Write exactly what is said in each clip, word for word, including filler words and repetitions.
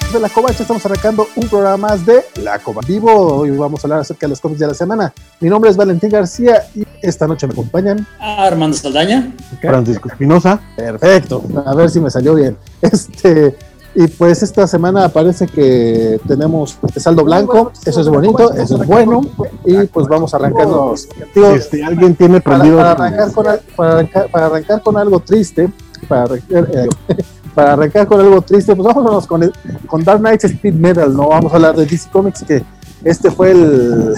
de La Covacha, estamos arrancando un programa más de La Covacha Vivo. Hoy vamos a hablar acerca de los cómics de la semana. Mi nombre es Valentín García y esta noche me acompañan Armando Saldaña, okay. Francisco Espinosa. Perfecto, a ver si me salió bien. Este, y pues esta semana parece que tenemos saldo blanco, eso es bonito, eso es bueno, y pues vamos a arrancarnos. Tío, este, alguien tiene prendido para, para, arrancar con, para, arrancar, para arrancar con algo triste, para arrancar, eh, para arrancar con algo triste, pues vámonos con, el, con Dark Knight Speed Metal, ¿no? Vamos a hablar de D C Comics, que este fue el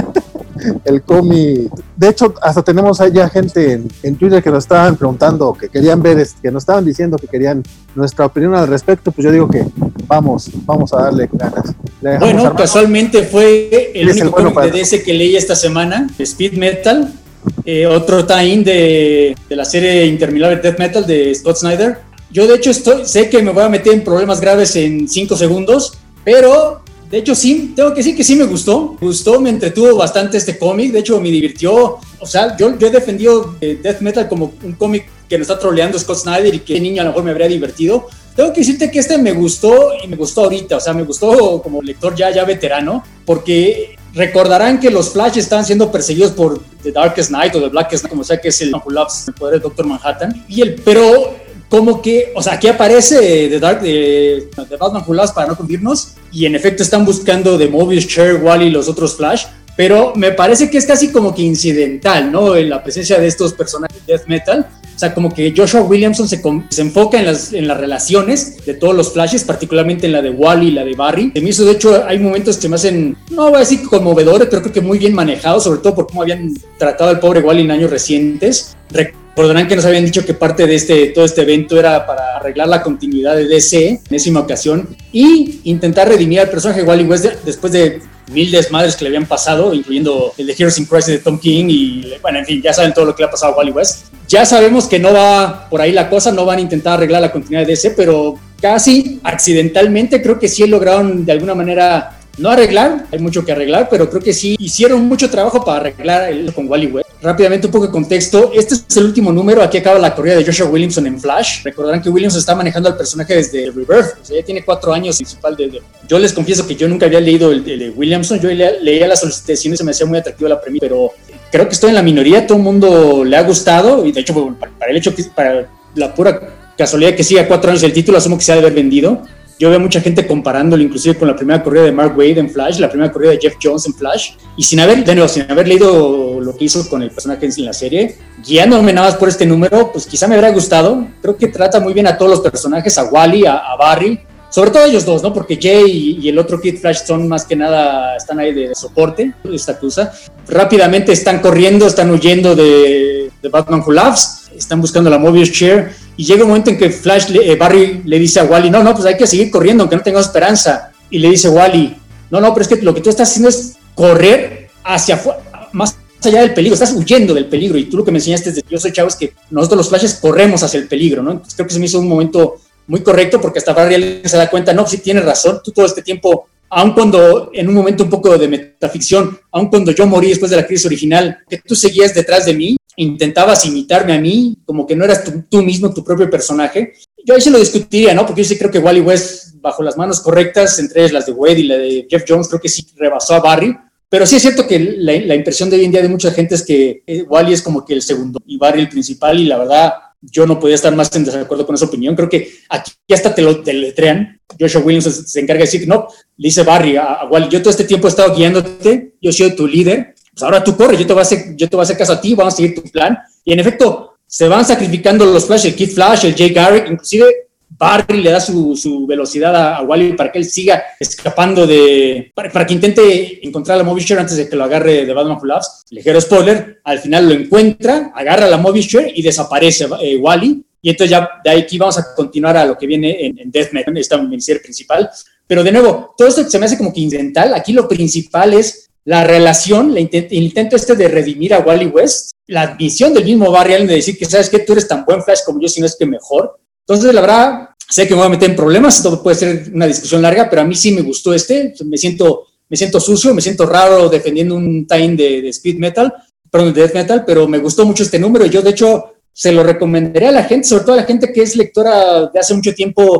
el cómic. De hecho, hasta tenemos allá gente en, en Twitter que nos estaban preguntando, que querían ver, que nos estaban diciendo que querían nuestra opinión al respecto. Pues yo digo que vamos, vamos a darle ganas. Bueno, armar. Casualmente fue el único el bueno cómic de D C que leí esta semana, Speed Metal, eh, otro tie-in de, de la serie interminable Death Metal de Scott Snyder. Yo de hecho estoy, sé que me voy a meter en problemas graves en cinco segundos, pero de hecho sí, tengo que decir que sí me gustó, me gustó, me entretuvo bastante este cómic, de hecho me divirtió. O sea, yo, yo he defendido Death Metal como un cómic que nos está troleando Scott Snyder y que de niño a lo mejor me habría divertido. Tengo que decirte que este me gustó y me gustó ahorita, o sea, me gustó como lector ya, ya veterano, porque recordarán que los Flash estaban siendo perseguidos por The Darkest Knight o The Blackest Knight, como sea que es el Manhunts, el poder del Doctor Manhattan, y el, pero como que, o sea, aquí aparece The Dark, de, de Batman Who Laughs para no confundirnos, y en efecto están buscando de Mobius, Cher, Wally y los otros Flash, pero me parece que es casi como que incidental, ¿no? En la presencia de estos personajes de Death Metal. O sea, como que Joshua Williamson se, se enfoca en las, en las relaciones de todos los Flashes, particularmente en la de Wally y la de Barry. Se me hizo, de hecho, hay momentos que me hacen, no voy a decir conmovedores, pero creo que muy bien manejados, sobre todo por cómo habían tratado al pobre Wally en años recientes. Recordarán que nos habían dicho que parte de este, todo este evento era para arreglar la continuidad de D C en décima ocasión y intentar redimir al personaje de Wally West de, después de mil desmadres que le habían pasado, incluyendo el de Heroes in Crisis de Tom King y, bueno, en fin, ya saben todo lo que le ha pasado a Wally West. Ya sabemos que no va por ahí la cosa, no van a intentar arreglar la continuidad de D C, pero casi accidentalmente creo que sí lograron de alguna manera, no arreglar, hay mucho que arreglar, pero creo que sí hicieron mucho trabajo para arreglar el con Wally West. Rápidamente un poco de contexto, este es el último número, aquí acaba la corrida de Joshua Williamson en Flash. Recordarán que Williamson está manejando al personaje desde Rebirth, o sea, ya tiene cuatro años principal de, de... Yo les confieso que yo nunca había leído el, el de Williamson, yo le, leía las solicitaciones y se me hacía muy atractiva la premisa, pero creo que estoy en la minoría, todo el mundo le ha gustado, y de hecho para, para el hecho que, para la pura casualidad que siga cuatro años el título, asumo que se ha de haber vendido. Yo veo mucha gente comparándolo inclusive con la primera corrida de Mark Waid en Flash, la primera corrida de Jeff Jones en Flash, y sin haber, de nuevo, sin haber leído lo que hizo con el personaje en la serie, guiándome nada más por este número, pues quizá me habría gustado. Creo que trata muy bien a todos los personajes, a Wally, a, a Barry, sobre todo ellos dos, ¿no? Porque Jay y, y el otro Kid Flash son más que nada, están ahí de, de soporte, esta cosa. Rápidamente están corriendo, están huyendo de, de Batman Who Laughs, están buscando la Mobius Chair, y llega un momento en que Flash, eh, Barry le dice a Wally, no, no, pues hay que seguir corriendo, aunque no tengamos esperanza. Y le dice Wally, no, no, pero es que lo que tú estás haciendo es correr hacia afuera, más allá del peligro, estás huyendo del peligro. Y tú lo que me enseñaste desde Yo Soy Chavo es que nosotros los Flashes corremos hacia el peligro, ¿no? Entonces creo que se me hizo un momento muy correcto, porque hasta Barry se da cuenta, no, pues sí tienes razón, tú todo este tiempo, aun cuando en un momento un poco de metaficción, aun cuando yo morí después de la crisis original, que tú seguías detrás de mí, intentabas imitarme a mí, como que no eras tú, tú mismo, tu propio personaje. Yo ahí se lo discutiría, ¿no? Porque yo sí creo que Wally West, bajo las manos correctas, entre ellas las de Wade y la de Jeff Jones, creo que sí rebasó a Barry. Pero sí es cierto que la, la impresión de hoy en día de mucha gente es que Wally es como que el segundo y Barry el principal, y la verdad yo no podía estar más en desacuerdo con esa opinión. Creo que aquí hasta te lo deletrean. Joshua Williams se, se encarga de decir, no, le dice Barry a, a Wally, yo todo este tiempo he estado guiándote, yo he sido tu líder, pues ahora tú corre, yo te voy a hacer, yo te voy a hacer caso a ti, vamos a seguir tu plan. Y en efecto, se van sacrificando los Flash, el Kid Flash, el Jay Garrick, inclusive Barry le da su, su velocidad a, a Wally para que él siga escapando de, para, para que intente encontrar a la Mobius Chair antes de que lo agarre de Batman Who Laughs. Ligero spoiler, al final lo encuentra, agarra la Mobius Chair y desaparece eh, Wally. Y entonces ya de aquí vamos a continuar a lo que viene en, en Death Metal, esta miniserie principal. Pero de nuevo, todo esto se me hace como que incidental. Aquí lo principal es la relación, la intent- el intento este de redimir a Wally West, la admisión del mismo Barry Allen de decir que, ¿sabes qué? Tú eres tan buen Flash como yo, si no es que mejor. Entonces, la verdad, sé que me voy a meter en problemas, esto puede ser una discusión larga, pero a mí sí me gustó este. Me siento, me siento sucio, me siento raro defendiendo un tie-in de, de Speed Metal, perdón, de Death Metal, pero me gustó mucho este número. Yo, de hecho, se lo recomendaría a la gente, sobre todo a la gente que es lectora de hace mucho tiempo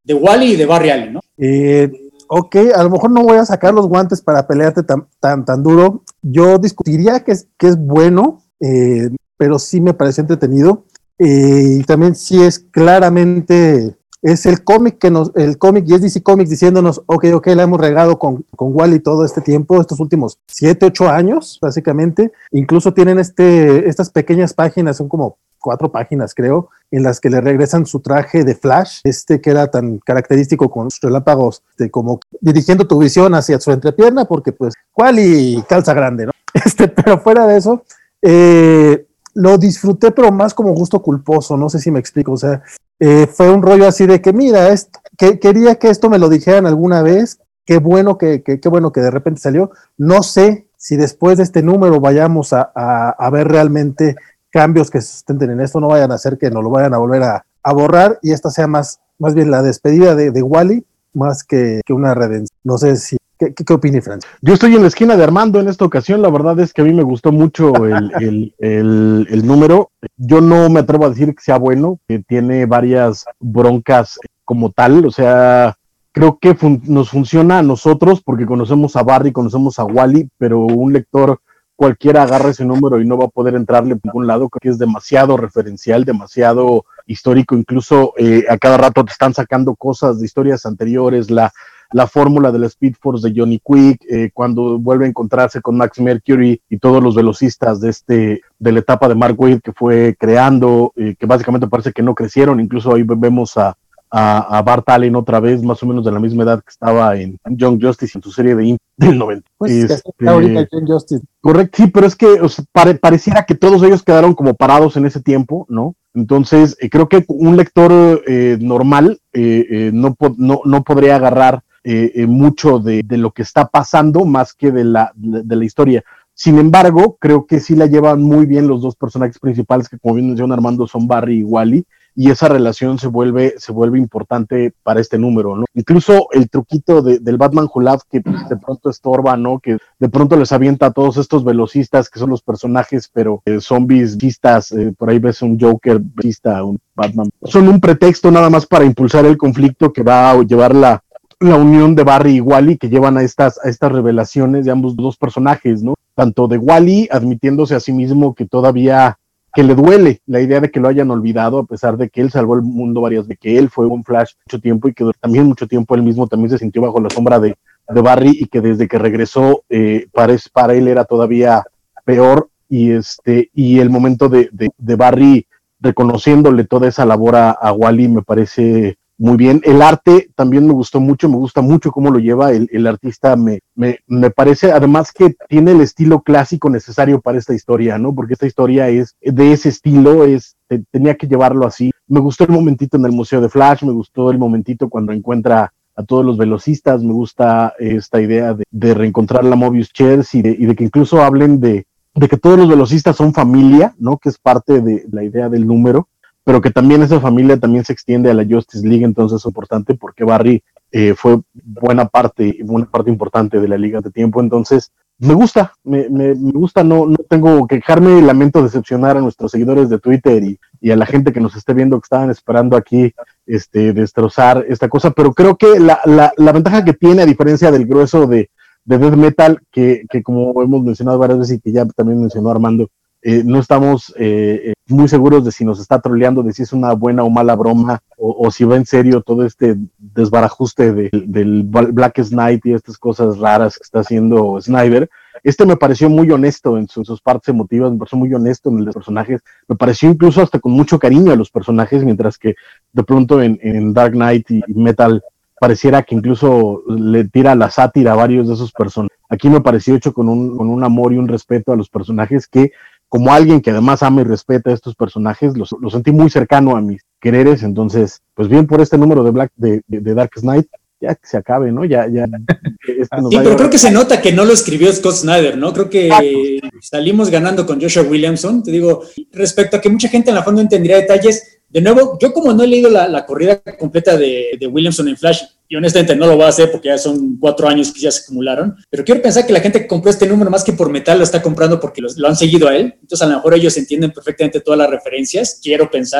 de Wally y de Barry Allen, ¿no? Eh, ok, a lo mejor no voy a sacar los guantes para pelearte tan, tan, tan duro. Yo discutiría que es, que es bueno, eh, pero sí me pareció entretenido. Eh, y también sí es claramente, es el cómic que nos, el cómic y es D C Comics diciéndonos, ok, ok, la hemos regado con, con Wally todo este tiempo, estos últimos siete, ocho años, básicamente. Incluso tienen este, estas pequeñas páginas, son como cuatro páginas, creo, en las que le regresan su traje de Flash, este que era tan característico con sus relámpagos, de como dirigiendo tu visión hacia su entrepierna, porque pues Wally calza grande, ¿no? Este, pero fuera de eso, eh, lo disfruté, pero más como gusto culposo, no sé si me explico, o sea, eh, fue un rollo así de que, mira, es, que, quería que esto me lo dijeran alguna vez, qué bueno que, que, qué bueno que de repente salió, no sé si después de este número vayamos a, a, a ver realmente cambios que se sustenten en esto, no vayan a hacer que nos lo vayan a volver a, a borrar y esta sea más, más bien la despedida de, de Wally, más que, que una redención. No sé si, ¿qué, qué, qué opina Francia? Yo estoy en la esquina de Armando en esta ocasión, la verdad es que a mí me gustó mucho el, el, el, el número. Yo no me atrevo a decir que sea bueno, que tiene varias broncas como tal, o sea, creo que fun- nos funciona a nosotros porque conocemos a Barry, conocemos a Wally, pero un lector cualquiera agarra ese número y no va a poder entrarle por ningún lado, creo que es demasiado referencial, demasiado histórico, incluso eh, a cada rato te están sacando cosas de historias anteriores, la, la fórmula de la Speed Force de Johnny Quick, eh, cuando vuelve a encontrarse con Max Mercury y todos los velocistas de este de la etapa de Mark Waid que fue creando, eh, que básicamente parece que no crecieron, incluso ahí vemos a A, a Bart Allen otra vez, más o menos de la misma edad que estaba en Young Justice en su serie de Imp del noventa. Pues este, está ahorita Young Justice. Correcto, sí, pero es que o sea, pare, pareciera que todos ellos quedaron como parados en ese tiempo, ¿no? Entonces, eh, creo que un lector eh, normal eh, eh, no, no, no podría agarrar eh, eh, mucho de, de lo que está pasando más que de la, de, de la historia. Sin embargo, creo que sí la llevan muy bien los dos personajes principales, que como bien mencionó Armando, son Barry y Wally, y esa relación se vuelve, se vuelve importante para este número, ¿no? Incluso el truquito de, del Batman Who Laughs, que de pronto estorba, ¿no? Que de pronto les avienta a todos estos velocistas que son los personajes, pero eh, zombies, vistas, eh, por ahí ves un Joker, vista, un Batman. Son un pretexto nada más para impulsar el conflicto que va a llevar la, la unión de Barry y Wally, que llevan a estas, a estas revelaciones de ambos dos personajes, ¿no? Tanto de Wally admitiéndose a sí mismo que todavía que le duele la idea de que lo hayan olvidado, a pesar de que él salvó el mundo varias veces, que él fue un Flash mucho tiempo y que también mucho tiempo él mismo también se sintió bajo la sombra de, de Barry y que desde que regresó eh, para, para él era todavía peor y, este, y el momento de, de, de Barry reconociéndole toda esa labor a, a Wally me parece muy bien. El arte también me gustó mucho, me gusta mucho cómo lo lleva el, el artista, me, me, me parece además que tiene el estilo clásico necesario para esta historia, ¿no? Porque esta historia es de ese estilo, es, te, tenía que llevarlo así. Me gustó el momentito en el Museo de Flash, me gustó el momentito cuando encuentra a todos los velocistas, me gusta esta idea de, de reencontrar la Mobius Chairs y de, y de que incluso hablen de, de que todos los velocistas son familia, ¿no? Que es parte de la idea del número, pero que también esa familia también se extiende a la Justice League, entonces es importante porque Barry eh, fue buena parte, buena parte importante de la Liga de Tiempo, entonces me gusta, me, me, me gusta, no, no tengo que quejarme, lamento decepcionar a nuestros seguidores de Twitter y, y a la gente que nos esté viendo que estaban esperando aquí este, destrozar esta cosa, pero creo que la, la, la ventaja que tiene, a diferencia del grueso de, de Death Metal, que, que como hemos mencionado varias veces y que ya también mencionó Armando, Eh, no estamos eh, muy seguros de si nos está troleando, de si es una buena o mala broma, o, o si va en serio todo este desbarajuste de, del Blackest Night y estas cosas raras que está haciendo Snyder. Este me pareció muy honesto en, su, en sus partes emotivas, me pareció muy honesto en los personajes, me pareció incluso hasta con mucho cariño a los personajes, mientras que de pronto en, en Dark Knight y Metal pareciera que incluso le tira la sátira a varios de esos personajes. Aquí me pareció hecho con un, con un amor y un respeto a los personajes que, como alguien que además ama y respeta a estos personajes, los, los sentí muy cercano a mis quereres, entonces, pues bien por este número de Black de, de, de Dark Knight, ya que se acabe, ¿no? Ya, ya. Este nos sí, pero creo que se nota que no lo escribió Scott Snyder, ¿no? Creo que Exacto. Salimos ganando con Joshua Williamson, te digo, respecto a que mucha gente en la fondo no entendería detalles. De nuevo, yo como no he leído la, la corrida completa de, de Williamson en Flash, y honestamente no lo voy a hacer porque ya son cuatro años que ya se acumularon, pero quiero pensar que la gente que compró este número más que por metal lo está comprando porque los, lo han seguido a él, entonces a lo mejor ellos entienden perfectamente todas las referencias, quiero pensar.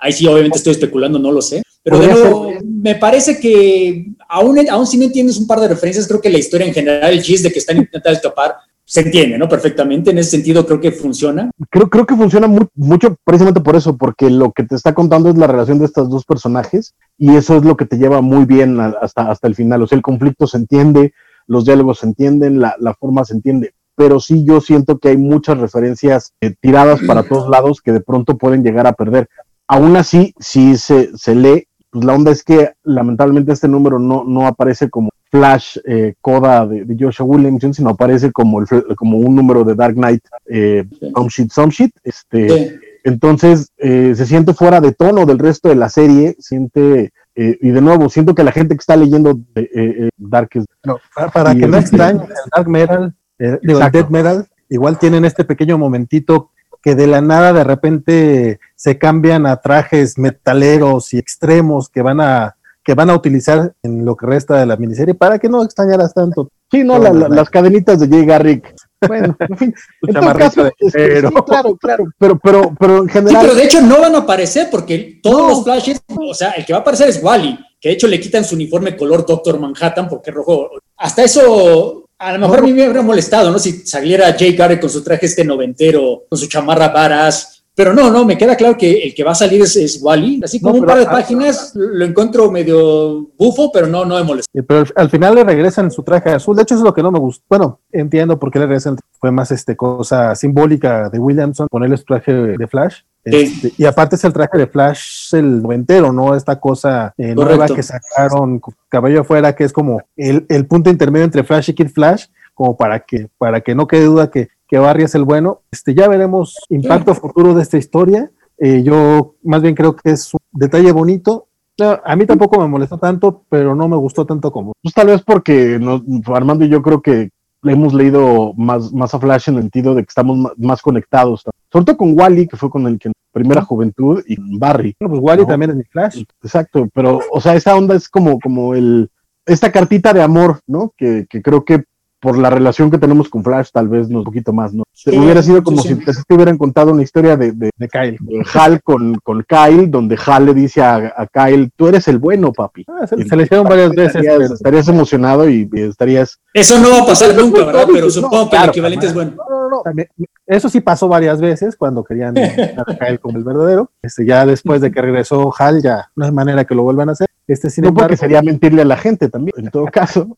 Ahí sí, obviamente estoy especulando, no lo sé. Pero de nuevo, me parece que aún, aún si no entiendes un par de referencias, creo que la historia en general, el chiste de que están intentando escapar, se entiende, ¿no? Perfectamente. En ese sentido, creo que funciona. Creo, creo que funciona muy, mucho precisamente por eso, porque lo que te está contando es la relación de estos dos personajes y eso es lo que te lleva muy bien a, hasta, hasta el final. O sea, el conflicto se entiende, los diálogos se entienden, la, la forma se entiende. Pero sí yo siento que hay muchas referencias eh, tiradas para todos lados que de pronto pueden llegar a perder. Aún así, si se, se lee, pues la onda es que lamentablemente este número no, no aparece como Flash eh, coda de, de Joshua Williamson, sino aparece como, el, como un número de Dark Knight, eh, sí. some shit, some shit. Este, sí. Entonces eh, se siente fuera de tono del resto de la serie, siente, eh, y de nuevo, siento que la gente que está leyendo eh, eh, Dark es... No, para, para que no extrañen el Dark Metal, eh, digo, el Death Metal, igual tienen este pequeño momentito que de la nada de repente se cambian a trajes metaleros y extremos que van a que van a utilizar en lo que resta de la miniserie para que no extrañaras tanto. Sí, no, la, la, las cadenitas de Jay Garrick. Bueno, en fin. En todo caso, de pero... sí, claro, claro, pero, pero, pero en general... Sí, pero de hecho no van a aparecer porque todos no. los Flashes, o sea, el que va a aparecer es Wally, que de hecho le quitan su uniforme color Doctor Manhattan porque es rojo. Hasta eso... A lo mejor no, a mí me habría molestado, ¿no? Si saliera Jay Garrick con su traje este noventero, con su chamarra varas. Pero no, no, me queda claro que el que va a salir es, es Wally. Así como no, un par de páginas lo encuentro medio bufo, pero no, no me molesta. Pero al, al final le regresan su traje azul. De hecho, eso es lo que no me gustó. Bueno, entiendo por qué le regresan. Fue más este cosa simbólica de Williamson, ponerle su traje de Flash. Sí. Este, y aparte es el traje de Flash el noventero, ¿no? Esta cosa eh, nueva que sacaron, cabello afuera, que es como el, el punto intermedio entre Flash y Kid Flash, como para que, para que no quede duda que, que Barry es el bueno. Este, ya veremos impacto sí. futuro de esta historia. Eh, yo más bien creo que es un detalle bonito. No, a mí tampoco me molestó tanto, pero no me gustó tanto como. Pues tal vez porque no, Armando y yo creo que hemos leído más, más a Flash en el sentido de que estamos más, más conectados. Sobre todo con Wally, que fue con el que en primera ¿no? juventud, y Barry. Bueno, pues Wally ¿no? también es mi Flash. Exacto, pero, o sea, esa onda es como, como el, esta cartita de amor, ¿no? Que, que creo que por la relación que tenemos con Flash, tal vez no un poquito más, ¿no? Sí, hubiera sido como sí, si sí. te hubieran contado una historia de, de, de Kyle, de Hal con, con Kyle, donde Hal le dice a, a Kyle, tú eres el bueno, papi. Ah, se, se le hicieron varias veces. Estarías, pero... estarías emocionado y, y estarías... Eso no va a pasar nunca, ¿verdad? Pero supongo no, que claro, el equivalente es bueno. No, no, no. También, eso sí pasó varias veces cuando querían a Kyle como el verdadero. Este, ya después de que regresó Hal, ya no hay manera que lo vuelvan a hacer. Este, sin no, embargo, porque sería mentirle a la gente también, en todo caso.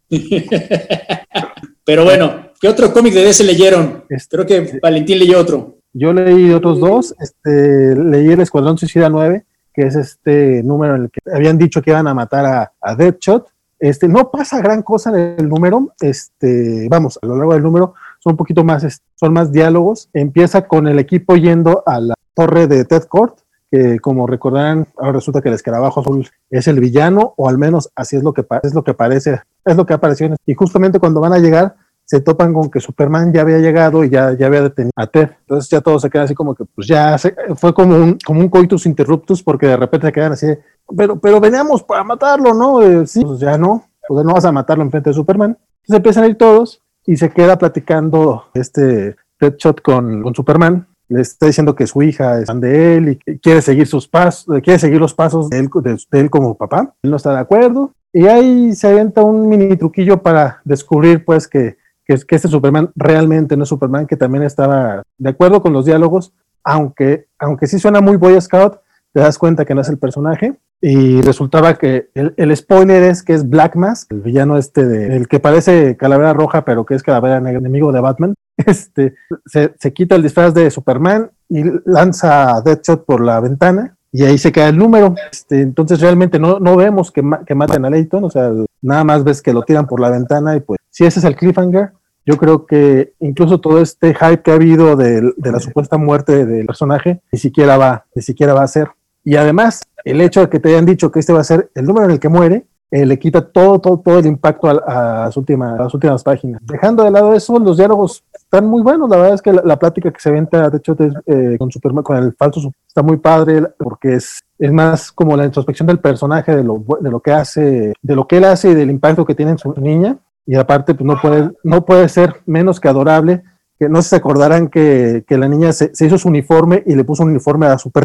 Pero bueno, ¿qué otro cómic de D C leyeron? Este, Creo que Valentín leyó otro. Yo leí otros dos. Este, leí el Escuadrón Suicida nueve, que es este número en el que habían dicho que iban a matar a, a Deadshot. Este, no pasa gran cosa en el número. Este, vamos, a lo largo del número son un poquito más, son más diálogos. Empieza con el equipo yendo a la torre de Ted Court, que como recordarán, ahora resulta que el Escarabajo Azul es el villano, o al menos así es lo que, es lo que parece, es lo que apareció. Y justamente cuando van a llegar, se topan con que Superman ya había llegado y ya, ya había detenido a Ted. Entonces ya todo se queda así como que, pues ya se, fue como un, como un coitus interruptus, porque de repente se quedan así, pero, pero veníamos para matarlo, ¿no? Eh, sí, pues ya no, pues no vas a matarlo enfrente de Superman. Entonces empiezan a ir todos y se queda platicando este Deadshot con, con Superman. Le está diciendo que su hija es fan de él y quiere seguir sus pasos, quiere seguir los pasos de él, de, de él como papá. Él no está de acuerdo. Y ahí se avienta un mini truquillo para descubrir, pues, que, que, que este Superman realmente no es Superman, que también estaba de acuerdo con los diálogos, aunque, aunque sí suena muy Boy Scout, te das cuenta que no es el personaje. Y resultaba que el, el spoiler es que es Black Mask, el villano este de, el que parece Calavera Roja, pero que es Calavera Negra, enemigo de Batman. Este, se, se quita el disfraz de Superman y lanza a Deadshot por la ventana y ahí se queda el número. Este, entonces realmente no, no vemos que, ma- que maten a Layton, o sea, nada más ves que lo tiran por la ventana y pues si ese es el cliffhanger, yo creo que incluso todo este hype que ha habido de, de la supuesta muerte del personaje ni siquiera va, ni siquiera va a ser. Y además, el hecho de que te hayan dicho que este va a ser el número en el que muere, eh, le quita todo, todo, todo el impacto a, a, las últimas, a las últimas páginas. Dejando de lado eso, los diálogos están muy buenos. La verdad es que la, la plática que se venta, de hecho, eh, con Superman, con el falso Superman, está muy padre, porque es, es más como la introspección del personaje, de lo, de lo que hace, de lo que él hace y del impacto que tiene en su niña. Y aparte, pues no puede, no puede ser menos que adorable. Que no sé si se acordarán que, que la niña se, se hizo su uniforme y le puso un uniforme a su perrito.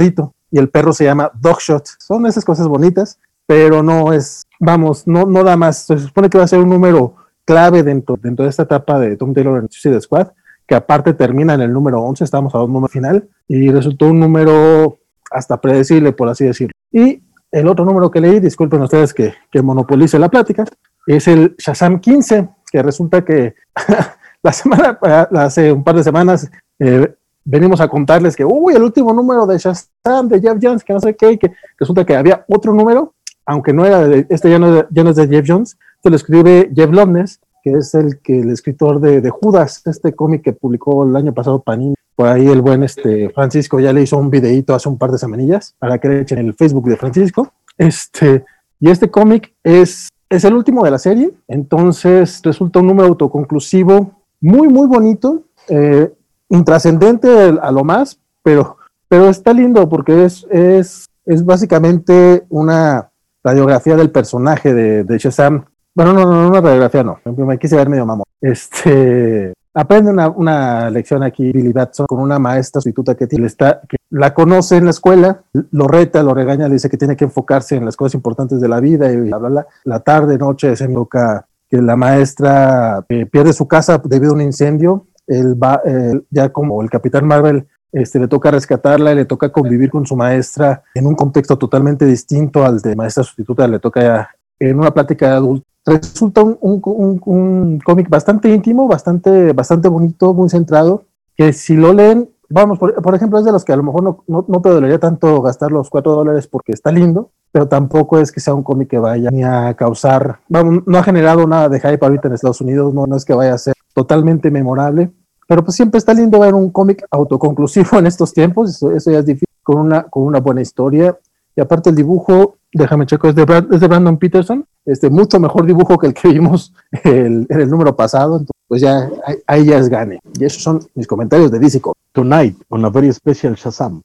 y el perro se llama Dogshot. Son esas cosas bonitas, pero no es, vamos, no, no da más. Se supone que va a ser un número clave dentro, dentro de esta etapa de Tom Taylor en Suicide Squad, que aparte termina en el número once, estamos a un número final, y resultó un número hasta predecible, por así decirlo. Y el otro número que leí, disculpen ustedes que, que monopolice la plática, es el Shazam quince, que resulta que la semana, hace un par de semanas, eh, venimos a contarles que, uy, el último número de Shazam, de Jeff Jones, que no sé qué, que resulta que había otro número, aunque no era de, este ya no, ya no es de Jeff Jones, este lo escribe Jeff Loveness, que es el, que, el escritor de, de Judas, este cómic que publicó el año pasado Panini. Por ahí el buen este, Francisco ya le hizo un videíto hace un par de semanillas, para que le echen el Facebook de Francisco. Este, y este cómic es, es el último de la serie, entonces resulta un número autoconclusivo, muy, muy bonito, eh, intrascendente a lo más, pero, pero está lindo porque es, es, es básicamente una radiografía del personaje de, de Shazam. Bueno, no, no, no, una radiografía no, me quise ver medio mamón. Este, aprende una, una lección aquí Billy Batson con una maestra sustituta que, tiene, está, que la conoce en la escuela, lo reta, lo regaña, le dice que tiene que enfocarse en las cosas importantes de la vida y bla, bla, bla. La tarde, noche, se toca que la maestra eh, pierde su casa debido a un incendio. Él va, eh, ya como el Capitán Marvel, este, le toca rescatarla y le toca convivir con su maestra en un contexto totalmente distinto al de maestra sustituta, le toca ya en una plática de adulto. Resulta un, un, un, un cómic bastante íntimo, bastante, bastante bonito, muy centrado, que si lo leen, vamos, por, por ejemplo, es de los que a lo mejor no, no, no te dolería tanto gastar los cuatro dólares porque está lindo, pero tampoco es que sea un cómic que vaya ni a causar, vamos, no ha generado nada de hype ahorita en Estados Unidos, no, no es que vaya a ser totalmente memorable, pero pues siempre está lindo ver un cómic autoconclusivo en estos tiempos, eso, eso ya es difícil, con una, con una buena historia, y aparte el dibujo, déjame checo, es de, Brad, es de Brandon Peterson, este, mucho mejor dibujo que el que vimos el, en el número pasado, entonces pues ya, ahí, ahí ya es gane, y esos son mis comentarios de D C Comics. Tonight, on a very special Shazam.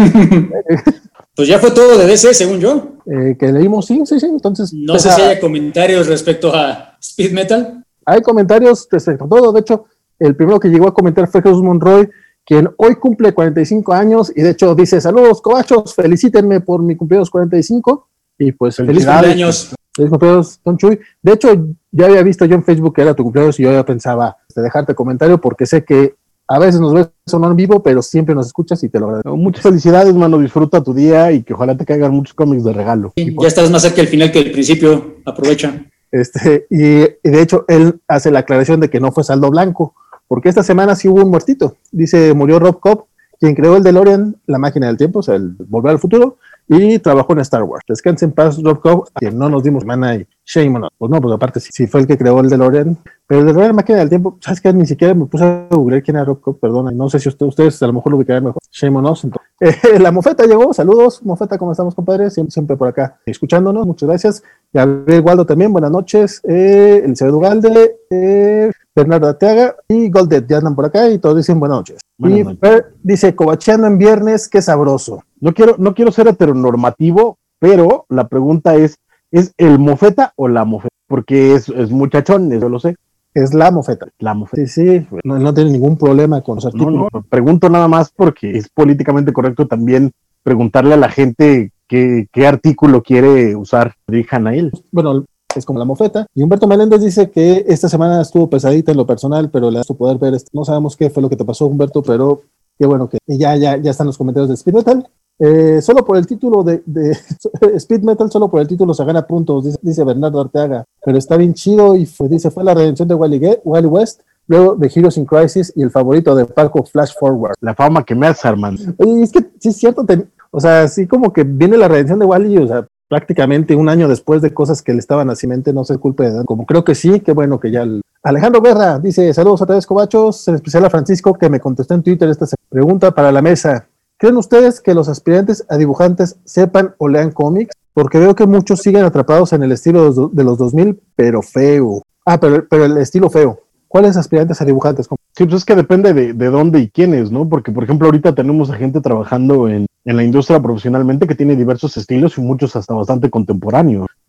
Pues ya fue todo de D C, según yo. Eh, que leímos, sí, sí, sí, entonces... No sé si hay comentarios respecto a Speed Metal. Hay comentarios respecto a todo, de hecho, el primero que llegó a comentar fue Jesús Monroy, quien hoy cumple cuarenta y cinco años, y de hecho dice, saludos, cobachos, felicítenme por mi cumpleaños cuarenta y cinco, y pues feliz cumpleaños. Feliz cumpleaños, Don Chuy. De hecho, ya había visto yo en Facebook que era tu cumpleaños, y yo ya pensaba este, dejarte comentario, porque sé que a veces nos ves sonar en vivo, pero siempre nos escuchas y te lo agradezco. Muchas felicidades, mano, disfruta tu día, y que ojalá te caigan muchos cómics de regalo. Sí, ya estás más cerca del final que del principio, aprovecha. Este, y, y de hecho, él hace la aclaración de que no fue saldo blanco, porque esta semana sí hubo un muertito. Dice, murió Rob Cobb, quien creó el DeLorean, la máquina del tiempo, o sea, el Volver al Futuro, y trabajó en Star Wars. Descanse en paz, Rob Cobb, a quien no nos dimos semana y shame on us. Pues no, pues aparte sí, sí fue el que creó el DeLorean, pero el DeLorean, la máquina del tiempo, ¿sabes qué? Ni siquiera me puse a googlear quién era Rob Cobb, perdona, no sé si usted, ustedes a lo mejor lo ubicarán mejor. Shame on us. Entonces. Eh, la Mofeta llegó, saludos, Mofeta, ¿cómo estamos, compadre? Siempre, siempre por acá, escuchándonos, muchas gracias. Gabriel Waldo también, buenas noches. Eh, Eliseo Ugalde, eh, Bernardo Arteaga y Goldet ya andan por acá y todos dicen buenas noches. Buenas y noches. Fer dice, cobacheando en viernes, qué sabroso. No quiero, no quiero ser heteronormativo, pero la pregunta es, ¿es el Mofeta o la Mofeta? Porque es, es muchachón, eso lo sé. Es la Mofeta. La Mofeta. Sí, sí, no, no tiene ningún problema con los artículos. No, no, pregunto nada más porque es políticamente correcto también preguntarle a la gente qué, qué artículo quiere usar. Dirijan a él. Bueno, es como la Mofeta. Y Humberto Meléndez dice que esta semana estuvo pesadita en lo personal, pero le da su poder ver esto. No sabemos qué fue lo que te pasó, Humberto, pero qué bueno que ya, ya, ya están los comentarios de Speed Metal. Eh, solo por el título de, de Speed Metal, solo por el título se gana puntos, dice, dice Bernardo Arteaga, pero está bien chido y fue, dice, fue la redención de Wally, Wally West, luego de Heroes in Crisis y el favorito de Paco, Flash Forward. La fama que me hace, Armando. Oye, es que sí es cierto, te, o sea, sí como que viene la redención de Wally, o sea, prácticamente un año después de cosas que le estaban a Cimente, no sé, culpa de edad, como creo que sí, qué bueno que ya... El... Alejandro Guerra dice, saludos otra vez, cobachos, en especial a Francisco, que me contestó en Twitter esta pregunta para la mesa. ¿Creen ustedes que los aspirantes a dibujantes sepan o lean cómics? Porque veo que muchos siguen atrapados en el estilo de los dos mil, pero feo. Ah, pero, pero el estilo feo. ¿Cuáles aspirantes a dibujantes? Sí, pues es que depende de, de dónde y quiénes, ¿no? Porque, por ejemplo, ahorita tenemos a gente trabajando en, en la industria profesionalmente que tiene diversos estilos y muchos hasta bastante contemporáneos.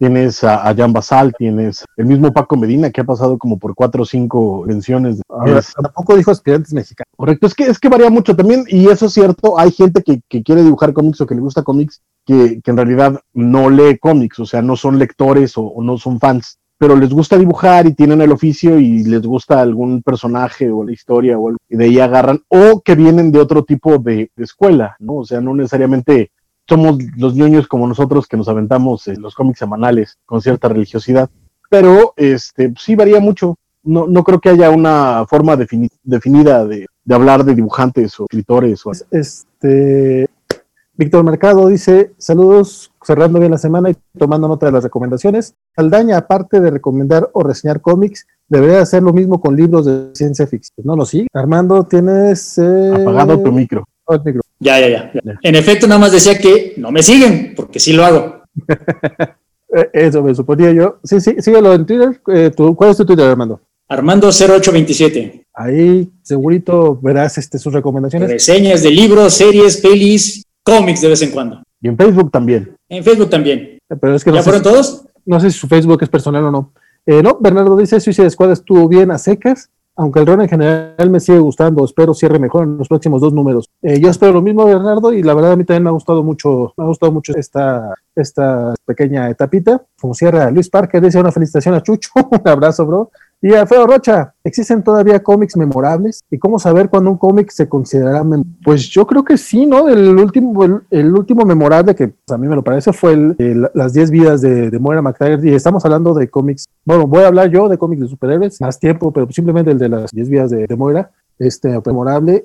tienes a, a Jan Basal, tienes el mismo Paco Medina, que ha pasado como por cuatro o cinco menciones. Ahora, tampoco dijo aspirantes mexicanos. Correcto, es que, es que varía mucho también, y eso es cierto, hay gente que, que quiere dibujar cómics o que le gusta cómics, que, que en realidad no lee cómics, o sea, no son lectores o, o no son fans, pero les gusta dibujar y tienen el oficio y les gusta algún personaje o la historia o algo, y de ahí agarran, o que vienen de otro tipo de, de escuela, ¿no? O sea, no necesariamente somos los ñoños como nosotros que nos aventamos en los cómics semanales con cierta religiosidad, pero este sí varía mucho. No, no creo que haya una forma defini- definida de, de hablar de dibujantes o escritores. O... Este, Víctor Mercado dice, saludos, cerrando bien la semana y tomando nota de las recomendaciones. Saldaña, aparte de recomendar o reseñar cómics, debería hacer lo mismo con libros de ciencia ficción. ¿No lo sigue? Armando, tienes... Eh... Apagado tu micro. Oh, el micro. Ya, ya, ya, ya. En efecto, nada más decía que no me siguen, porque sí lo hago. Eso me suponía yo. Sí, sí, síguelo en Twitter. Eh, ¿tú, ¿Cuál es tu Twitter, Armando? Armando cero ocho veintisiete. Ahí segurito verás este, sus recomendaciones. Reseñas de libros, series, pelis, cómics de vez en cuando. Y en Facebook también. En Facebook también. Pero es que no ¿Ya sé fueron si, todos? No sé si su Facebook es personal o no. Eh, no, Bernardo dice, Suicide Squad estuvo bien a secas, aunque el run en general me sigue gustando, espero cierre mejor en los próximos dos números. Eh, yo espero lo mismo, Bernardo, y la verdad a mí también me ha gustado mucho, me ha gustado mucho esta, esta pequeña etapita. Como cierra Luis Parker, dice una felicitación a Chucho, un abrazo, bro. Y Alfredo Rocha, ¿existen todavía cómics memorables? ¿Y cómo saber cuándo un cómic se considerará memorable? Pues yo creo que sí, ¿no? El último, el, el último memorable que pues, a mí me lo parece fue el, el, las diez vidas de, de Moira McTaggart, y estamos hablando de cómics, bueno, voy a hablar yo de cómics de superhéroes, más tiempo, pero simplemente el de las diez vidas de, de Moira, este memorable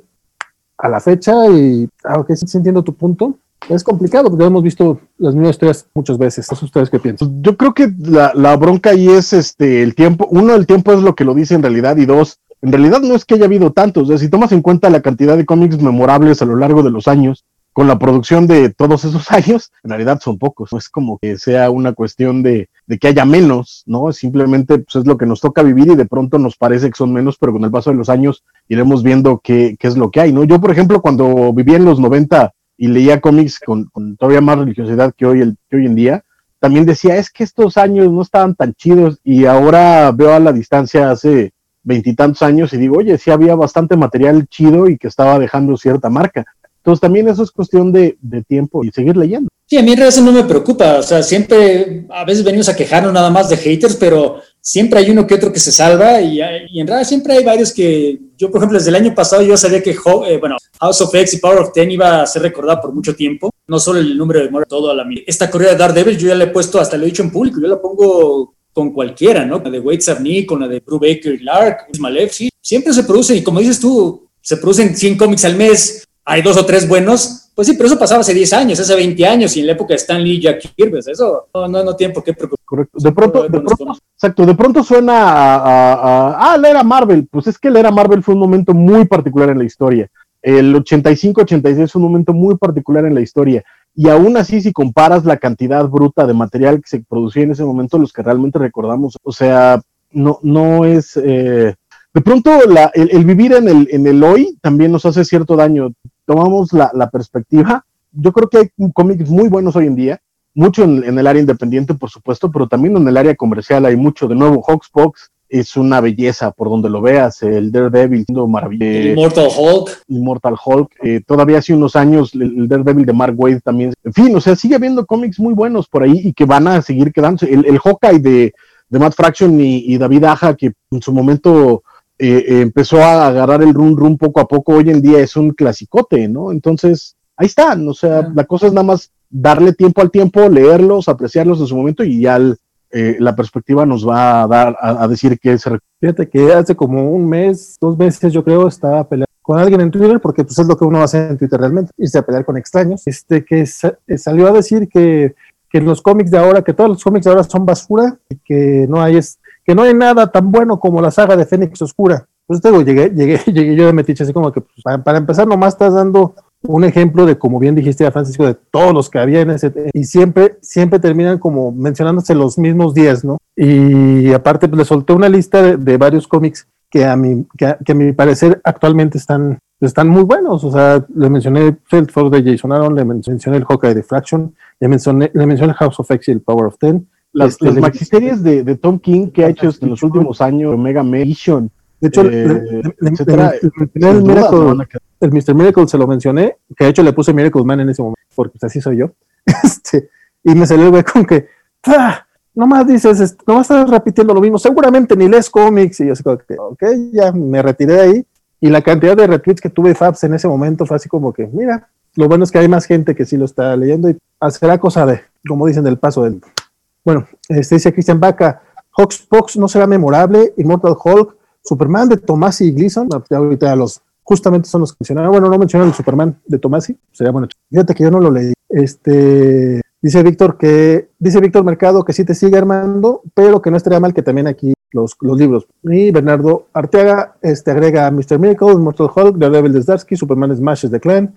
a la fecha, y aunque sí, sí entiendo tu punto, es complicado porque hemos visto las mismas historias muchas veces. ¿Eso ustedes qué piensan? Yo creo que la, la bronca ahí es este el tiempo. Uno, el tiempo es lo que lo dice en realidad, y dos, en realidad no es que haya habido tantos. O sea, si tomas en cuenta la cantidad de cómics memorables a lo largo de los años, con la producción de todos esos años, en realidad son pocos. No es como que sea una cuestión de, de que haya menos, ¿no? Simplemente pues, es lo que nos toca vivir y de pronto nos parece que son menos, pero con el paso de los años iremos viendo qué, qué es lo que hay, ¿no? Yo, por ejemplo, cuando vivía en los noventa y leía cómics con, con todavía más religiosidad que hoy, el, que hoy en día, también decía, es que estos años no estaban tan chidos, y ahora veo a la distancia hace veintitantos años y digo, oye, sí había bastante material chido y que estaba dejando cierta marca. Entonces también eso es cuestión de, de tiempo y seguir leyendo. Sí, a mí en realidad eso no me preocupa, o sea, siempre, a veces venimos a quejarnos nada más de haters, pero siempre hay uno que otro que se salva, y, y en realidad siempre hay varios que, yo por ejemplo, desde el año pasado yo sabía que, eh, bueno, House of X y Power of Ten iba a ser recordado por mucho tiempo, no solo el número de Moira, todo a la mitad. Esta corrida de Daredevil yo ya le he puesto, hasta lo he dicho en público, yo la pongo con cualquiera, ¿no? Con la de Wade Sabni, con la de Brubaker y Lark, Malev, sí, siempre se producen, y como dices tú, se producen cien cómics al mes, hay dos o tres buenos, pues sí, pero eso pasaba hace diez años, hace veinte años, y en la época de Stan Lee y Jack Kirby, eso no, no, no tiene por qué preocuparse. Correcto. De pronto, de pronto, exacto, de pronto suena a, a, a, ah, la era Marvel. Pues es que la era Marvel fue un momento muy particular en la historia. El ochenta y cinco ochenta y seis fue un momento muy particular en la historia. Y aún así, si comparas la cantidad bruta de material que se producía en ese momento, los que realmente recordamos, o sea, no, no es... Eh, de pronto, la, el, el vivir en el, en el hoy también nos hace cierto daño. Tomamos la, la perspectiva. Yo creo que hay cómics muy buenos hoy en día, mucho en, en el área independiente, por supuesto, pero también en el área comercial hay mucho. De nuevo, Hoxpox es una belleza por donde lo veas, el Daredevil siendo maravilloso. El Immortal Hulk. Immortal Hulk. Eh, todavía hace unos años el, el Daredevil de Mark Waid también. En fin, o sea, sigue habiendo cómics muy buenos por ahí y que van a seguir quedándose. El, el Hawkeye de, de Matt Fraction y, y David Aja, que en su momento... Eh, eh, empezó a agarrar el run run poco a poco, hoy en día es un clasicote, ¿no? Entonces, ahí están, o sea, yeah. La cosa es nada más darle tiempo al tiempo, leerlos, apreciarlos en su momento, y ya el, eh, la perspectiva nos va a dar a, a decir que se... Fíjate que hace como un mes, dos meses yo creo, estaba peleando con alguien en Twitter, porque pues es lo que uno hace en Twitter realmente, irse a pelear con extraños, este que sa- salió a decir que, que los cómics de ahora, que todos los cómics de ahora son basura, y que no hay... Es, que no hay nada tan bueno como la saga de Fénix Oscura. Pues te digo, llegué, llegué, llegué yo de metiche así como que, pues, para, para empezar, nomás estás dando un ejemplo de, como bien dijiste, a Francisco, de todos los que había en ese, y siempre, siempre terminan como mencionándose los mismos días, ¿no? Y aparte, pues le solté una lista de, de varios cómics que a mi, que a, que a mi parecer actualmente están, están muy buenos. O sea, le mencioné el Force de Jason Aaron, le mencioné el Hawkeye de Fraction, le mencioné, le mencioné el House of X y el Power of Ten, las, este, las de, maxiseries de, de Tom King que ha hecho en los últimos años, Omega Mission, de hecho, eh, el, etcétera, el, el, el, Miracle, el mister Miracle se lo mencioné, que de hecho le puse Miracle Man en ese momento, porque pues, así soy yo. Este, y me salió el güey con que, ¡ah! Nomás dices, nomás estás repitiendo lo mismo, seguramente ni lees cómics, y yo así como que, ok, ya me retiré de ahí, y la cantidad de retweets que tuve Fabs en ese momento fue así como que, mira, lo bueno es que hay más gente que sí lo está leyendo, y será cosa de, como dicen, del paso del... Bueno, este dice Christian Baca, Hawkspox no será memorable, Immortal Hulk, Superman de Tomasi y Gleason, ahorita los, justamente son los que mencionaron, bueno, no mencionaron el Superman de Tomasi, sería bueno, fíjate que yo no lo leí, este... Dice Víctor que dice Víctor Mercado que sí te sigue Armando, pero que no estaría mal que también aquí los, los libros. Y Bernardo Arteaga este, agrega a mister Miracle, Immortal Hulk, Daredevil de Zdarsky, Superman Smash de Clan.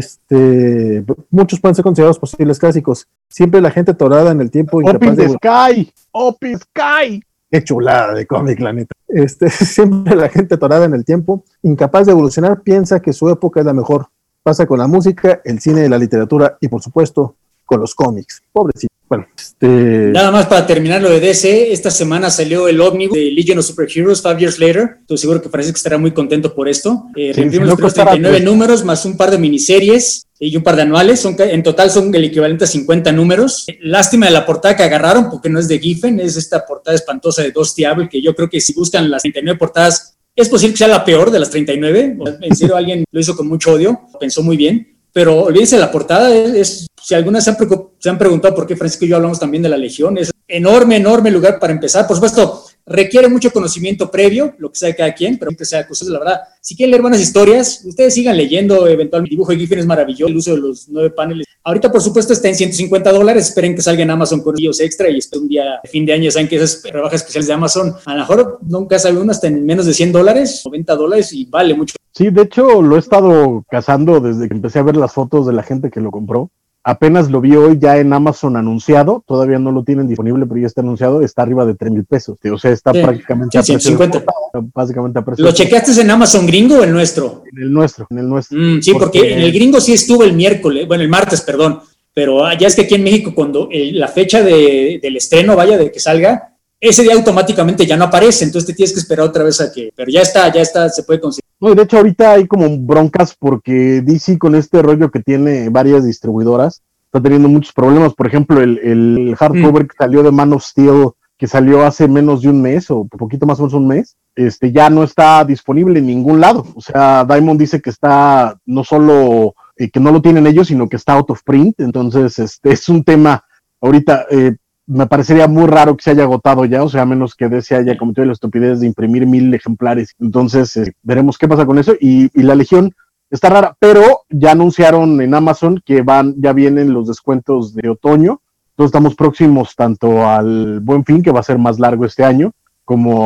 Este, muchos pueden ser considerados posibles clásicos. Siempre la gente torada en el tiempo. Open the Sky, Open Sky. Qué chulada de cómic, la neta. Este, siempre la gente torada en el tiempo, incapaz de evolucionar, piensa que su época es la mejor. Pasa con la música, el cine, la literatura y, por supuesto, con los cómics. Pobrecito. Bueno, este... Nada más para terminar lo de D C, esta semana salió el ómnibus de Legion of Superheroes, Five Years Later. Estoy seguro que parece que estará muy contento por esto. Eh, sí, Reimprimió los treinta y nueve pues. números, más un par de miniseries y un par de anuales. Son, en total son el equivalente a cincuenta números. Lástima de la portada que agarraron, porque no es de Giffen, es esta portada espantosa de Dusty Abel, que yo creo que si buscan las treinta y nueve portadas, es posible que sea la peor de las treinta y nueve. En serio, alguien lo hizo con mucho odio, pensó muy bien. Pero olvídense, la portada es, es si algunas se han, se han preguntado por qué Francisco y yo hablamos también de la Legión, es enorme, enorme lugar para empezar. Por supuesto, requiere mucho conocimiento previo, lo que sabe cada quien, pero que sea cosas, la verdad. Si quieren leer buenas historias, ustedes sigan leyendo, eventualmente. El dibujo de Giffen es maravilloso, el uso de los nueve paneles. Ahorita, por supuesto, está en ciento cincuenta dólares. Esperen que salga en Amazon con envíos extra y esperen un día de fin de año. Saben que esas rebajas especiales de Amazon, a lo mejor nunca sabe uno, hasta en menos de cien dólares, noventa dólares, y vale mucho. Sí, de hecho, lo he estado cazando desde que empecé a ver las fotos de la gente que lo compró. Apenas lo vi hoy ya en Amazon anunciado, todavía no lo tienen disponible, pero ya está anunciado, está arriba de tres mil pesos. O sea, está sí, prácticamente sí, a precio ciento cincuenta. De, básicamente a precio. ¿Lo chequeaste en Amazon gringo o el nuestro? En el nuestro, en el nuestro. Mm, sí, porque... porque en el gringo sí estuvo el miércoles, bueno, el martes, perdón, pero ya es que aquí en México cuando el, la fecha de, del estreno, vaya, de que salga, ese día automáticamente ya no aparece, entonces te tienes que esperar otra vez a que, pero ya está, ya está, se puede conseguir. No, de hecho ahorita hay como broncas porque D C con este rollo que tiene varias distribuidoras está teniendo muchos problemas. Por ejemplo, el, el hardcover mm. que salió de Man of Steel, que salió hace menos de un mes o un poquito más o menos un mes, este ya no está disponible en ningún lado. O sea, Diamond dice que está no solo eh, que no lo tienen ellos, sino que está out of print. Entonces, este es un tema ahorita. Eh, me parecería muy raro que se haya agotado ya, o sea, a menos que D C haya cometido la estupidez de imprimir mil ejemplares. Entonces, eh, veremos qué pasa con eso. Y, y la Legión está rara, pero ya anunciaron en Amazon que van, ya vienen los descuentos de otoño. Entonces, estamos próximos tanto al Buen Fin, que va a ser más largo este año, como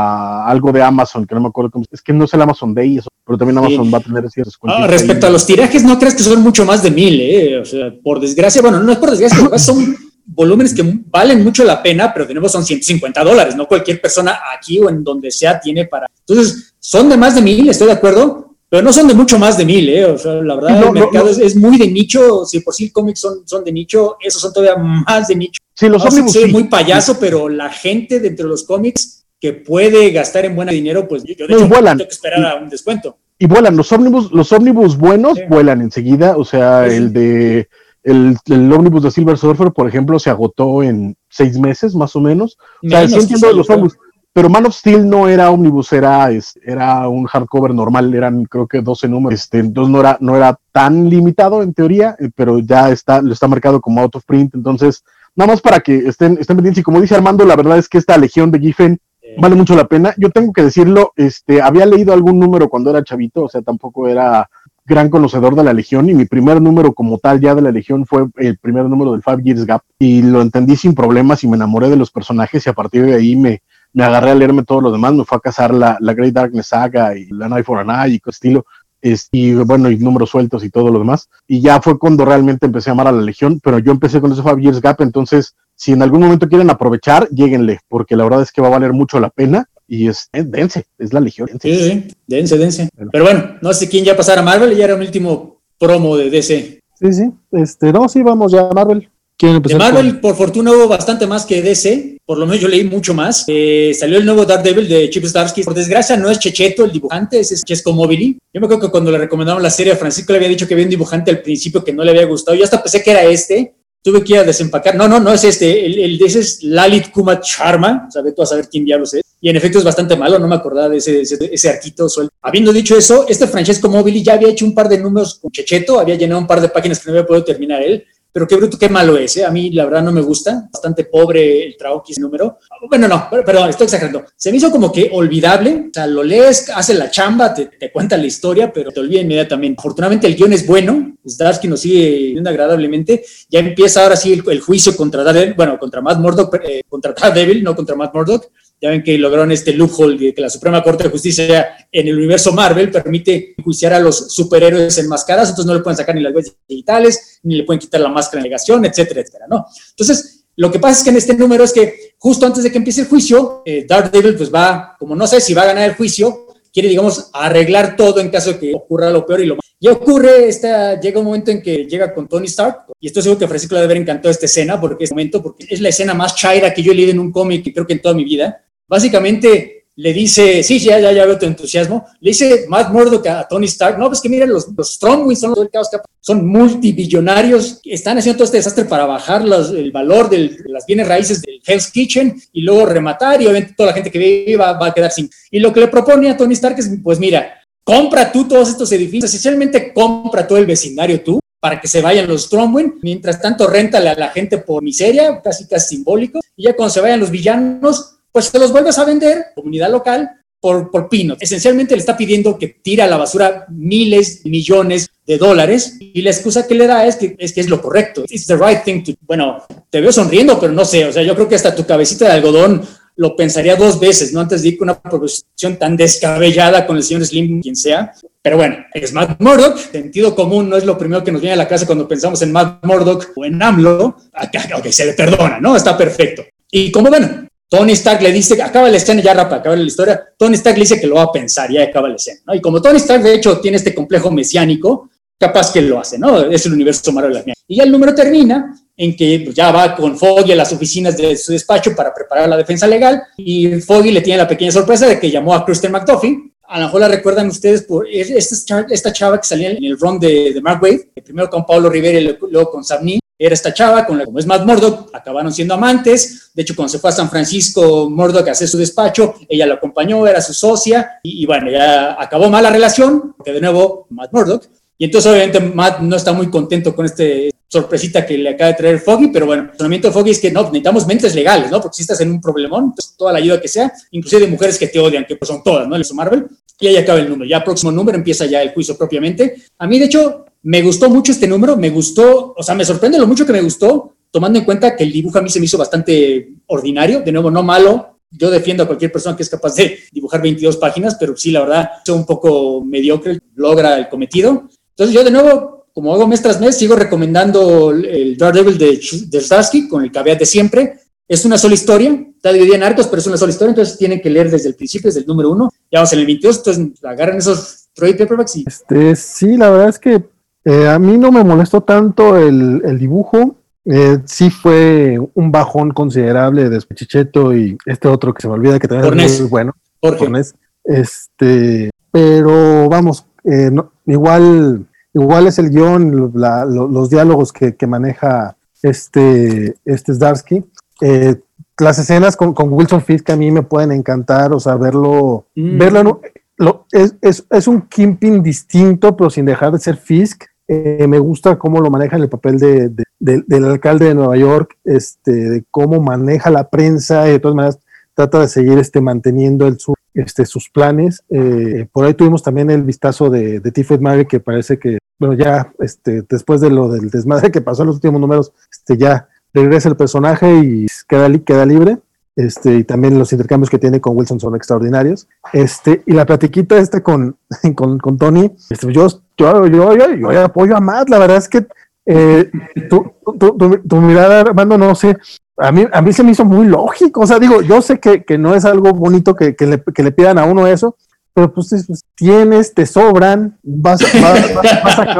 a algo de Amazon, que no me acuerdo cómo es, que no es el Amazon Day, eso, pero también Amazon sí. va a tener ciertos descuentos. Ah, respecto ahí. A los tirajes, no creas que son mucho más de mil, ¿eh? O sea, por desgracia, bueno, no es por desgracia, son volúmenes que valen mucho la pena, pero de nuevo son ciento cincuenta dólares, no cualquier persona aquí o en donde sea tiene para... Entonces, son de más de mil, estoy de acuerdo, pero no son de mucho más de mil, ¿eh? O sea, la verdad, no, el mercado no, no. Es, es muy de nicho, si por sí cómics son, son de nicho, esos son todavía más de nicho. Sí, los ómnibus soy sí. muy payaso, pero la gente dentro de los cómics que puede gastar en buen dinero, pues yo, yo de no, hecho vuelan. tengo que esperar a un descuento. Y vuelan, los ómnibus, los ómnibus buenos sí. vuelan enseguida, o sea, sí. el de... El, el ómnibus de Silver Surfer, por ejemplo, se agotó en seis meses, más o menos. O sea, sí entiendo de los ómnibus, pero Man of Steel no era ómnibus, era, es, era un hardcover normal, eran creo que doce números. Este, entonces no era, no era tan limitado en teoría, eh, pero ya está, lo está marcado como out of print. Entonces, nada más para que estén, estén pendientes. Y como dice Armando, la verdad es que esta Legión de Giffen eh. vale mucho la pena. Yo tengo que decirlo, este, había leído algún número cuando era chavito, o sea, tampoco era gran conocedor de la Legión, y mi primer número como tal ya de la Legión fue el primer número del Five Years Gap, y lo entendí sin problemas y me enamoré de los personajes, y a partir de ahí me, me agarré a leerme todo lo demás. Me fue a cazar la, la Great Darkness Saga y la Night for an Eye y con estilo, es, y bueno, y números sueltos y todo lo demás, y ya fue cuando realmente empecé a amar a la Legión. Pero yo empecé con ese Five Years Gap, entonces si en algún momento quieren aprovechar, lléguenle, porque la verdad es que va a valer mucho la pena. Y es, es dense, es la Legión. Dense. Sí, sí, dense, dense. Bueno. Pero bueno, no sé quién ya pasara a Marvel, y ya era un último promo de D C. Sí, sí, este, no, sí, vamos ya a Marvel. De Marvel, con... por fortuna, hubo bastante más que D C. Por lo menos yo leí mucho más. Eh, salió el nuevo Daredevil de Chip Zdarsky. Por desgracia, no es Checheto el dibujante, es Chesco Mobili. Yo me acuerdo que cuando le recomendaron la serie a Francisco le había dicho que había un dibujante al principio que no le había gustado. Yo hasta pensé que era este. Tuve que ir a desempacar. No, no, no es este. El, el de ese es Lalit Kumar Sharma. O sea, ve tú a saber quién diablos es. Y en efecto es bastante malo. No me acordaba de ese, ese, ese arquito suelto. Habiendo dicho eso, este Francesco Mobili ya había hecho un par de números con Checheto. Había llenado un par de páginas que no había podido terminar él. Pero qué bruto, qué malo es, ¿eh? A mí la verdad no me gusta, bastante pobre el trabajo que hizo el número. Bueno, no, perdón, estoy exagerando. Se me hizo como que olvidable, o sea, lo lees, hace la chamba, te, te cuenta la historia, pero te olvida inmediatamente. Afortunadamente el guión es bueno, Zdarsky nos sigue viendo agradablemente, ya empieza ahora sí el, el juicio contra Daredevil, bueno, contra Matt Murdock, eh, contra Daredevil, no contra Matt Murdock. Ya ven que lograron este loophole de que la Suprema Corte de Justicia en el universo Marvel permite enjuiciar a los superhéroes enmascarados, entonces no le pueden sacar ni las huellas digitales, ni le pueden quitar la máscara en negación, etcétera, etcétera, ¿no? Entonces, lo que pasa es que en este número es que justo antes de que empiece el juicio, eh, Daredevil pues va, como no sé si va a ganar el juicio, quiere, digamos, arreglar todo en caso de que ocurra lo peor y lo más. Y ocurre, esta, llega un momento en que llega con Tony Stark, y estoy seguro que a Francisco le debe haber encantado esta escena, porque, este momento, porque es la escena más chaira que yo he leído en un cómic, creo que en toda mi vida. Básicamente le dice, sí, ya, ya, ya veo tu entusiasmo, le dice Matt Murdock a Tony Stark, no, pues que miren, los, los Stromwings son los caos, son multibillonarios, están haciendo todo este desastre para bajar los, el valor del, de las bienes raíces del Hell's Kitchen y luego rematar, y obviamente toda la gente que vive va, va a quedar sin. Y lo que le propone a Tony Stark es, pues mira, compra tú todos estos edificios, esencialmente compra todo el vecindario tú, para que se vayan los Stromwing, mientras tanto réntale a la gente por miseria, casi casi simbólico, y ya cuando se vayan los villanos, pues te los vuelves a vender, comunidad local, por, por peanuts. Esencialmente le está pidiendo que tire a la basura miles, millones de dólares, y la excusa que le da es que es, que es lo correcto. It's the right thing to... Bueno, te veo sonriendo, pero no sé, o sea, yo creo que hasta tu cabecita de algodón lo pensaría dos veces, ¿no? Antes de ir con una proposición tan descabellada con el señor Slim, quien sea. Pero bueno, es Matt Murdock, sentido común no es lo primero que nos viene a la casa cuando pensamos en Matt Murdock o en AMLO. Ok, se le perdona, ¿no? Está perfecto. Y como bueno, Tony Stark le dice, acaba la escena ya rápido, acaba la historia, Tony Stark le dice que lo va a pensar, ya acaba la escena, ¿no? Y como Tony Stark de hecho tiene este complejo mesiánico, capaz que lo hace, ¿no? Es el universo Marvel. Y ya el número termina en que pues, ya va con Foggy a las oficinas de su despacho para preparar la defensa legal, y Foggy le tiene la pequeña sorpresa de que llamó a Kristen McDuffie. A lo mejor la recuerdan ustedes por esta, esta chava que salía en el run de, de Mark Waid, primero con Paulo Rivera y luego con Sam Neill. Era esta chava, con la, como es Matt Murdock, acabaron siendo amantes. De hecho, cuando se fue a San Francisco, Murdock a hacer su despacho, ella lo acompañó, era su socia, y, y bueno, ya acabó mal la relación, porque de nuevo, Matt Murdock. Y entonces, obviamente, Matt no está muy contento con este sorpresita que le acaba de traer Foggy, pero bueno, el razonamiento de Foggy es que no, necesitamos mentes legales, ¿no? Porque si estás en un problemón, entonces toda la ayuda que sea, inclusive de mujeres que te odian, que pues son todas, ¿no? En el Marvel, y ahí acaba el número. Ya próximo número empieza ya el juicio propiamente. A mí, de hecho, me gustó mucho este número, me gustó, o sea, me sorprende lo mucho que me gustó, tomando en cuenta que el dibujo a mí se me hizo bastante ordinario, de nuevo, no malo. Yo defiendo a cualquier persona que es capaz de dibujar veintidós páginas, pero sí, la verdad, es un poco mediocre, logra el cometido. Entonces yo de nuevo, como hago mes tras mes, sigo recomendando el Daredevil de, de Zdarsky con el caveat de siempre. Es una sola historia, está dividida en arcos, pero es una sola historia, entonces tienen que leer desde el principio, desde el número uno. Ya vamos en el veintidós, entonces agarran esos trade paperbacks y... Este, sí, la verdad es que eh, a mí no me molestó tanto el, el dibujo. Eh, sí fue un bajón considerable de Checheto y este otro que se me olvida que también es muy bueno. Pornes. Este, pero vamos, eh, no, igual, igual es el guión, la, lo, los diálogos que, que maneja este, este Zdarsky. Eh, las escenas con, con Wilson Fisk a mí me pueden encantar, o sea, verlo, mm. verlo en un, lo, es, es, es un Kingpin distinto, pero sin dejar de ser Fisk. Eh, me gusta cómo lo maneja en el papel de, de, de, del alcalde de Nueva York, este, de cómo maneja la prensa y de todas maneras trata de seguir este, manteniendo el, su, este, sus planes. Eh, por ahí tuvimos también el vistazo de, de Tiffany Mary, que parece que, bueno, ya este, después de lo del desmadre que pasó en los últimos números, este, ya regresa el personaje y queda, queda libre. Este, y también los intercambios que tiene con Wilson son extraordinarios. Este, y la platiquita esta con, con, con Tony, este, yo, yo, yo, yo, yo apoyo a Matt, la verdad es que eh, tu, tu, tu, tu mirada, Armando, no sé, a mí, a mí se me hizo muy lógico, o sea, digo, yo sé que, que no es algo bonito que, que, le, que le pidan a uno eso, pero pues, pues tienes, te sobran, vas, vas, vas, vas, a,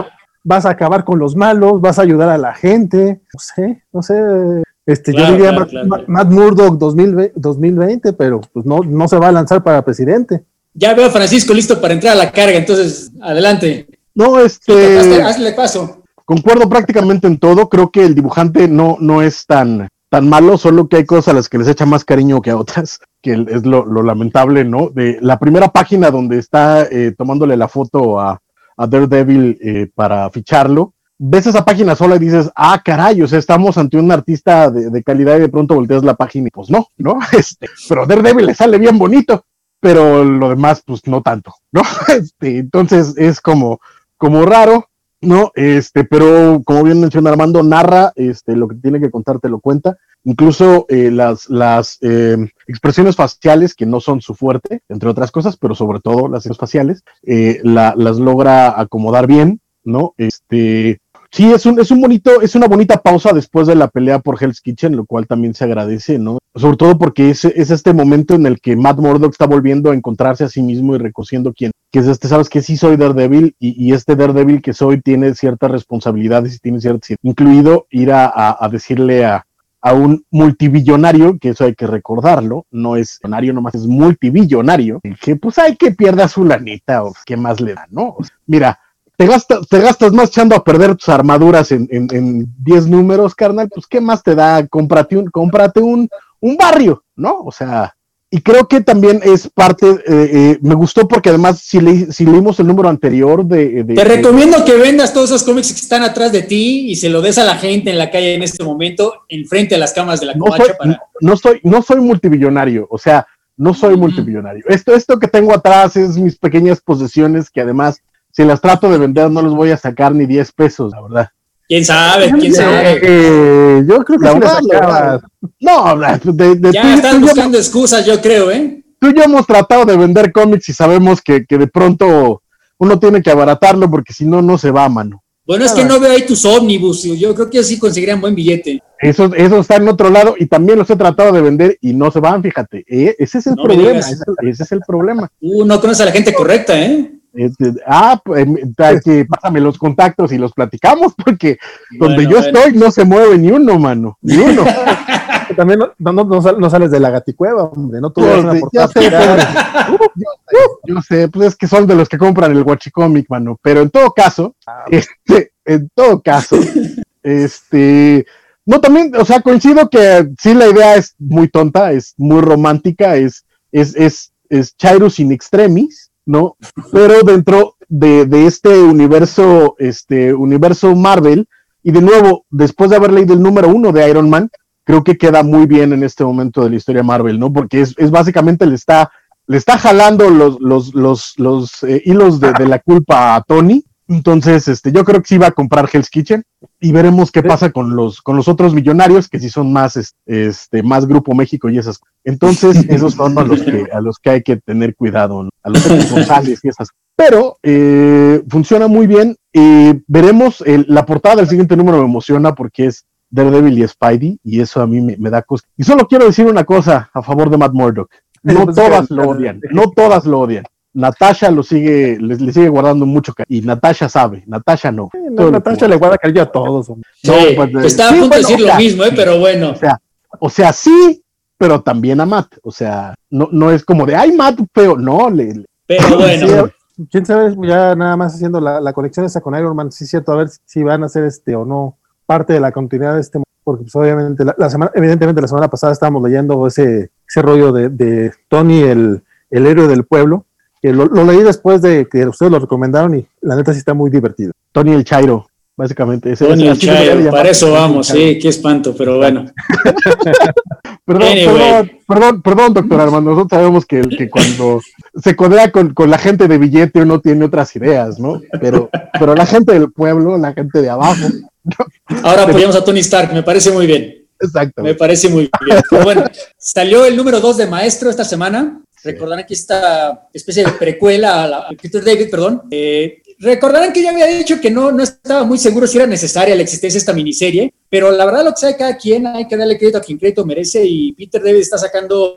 vas a acabar con los malos, vas a ayudar a la gente, no sé, no sé, este, claro, yo diría claro, Matt, claro. Matt Murdock dos mil veinte, pero pues no, no se va a lanzar para presidente. Ya veo a Francisco listo para entrar a la carga, entonces, adelante. No, este... Hazle, hazle paso. Concuerdo prácticamente en todo, creo que el dibujante no, no es tan, tan malo, solo que hay cosas a las que les echa más cariño que a otras, que es lo, lo lamentable, ¿no? De la primera página donde está eh, tomándole la foto a, a Daredevil eh, para ficharlo, ves esa página sola y dices, ah, caray, o sea, estamos ante un artista de, de calidad y de pronto volteas la página y pues no, ¿no? Este, pero Daredevil le sale bien bonito, pero lo demás, pues no tanto, ¿no? Este, entonces es como, como raro, ¿no? Este, pero como bien menciona Armando, narra este, lo que tiene que contar, te lo cuenta. Incluso eh, las, las eh, expresiones faciales, que no son su fuerte, entre otras cosas, pero sobre todo las expresiones faciales, eh, la, las logra acomodar bien, ¿no? Este, sí, es un, es un bonito, es una bonita pausa después de la pelea por Hell's Kitchen, lo cual también se agradece, ¿no? Sobre todo porque es, es este momento en el que Matt Murdock está volviendo a encontrarse a sí mismo y recociendo quién, que es este, sabes que sí soy Daredevil, y, y este Daredevil que soy tiene ciertas responsabilidades y tiene ciertas, incluido ir a, a, a decirle a, a un multibillonario, que eso hay que recordarlo, no es billonario nomás, es multibillonario, que pues hay que pierda su lanita, o qué más le da, ¿no? O sea, mira, Te gastas, te gastas más echando a perder tus armaduras en diez números, carnal, pues ¿qué más te da? Cómprate un, cómprate un, un barrio, ¿no? O sea, y creo que también es parte, eh, eh, me gustó porque además si, le, si leímos el número anterior de... de Te recomiendo que vendas todos esos cómics que están atrás de ti y se lo des a la gente en la calle en este momento, enfrente a las cámaras de la no covacha. Soy, para... no, soy, no soy multimillonario, o sea, no soy uh-huh. multimillonario. Esto, esto que tengo atrás es mis pequeñas posesiones que además... Si las trato de vender, no les voy a sacar ni diez pesos, la verdad. ¿Quién sabe? ¿Quién sabe? Eh, yo creo que la sí verdad, la verdad. No, de, de ya tú, están tú buscando yo, excusas, yo creo, ¿eh? Tú y yo hemos tratado de vender cómics y sabemos que, que de pronto uno tiene que abaratarlo porque si no, no se va, mano. Bueno, es que no veo ahí tus ómnibus. Yo creo que sí conseguirían buen billete. Eso, eso está en otro lado y también los he tratado de vender y no se van, fíjate. Eh, ese es el no problema. Ese, ese es el problema. Tú no conoces a la gente correcta, ¿eh? Este, ah, pues, que pásame los contactos y los platicamos, porque bueno, donde yo bueno. estoy no se mueve ni uno, mano, ni uno. También no, no, no, no sales de la gaticueva, hombre, no tú pues, una ya sé, yo, sé, yo sé, pues es que son de los que compran el Guachicomic, mano, pero en todo caso, ah, este, en todo caso, este, no, también, o sea, coincido que sí la idea es muy tonta, es muy romántica, es, es, es, es Chairus in extremis, ¿no? Pero dentro de, de este universo, este universo Marvel, y de nuevo, después de haber leído el número uno de Iron Man, creo que queda muy bien en este momento de la historia Marvel, ¿no? Porque es, es básicamente le está, le está jalando los, los, los, los eh, hilos de, de la culpa a Tony. Entonces, este, yo creo que sí va a comprar Hell's Kitchen y veremos qué pasa con los, con los otros millonarios que sí son más, este, más Grupo México y esas cosas. Entonces, esos son a los que, a los que hay que tener cuidado, ¿no? A los responsables y esas cosas. Pero eh, funciona muy bien y veremos, el, la portada del siguiente número me emociona porque es Daredevil y Spidey y eso a mí me, me da cosa. Y solo quiero decir una cosa a favor de Matt Murdock. No todas lo odian, no todas lo odian. Natasha lo sigue, le, le sigue guardando mucho cariño. Y Natasha sabe, Natasha no. Sí, no Natasha le guarda cariño a todos. Sí, no, pues, estaba sí, a punto de decir bueno, lo mismo, ¿eh? Sí, pero bueno. O sea, o sea, sí, pero también a Matt. O sea, no, no es como de, ay, Matt, feo. No, le. le pero bueno. Sí, quién sabe, ya nada más haciendo la, la conexión esa con Iron Man, sí es cierto, a ver si van a hacer este o no parte de la continuidad de este, porque pues obviamente, la, la semana, evidentemente la semana pasada estábamos leyendo ese, ese rollo de, de Tony, el, el héroe del pueblo. Que lo, lo leí después de que ustedes lo recomendaron y la neta sí está muy divertido. Tony el Chairo, básicamente. Ese, Tony ese, el Chairo, para eso vamos, sí, qué espanto, pero bueno. perdón, anyway. perdón, perdón, perdón, doctor Armando, nosotros sabemos que, que cuando se codea con, con la gente de billete uno tiene otras ideas, ¿no? Pero, pero la gente del pueblo, la gente de abajo... Ahora apoyamos a Tony Stark, me parece muy bien. Exacto. Me parece muy bien. Pero bueno, salió el número dos de Maestro esta semana. Recordarán que esta especie de precuela a, la, a Peter David, perdón, eh, recordarán que yo había dicho que no, no estaba muy seguro si era necesaria la existencia de esta miniserie, pero la verdad lo que sabe cada quien, hay que darle crédito a quien crédito merece y Peter David está sacando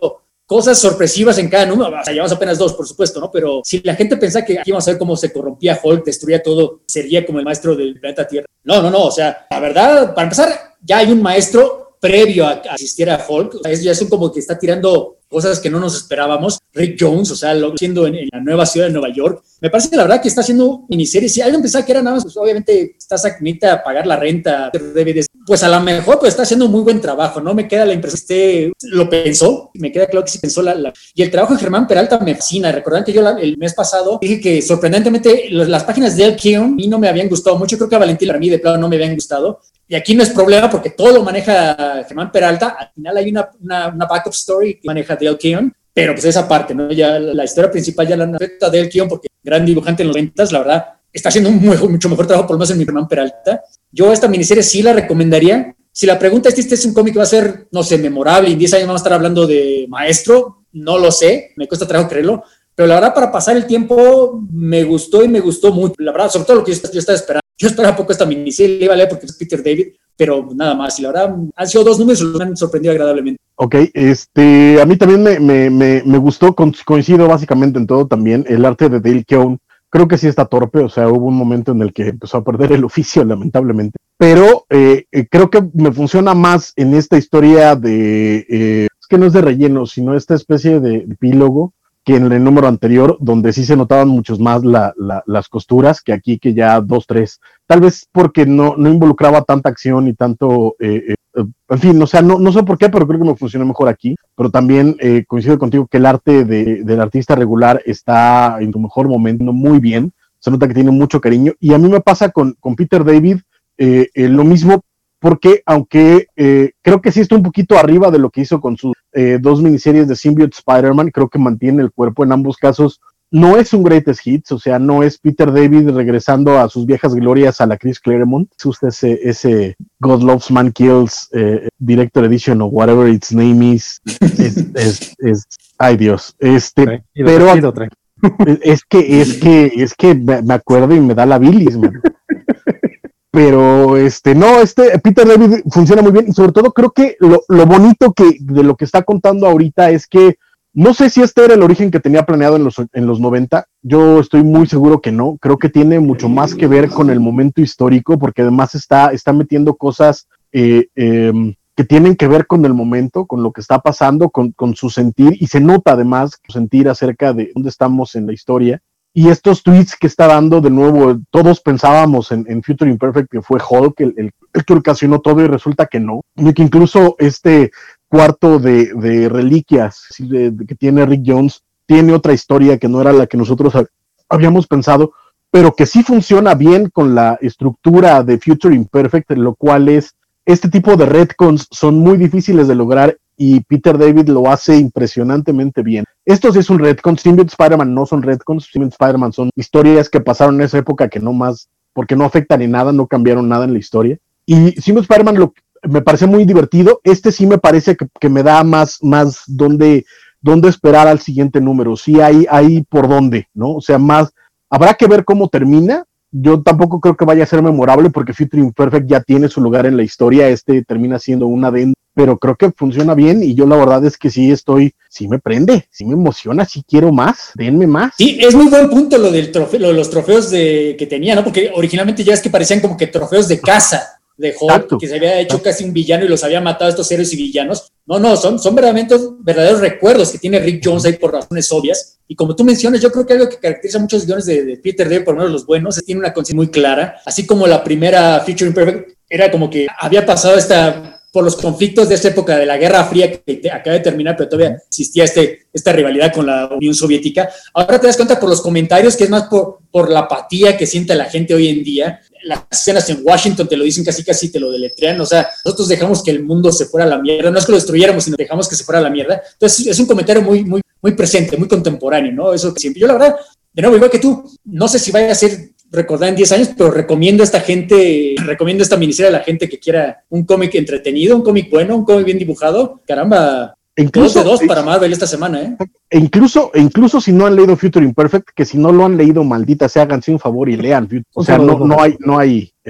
cosas sorpresivas en cada número. O sea, llevamos apenas dos, por supuesto, ¿no? Pero si la gente pensaba que aquí vamos a ver cómo se corrompía Hulk, destruía todo, sería como el maestro del planeta Tierra. No, no, no. O sea, la verdad, para empezar, ya hay un maestro previo a que asistiera a Hulk. O sea, es, ya es un como que está tirando cosas que no nos esperábamos. Rick Jones, o sea, lo siendo en, en la nueva ciudad de Nueva York. Me parece que la verdad que está haciendo miniseries. Si alguien pensaba que era nada más, pues obviamente está sacanita a pagar la renta, D V Ds. Pues a lo mejor pues está haciendo un muy buen trabajo, ¿no? Me queda la impresión que usted lo pensó, me queda claro que sí pensó la, la... Y el trabajo de Germán Peralta me fascina. Recordarán que yo la, el mes pasado dije que sorprendentemente las páginas de Dale Keown a mí no me habían gustado mucho. Creo que a Valentín a mí de plano no me habían gustado. Y aquí no es problema porque todo lo maneja Germán Peralta. Al final hay una, una, una backup story que maneja Dale Keown, pero pues esa parte, ¿no? Ya la, la historia principal ya la afecta a Dale Keown porque gran dibujante en los noventas, la verdad, está haciendo un muy, mucho mejor trabajo, por lo menos en mi Germán Peralta. Yo esta miniserie sí la recomendaría. Si la pregunta es si este es un cómic que va a ser, no sé, memorable, y en diez años vamos a estar hablando de maestro, no lo sé, me cuesta trabajo creerlo, pero la verdad para pasar el tiempo me gustó y me gustó mucho, la verdad, sobre todo lo que yo, yo estaba esperando. Yo esperaba poco esta miniserie, le iba a leer porque es Peter David, pero nada más, y la verdad han sido dos números y me han sorprendido agradablemente. Ok, este, a mí también me, me, me, me gustó, coincido básicamente en todo también, el arte de Dale Keown. Creo que sí está torpe, o sea, hubo un momento en el que empezó a perder el oficio, lamentablemente. Pero eh, eh, creo que me funciona más en esta historia de, eh, es que no es de relleno, sino esta especie de epílogo que en el número anterior, donde sí se notaban muchos más la, la, las costuras que aquí, que ya dos, tres. Tal vez porque no, no involucraba tanta acción y tanto... Eh, eh, en fin, o sea, no, no sé por qué, pero creo que me funcionó mejor aquí. Pero también eh, coincido contigo que el arte de, del artista regular está en su mejor momento, muy bien. Se nota que tiene mucho cariño. Y a mí me pasa con, con Peter David eh, eh, lo mismo, porque aunque eh, creo que sí está un poquito arriba de lo que hizo con sus eh, dos miniseries de Symbiote Spider-Man, creo que mantiene el cuerpo en ambos casos. No es un greatest hits, o sea, no es Peter David regresando a sus viejas glorias a la Chris Claremont. Es usted ese, ese God Loves Man Kills eh, Director Edition o whatever its name is. Es, es, es ay Dios. Este, tranquilo, pero tranquilo, tranquilo. Es que, es que, es que me acuerdo y me da la bilis, man. Pero este, no, este Peter David funciona muy bien y sobre todo creo que lo, lo bonito que de lo que está contando ahorita es que no sé si este era el origen que tenía planeado en los, en los noventa, yo estoy muy seguro que no, creo que tiene mucho más que ver con el momento histórico, porque además está, está metiendo cosas eh, eh, que tienen que ver con el momento, con lo que está pasando, con, con su sentir, y se nota además su sentir acerca de dónde estamos en la historia. Y estos tweets que está dando, de nuevo, todos pensábamos en, en Future Imperfect que fue Hulk el, el, el que ocasionó todo y resulta que no. Y que incluso este cuarto de, de reliquias de, de, que tiene Rick Jones tiene otra historia que no era la que nosotros hab- habíamos pensado, pero que sí funciona bien con la estructura de Future Imperfect, lo cual es, este tipo de retcons son muy difíciles de lograr y Peter David lo hace impresionantemente bien. Esto sí es un retcon, Symbiote Spider-Man no son retcons, Symbiote Spider-Man son historias que pasaron en esa época que no más, porque no afectan en nada, no cambiaron nada en la historia. Y Symbiote Spider-Man lo, me parece muy divertido, este sí me parece que, que me da más, más dónde, dónde esperar al siguiente número, sí hay, hay por dónde, ¿no? O sea, más, habrá que ver cómo termina. Yo tampoco creo que vaya a ser memorable porque Future Imperfect ya tiene su lugar en la historia, este termina siendo un adendo, pero creo que funciona bien y yo la verdad es que sí estoy, sí me prende, sí me emociona, sí quiero más, denme más. Sí, es muy buen punto lo del trofeo, lo de los trofeos de, que tenía, ¿no? Porque originalmente ya es que parecían como que trofeos de casa de Hulk, exacto, que se había hecho casi un villano y los había matado a estos héroes y villanos. No, no, son, son verdaderamente verdaderos recuerdos que tiene Rick Jones ahí por razones obvias. Y como tú mencionas, yo creo que algo que caracteriza a muchos guiones de, de Peter David, por lo menos los buenos, es que tiene una conciencia muy clara. Así como la primera Future Imperfect era como que había pasado esta por los conflictos de esa época de la Guerra Fría que te, acaba de terminar, pero todavía existía este, esta rivalidad con la Unión Soviética. Ahora te das cuenta por los comentarios que es más por, por la apatía que siente la gente hoy en día. Las escenas en Washington te lo dicen casi casi te lo deletrean, o sea, nosotros dejamos que el mundo se fuera a la mierda, no es que lo destruyéramos, sino dejamos que se fuera a la mierda. Entonces es un comentario muy, muy, muy presente, muy contemporáneo, ¿no? Eso que siempre, yo la verdad, de nuevo, igual que tú, no sé si vaya a ser recordar en diez años, pero recomiendo a esta gente, recomiendo esta miniserie a la gente que quiera un cómic entretenido, un cómic bueno, un cómic bien dibujado. Caramba, incluso, dos de dos para Marvel esta semana, ¿eh? E incluso, e incluso si no han leído Future Imperfect, que si no lo han leído, maldita sea, háganse un favor y lean. O sea, no, no hay, no hay, ¿eh?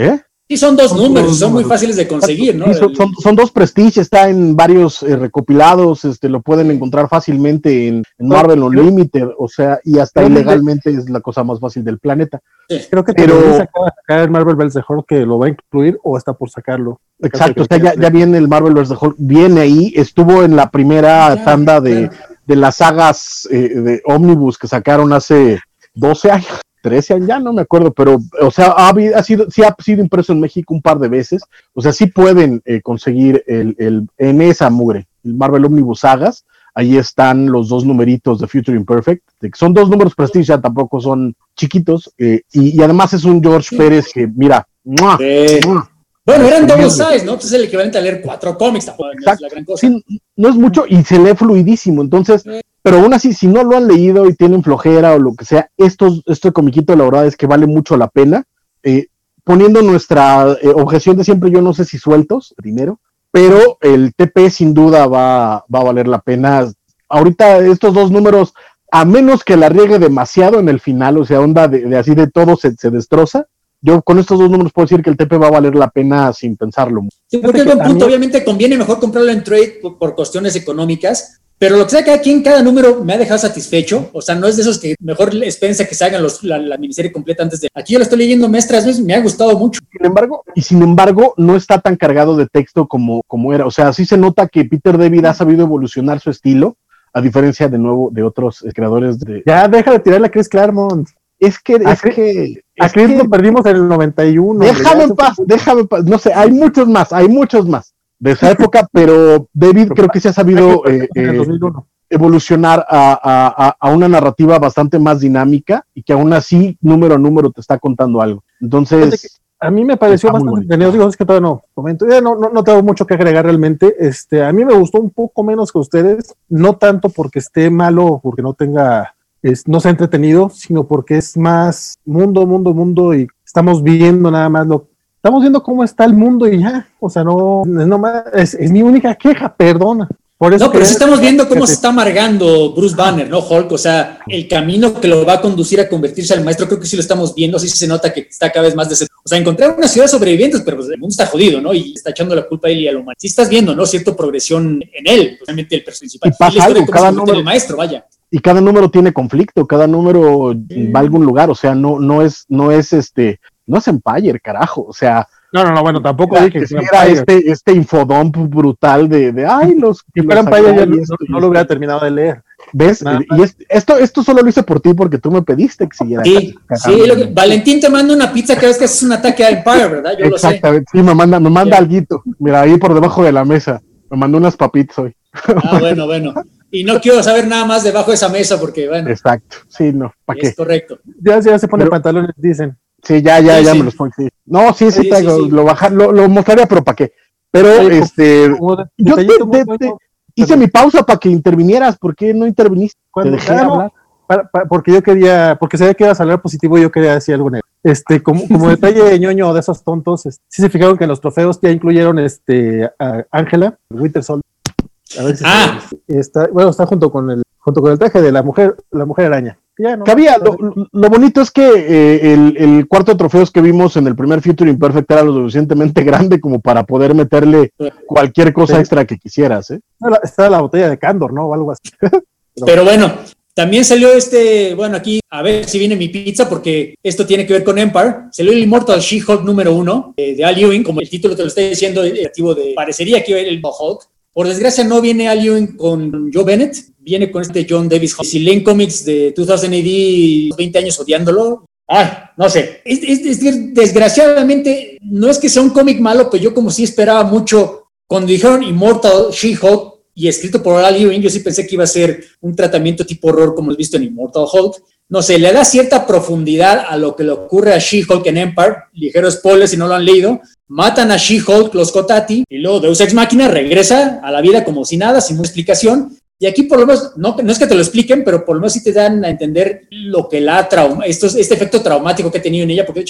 Sí, son dos números, dos son números. Muy fáciles de conseguir, ¿no? Sí, son, son, son dos Prestige, está en varios eh, recopilados, este, lo pueden encontrar fácilmente en, en Marvel Unlimited, o sea, y hasta Creo ilegalmente que... es la cosa más fácil del planeta. Sí. Creo que pero acaba de sacar el Marvel versus. Hulk, que lo va a incluir o está por sacarlo. Exacto, o sea, ya, ya viene el Marvel versus. Hulk, viene ahí, estuvo en la primera ya, tanda de, de las sagas eh, de Omnibus que sacaron hace doce años. trece años, ya no me acuerdo, pero, o sea, ha, ha sido, sí ha sido impreso en México un par de veces, o sea, sí pueden eh, conseguir el, el, en esa mugre, el Marvel Omnibus Sagas, ahí están los dos numeritos de Future Imperfect, son dos números Prestige, ya tampoco son chiquitos, eh, y, y además es un George sí. Pérez que, mira, ¡mua! Sí. ¡mua! Bueno, eran double size, ¿no? Pues es el equivalente a leer cuatro cómics, tampoco no es la gran cosa. Sí, no es mucho y se lee fluidísimo, entonces, sí. Pero aún así, si no lo han leído y tienen flojera o lo que sea, estos, este comiquito la verdad es que vale mucho la pena, eh, poniendo nuestra eh, objeción de siempre, yo no sé si sueltos, primero, pero el T P sin duda va, va a valer la pena. Ahorita estos dos números, a menos que la riegue demasiado en el final, o sea, onda de, de así de todo se, se destroza, yo con estos dos números puedo decir que el T P va a valer la pena sin pensarlo. Sí, porque es buen punto, obviamente conviene mejor comprarlo en trade por, por cuestiones económicas, pero lo que sea que aquí en cada número me ha dejado satisfecho, o sea, no es de esos que mejor les piensa que se hagan los, la, la miniserie completa antes de... Aquí yo la estoy leyendo mes tras mes, me ha gustado mucho. Sin embargo, y sin embargo, no está tan cargado de texto como, como era, o sea, sí se nota que Peter David ha sabido evolucionar su estilo, a diferencia de nuevo de otros creadores de... Ya, deja de tirarle a Chris Claremont. Es que, es Chris, que... A Chris lo perdimos en el noventa y uno. Déjame en paz, déjame en paz, no sé, hay muchos más, hay muchos más de esa época, pero David creo que se ha sabido... Eh, eh, evolucionar a, a, a una narrativa bastante más dinámica y que aún así, número a número, te está contando algo. Entonces, a mí me pareció bastante entretenido, digo, es que todavía no comento, ya no, no, no tengo mucho que agregar realmente. Este, a mí me gustó un poco menos que ustedes, no tanto porque esté malo, porque no tenga, es, no sea entretenido, sino porque es más mundo, mundo, mundo, y estamos viendo nada más lo estamos viendo cómo está el mundo y ya, o sea, no, no es, es mi única queja, perdona. Por eso no, pero sí estamos viendo cómo se está amargando Bruce Banner, ¿no, Hulk? O sea, el camino que lo va a conducir a convertirse al maestro, creo que sí lo estamos viendo, sí se nota que está cada vez más de... O sea, encontrar una ciudad de sobrevivientes, pero pues el mundo está jodido, ¿no? Y está echando la culpa a él y a la humanidad. Sí estás viendo, ¿no? Cierta progresión en él, obviamente el personaje principal. Y pasa algo, cada número, el maestro, vaya. Y cada número tiene conflicto, cada número sí. va a algún lugar, o sea, no, no es, no es este, no es Empire, carajo, o sea... No, no, no, bueno, tampoco dije que era este, este infodump brutal de, de ay, los... Si fuera Empire ya no, no, no lo hubiera terminado de leer. ¿Ves? Nada. Y es, esto, esto solo lo hice por ti porque tú me pediste que siguiera. Sí, sí, lo que, Valentín te manda una pizza cada vez que haces un ataque a Empire, ¿verdad? Yo Exactamente, lo sé. Sí, me manda, me manda alguito. Mira, ahí por debajo de la mesa. Me mandó unas papitas hoy. Ah, bueno, bueno. Y no quiero saber nada más debajo de esa mesa porque, bueno. Exacto, sí, no, ¿para qué? Es correcto. Ya, ya se pone Pero, pantalones, dicen. Sí, ya, ya, sí, ya sí. me los pongo. Sí. No, sí, sí, sí, traigo, sí, sí. Lo, bajar, lo, lo mostraría, pero ¿para qué? Pero, Oye, este, como de, yo te, te, te, hice pero, mi pausa para que intervinieras, ¿por qué no interviniste? Te dejé ah, hablar. Para, para, porque yo quería, porque sabía que iba a salir positivo y yo quería decir algo negro. Este, como, como detalle de ñoño de esos tontos, este, sí se fijaron que en los trofeos ya incluyeron este a Ángela, Winter Soldier. A ver si ah. está, está, bueno, está junto con el, junto con el traje de la mujer, la mujer araña. Ya, no, Cabía, lo, lo bonito es que eh, el, el cuarto de trofeos que vimos en el primer Future Imperfect era lo suficientemente grande como para poder meterle cualquier cosa sí. extra que quisieras, ¿eh? Está la botella de Candor, ¿no? O algo así. Pero, Pero bueno, también salió este, bueno, aquí, a ver si viene mi pizza, porque esto tiene que ver con Empire. Salió el Immortal She-Hulk número uno, eh, de Al Ewing, como el título te lo estoy diciendo, el activo de, parecería que iba a ir el Hulk. Por desgracia no viene Al Ewing con Joe Bennett, viene con este John Davis. Si leen cómics de dos mil A D, veinte años odiándolo, ay, no sé. Es, es, es, desgraciadamente, no es que sea un cómic malo, pero yo como sí esperaba mucho, cuando dijeron Immortal She-Hulk y escrito por Al Ewing, yo sí pensé que iba a ser un tratamiento tipo horror como hemos visto en Immortal Hulk. No sé, le da cierta profundidad a lo que le ocurre a She-Hulk en Empire. Ligero spoiler si no lo han leído. Matan a She-Hulk, los Kotati, y luego Deus Ex Machina regresa a la vida como si nada, sin una explicación. Y aquí por lo menos, no, no es que te lo expliquen, pero por lo menos sí te dan a entender lo que la trauma, estos, este efecto traumático que ha tenido en ella, porque de hecho es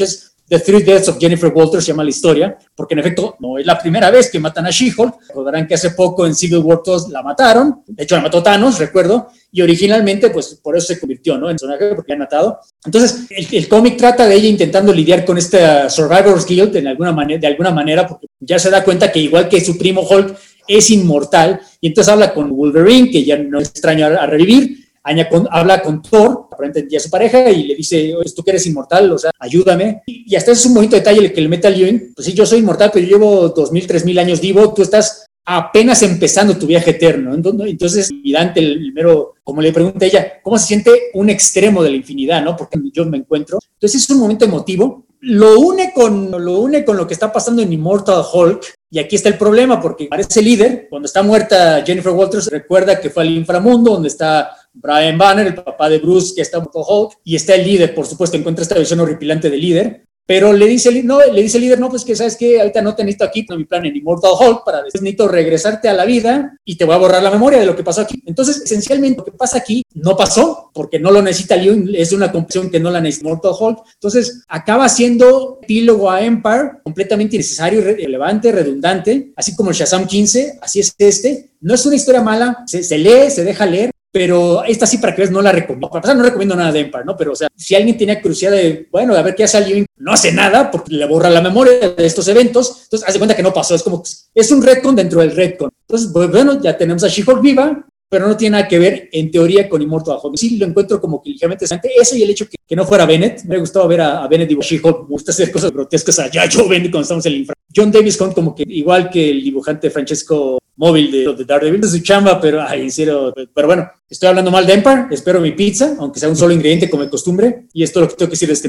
The Three Deaths of Jennifer Walters se llama la historia, porque en efecto no es la primera vez que matan a She-Hulk. Recordarán que hace poco en Civil War dos la mataron, de hecho la mató Thanos, recuerdo, y originalmente pues por eso se convirtió, ¿no?, en personaje, porque la han matado. Entonces el, el cómic trata de ella intentando lidiar con esta Survivor's Guild en alguna manera, de alguna manera, porque ya se da cuenta que igual que su primo Hulk es inmortal, y entonces habla con Wolverine, que ya no es extraño a, a revivir, Con, habla con Thor, aparentemente ya su pareja, y le dice, tú que eres inmortal, o sea, ayúdame. Y, y hasta es un bonito detalle el que le mete al Ewing. Pues sí, yo soy inmortal, pero yo llevo dos mil, tres mil años vivo, tú estás apenas empezando tu viaje eterno. Entonces, y Dante, el, el mero, como le pregunta a ella, ¿cómo se siente un extremo de la infinidad, no? Porque yo me encuentro. Entonces es un momento emotivo. Lo une con lo, une con lo que está pasando en Immortal Hulk. Y aquí está el problema, porque parece líder. Cuando está muerta Jennifer Walters, recuerda que fue al inframundo, donde está Brian Banner, el papá de Bruce, que está muerto Hulk, y está el líder, por supuesto, encuentra esta visión horripilante del líder, pero le dice, no, le dice el líder, no, pues que sabes que ahorita no te necesito aquí, no mi plan en Immortal Hulk, para después necesito regresarte a la vida y te voy a borrar la memoria de lo que pasó aquí. Entonces, esencialmente, lo que pasa aquí no pasó, porque no lo necesita Leon, es una comprensión que no la necesita Immortal Hulk. Entonces, acaba siendo epílogo a Empire, completamente innecesario, irrelevante, redundante, así como el Shazam quince, así es este. No es una historia mala, se, se lee, se deja leer, pero esta sí, para que veas, no la recomiendo. Para pasar, no recomiendo nada de Empire, ¿no? Pero, o sea, si alguien tenía curiosidad de, bueno, a ver qué hace alguien, no hace nada porque le borra la memoria de estos eventos, entonces hace cuenta que no pasó. Es como, es un retcon dentro del retcon. Entonces, pues, bueno, ya tenemos a She-Hulk viva, pero no tiene nada que ver, en teoría, con Immortal Hulk. Sí, lo encuentro como que ligeramente interesante. Eso y el hecho que, que no fuera Bennett. Me gustaba ver a, a Bennett dibujar She-Hulk. Me gusta hacer cosas grotescas allá. Yo Bennett cuando estamos en el infra. John Davis Hunt, como que igual que el dibujante Francesco Móvil de, de Daredevil, de su chamba, pero ay, en serio. Pero bueno, estoy hablando mal de Empire. Espero mi pizza, aunque sea un solo ingrediente como de costumbre. Y esto es lo que tengo que decir de este.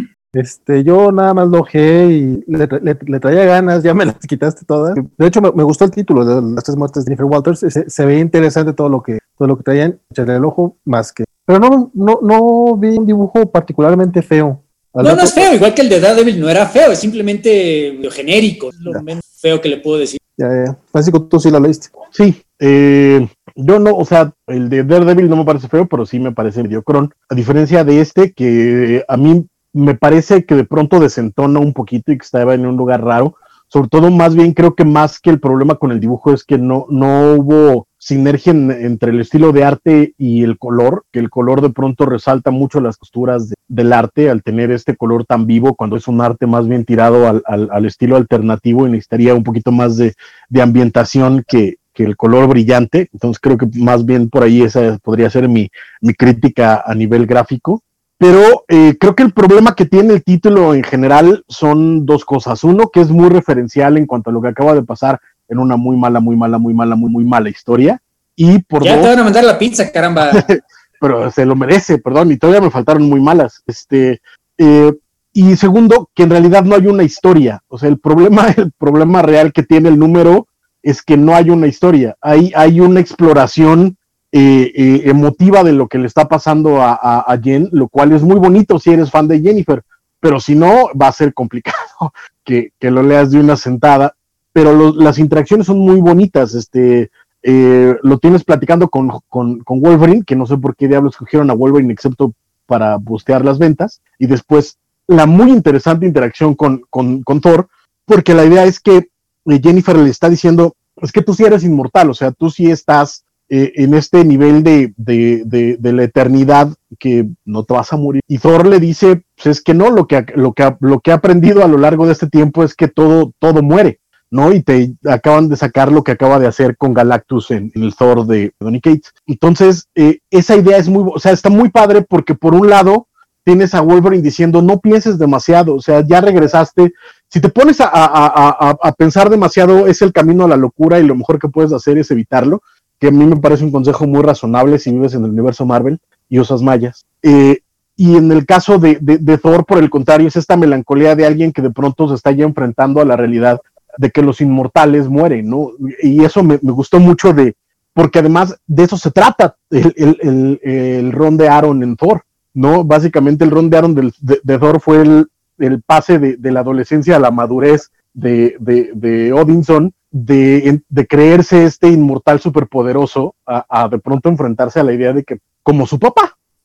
Este, yo nada más lo ojé y le, le, le traía ganas, ya me las quitaste todas. De hecho, me, me gustó el título de Las Tres Muertes de Jennifer Walters. Se, se veía interesante todo lo que todo lo que traían, echarle el ojo más que. Pero no, no, no vi un dibujo particularmente feo. No, no es feo, igual que el de Daredevil no era feo, es simplemente genérico, es lo ya. menos feo que le puedo decir. Ya, ya. Francisco, tú sí la leíste. Sí, eh, yo no, o sea, el de Daredevil no me parece feo, pero sí me parece mediocrón. A diferencia de este, que a mí me parece que de pronto desentona un poquito y que estaba en un lugar raro. Sobre todo, más bien, creo que más que el problema con el dibujo es que no, no hubo sinergia en, entre el estilo de arte y el color, que el color de pronto resalta mucho las costuras de, del arte al tener este color tan vivo, cuando es un arte más bien tirado al, al, al estilo alternativo y necesitaría un poquito más de, de ambientación que, que el color brillante. Entonces creo que más bien por ahí esa podría ser mi, mi crítica a nivel gráfico. Pero eh, creo que el problema que tiene el título en general son dos cosas. Uno, que es muy referencial en cuanto a lo que acaba de pasar en una muy mala, muy mala, muy mala, muy, muy mala historia. Y por ya dos, te van a mandar la pizza, caramba. Pero se lo merece, perdón, y todavía me faltaron muy malas. Este, eh, y segundo, que en realidad no hay una historia. O sea, el problema, el problema real que tiene el número es que no hay una historia. Hay, hay una exploración Eh, eh, emotiva de lo que le está pasando a, a, a Jen, lo cual es muy bonito si eres fan de Jennifer, pero si no, va a ser complicado que, que lo leas de una sentada, pero lo, las interacciones son muy bonitas. Este, eh, lo tienes platicando con, con, con Wolverine, que no sé por qué diablos escogieron a Wolverine excepto para bustear las ventas, y después la muy interesante interacción con, con, con Thor, porque la idea es que Jennifer le está diciendo, es que tú sí eres inmortal, o sea, tú sí estás Eh, en este nivel de, de, de, de la eternidad, que no te vas a morir. Y Thor le dice, pues es que no, lo que, lo que, lo que ha aprendido a lo largo de este tiempo es que todo, todo muere, ¿no? Y te acaban de sacar lo que acaba de hacer con Galactus en, en el Thor de Donny Cates. Entonces, eh, esa idea es muy, o sea, está muy padre porque por un lado tienes a Wolverine diciendo, no pienses demasiado, o sea, ya regresaste. Si te pones a, a, a, a pensar demasiado, es el camino a la locura y lo mejor que puedes hacer es evitarlo, que a mí me parece un consejo muy razonable si vives en el universo Marvel y usas mallas. Eh, y en el caso de, de, de Thor, por el contrario, es esta melancolía de alguien que de pronto se está ya enfrentando a la realidad de que los inmortales mueren, ¿no? Y eso me, me gustó mucho, de porque además de eso se trata el, el, el, el Ron de Aaron en Thor, ¿no? Básicamente el Ron de Aaron del, de, de Thor fue el, el pase de, de la adolescencia a la madurez de, de, de Odinson, De, de creerse este inmortal superpoderoso a, a de pronto enfrentarse a la idea de que, como su papá,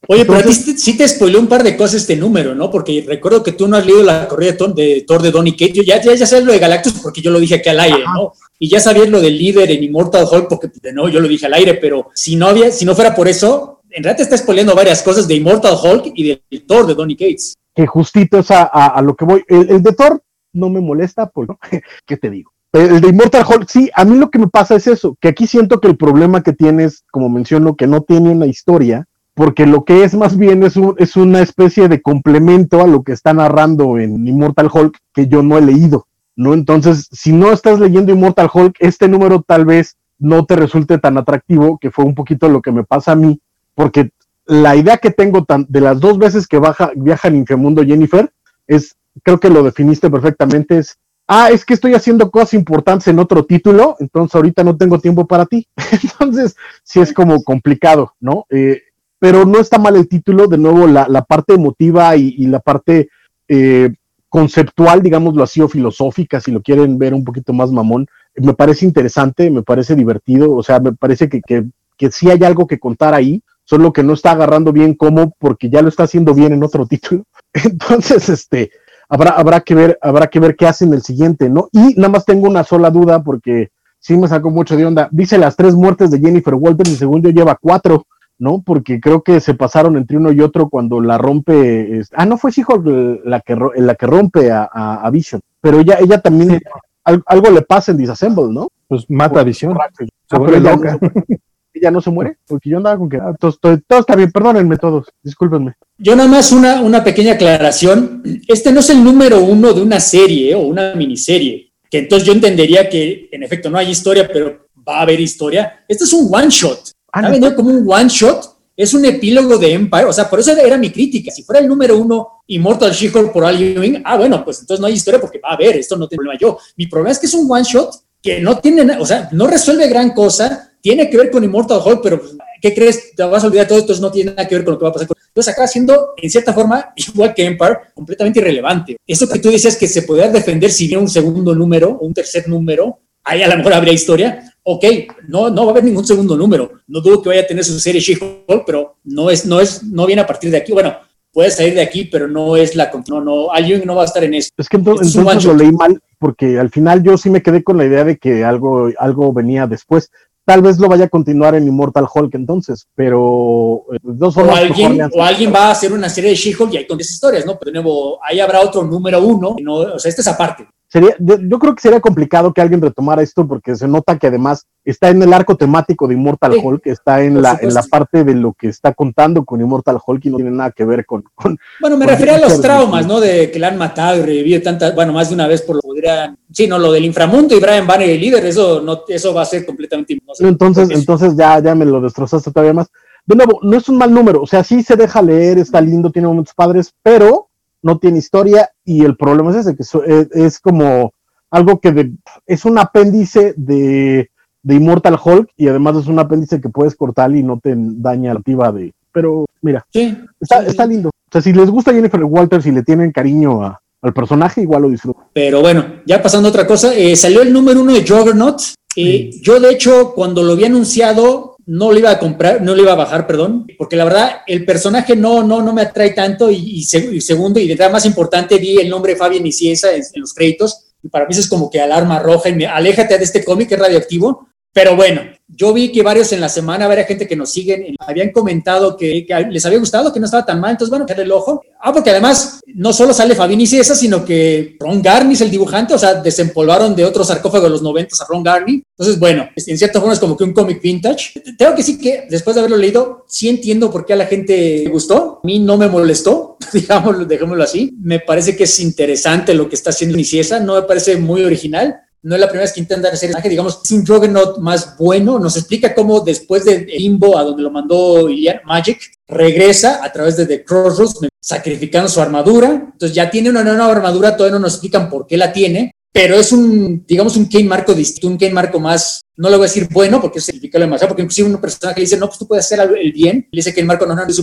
Oye, Entonces, pero a ti sí te spoiló un par de cosas este número, ¿no? Porque recuerdo que tú no has leído la corrida de Thor de, Thor de Donny Cates. Yo ya, ya, ya sabes lo de Galactus porque yo lo dije aquí al aire, ajá, ¿no? Y ya sabías lo del líder en Immortal Hulk porque no, yo lo dije al aire, pero si no, había, si no fuera por eso, en realidad te está spoileando varias cosas de Immortal Hulk y del de Thor de Donny Cates. Que justito es a, a, a lo que voy. El, el de Thor no me molesta, porque, ¿qué te digo? El de Immortal Hulk, sí, a mí lo que me pasa es eso, que aquí siento que el problema que tienes, como menciono, que no tiene una historia, porque lo que es más bien es, un, es una especie de complemento a lo que está narrando en Immortal Hulk, que yo no he leído, ¿no? Entonces, si no estás leyendo Immortal Hulk, este número tal vez no te resulte tan atractivo, que fue un poquito lo que me pasa a mí, porque la idea que tengo tan, de las dos veces que baja, viaja en Inframundo Jennifer, es, creo que lo definiste perfectamente, es, ah, es que estoy haciendo cosas importantes en otro título, entonces ahorita no tengo tiempo para ti. Entonces, sí es como complicado, ¿no? Eh, pero no está mal el título, de nuevo, la, la parte emotiva y, y la parte eh, conceptual, digámoslo así, o filosófica, si lo quieren ver un poquito más mamón, me parece interesante, me parece divertido, o sea, me parece que, que, que sí hay algo que contar ahí, solo que no está agarrando bien cómo, porque ya lo está haciendo bien en otro título. Entonces, este, habrá, habrá que ver, habrá que ver qué hace en el siguiente, ¿no? Y nada más tengo una sola duda, porque sí me sacó mucho de onda. Dice las tres muertes de Jennifer Walters y según yo lleva cuatro, ¿no? Porque creo que se pasaron entre uno y otro cuando la rompe, es, ah, no fue She-Hulk la que, la que rompe a, a, a Vision, pero ella, ella también, sí, al, algo le pasa en Disassemble, ¿no? Pues mata a Vision, se ah, vuelve loca. Ella no se muere, porque yo andaba con que ah, todo, todo, todo está bien, perdónenme todos, discúlpenme. Yo nada más una, una pequeña aclaración, este no es el número uno de una serie ¿eh? o una miniserie, que entonces yo entendería que en efecto no hay historia, pero va a haber historia. Este es un one shot, ah, ¿está vendido como un one shot? Es un epílogo de Empire, o sea, por eso era mi crítica. Si fuera el número uno Immortal She-Hulk por Al Ewing, ah, bueno, pues entonces no hay historia porque va a haber, esto no tiene problema yo. Mi problema es que es un one shot que no tiene, o sea, no resuelve gran cosa, tiene que ver con Immortal Hulk, pero ¿qué crees? Te vas a olvidar todo esto, no tiene nada que ver con lo que va a pasar. Entonces acaba siendo, en cierta forma, igual que Empire, completamente irrelevante. Eso que tú decías que se podía defender si viene un segundo número o un tercer número, ahí a lo mejor habría historia. Ok, no, no va a haber ningún segundo número. No dudo que vaya a tener su serie She-Hulk, pero no, es, no, es, no viene a partir de aquí. Bueno, puede salir de aquí, pero no es la... No, no, alguien no va a estar en eso. Es que entonces, es entonces lo leí mal, porque al final yo sí me quedé con la idea de que algo, algo venía después. Tal vez lo vaya a continuar en Immortal Hulk entonces, pero eh, de dos formas, o, alguien, o alguien va a hacer una serie de She-Hulk y ahí con esas historias, ¿no? Pero de nuevo, ahí habrá otro número uno, no, o sea, esta es aparte. Sería, yo, yo creo que sería complicado que alguien retomara esto porque se nota que además está en el arco temático de Immortal sí, Hulk, está en la, en la parte de lo que está contando con Immortal Hulk y no tiene nada que ver con... con bueno, me refería a los traumas, ¿no? De que la han matado y revivido tantas, bueno, más de una vez por lo que podrían... Sí, no, lo del inframundo y Brian Banner el líder, eso, no, eso va a ser completamente... No sé, entonces, entonces ya, ya me lo destrozaste todavía más. De nuevo, no es un mal número, o sea, sí se deja leer, está lindo, tiene momentos padres, pero no tiene historia y el problema es ese, que es, es como algo que de, es un apéndice de, de Immortal Hulk y además es un apéndice que puedes cortar y no te daña la activa de... Pero mira, sí, está, sí, está lindo. O sea, si les gusta Jennifer Walters y le tienen cariño a, al personaje, igual lo disfruto. Pero bueno, ya pasando a otra cosa, eh, salió el número uno de Juggernaut. Eh, sí. Yo, de hecho, cuando lo había anunciado, no lo iba a comprar, no lo iba a bajar, perdón, porque la verdad, el personaje no, no, no me atrae tanto y, y, seg- y segundo, y de verdad más importante, vi el nombre de Fabián Nicieza en, en los créditos y para mí eso es como que alarma roja y me, aléjate de este cómic que es radioactivo. Pero bueno, yo vi que varios en la semana, varias gente que nos siguen, habían comentado que, que les había gustado, que no estaba tan mal, entonces bueno, echarle el ojo. Ah, porque además no solo sale Fabián Nicieza, sino que Ron Garney es el dibujante, o sea, desempolvaron de otro sarcófago de los noventas a Ron Garney. Entonces, bueno, en cierta forma es como que un cómic vintage. Tengo que decir que después de haberlo leído, sí entiendo por qué a la gente le gustó. A mí no me molestó, digámoslo, dejémoslo así. Me parece que es interesante lo que está haciendo Nicieza, no me parece muy original. No es la primera vez que intentan hacer el personaje, digamos, es un Juggernaut más bueno. Nos explica cómo después de Limbo, a donde lo mandó Ilian Magic, regresa a través de The Crossroads, sacrificando su armadura. Entonces ya tiene una nueva armadura, todavía no nos explican por qué la tiene, pero es un, digamos, un Kane Marco distinto, un Kane Marco más, no le voy a decir bueno, porque eso significa demasiado, porque inclusive un personaje le dice, no, pues tú puedes hacer el bien, le dice Kane Marco no, no es superhéroe, no.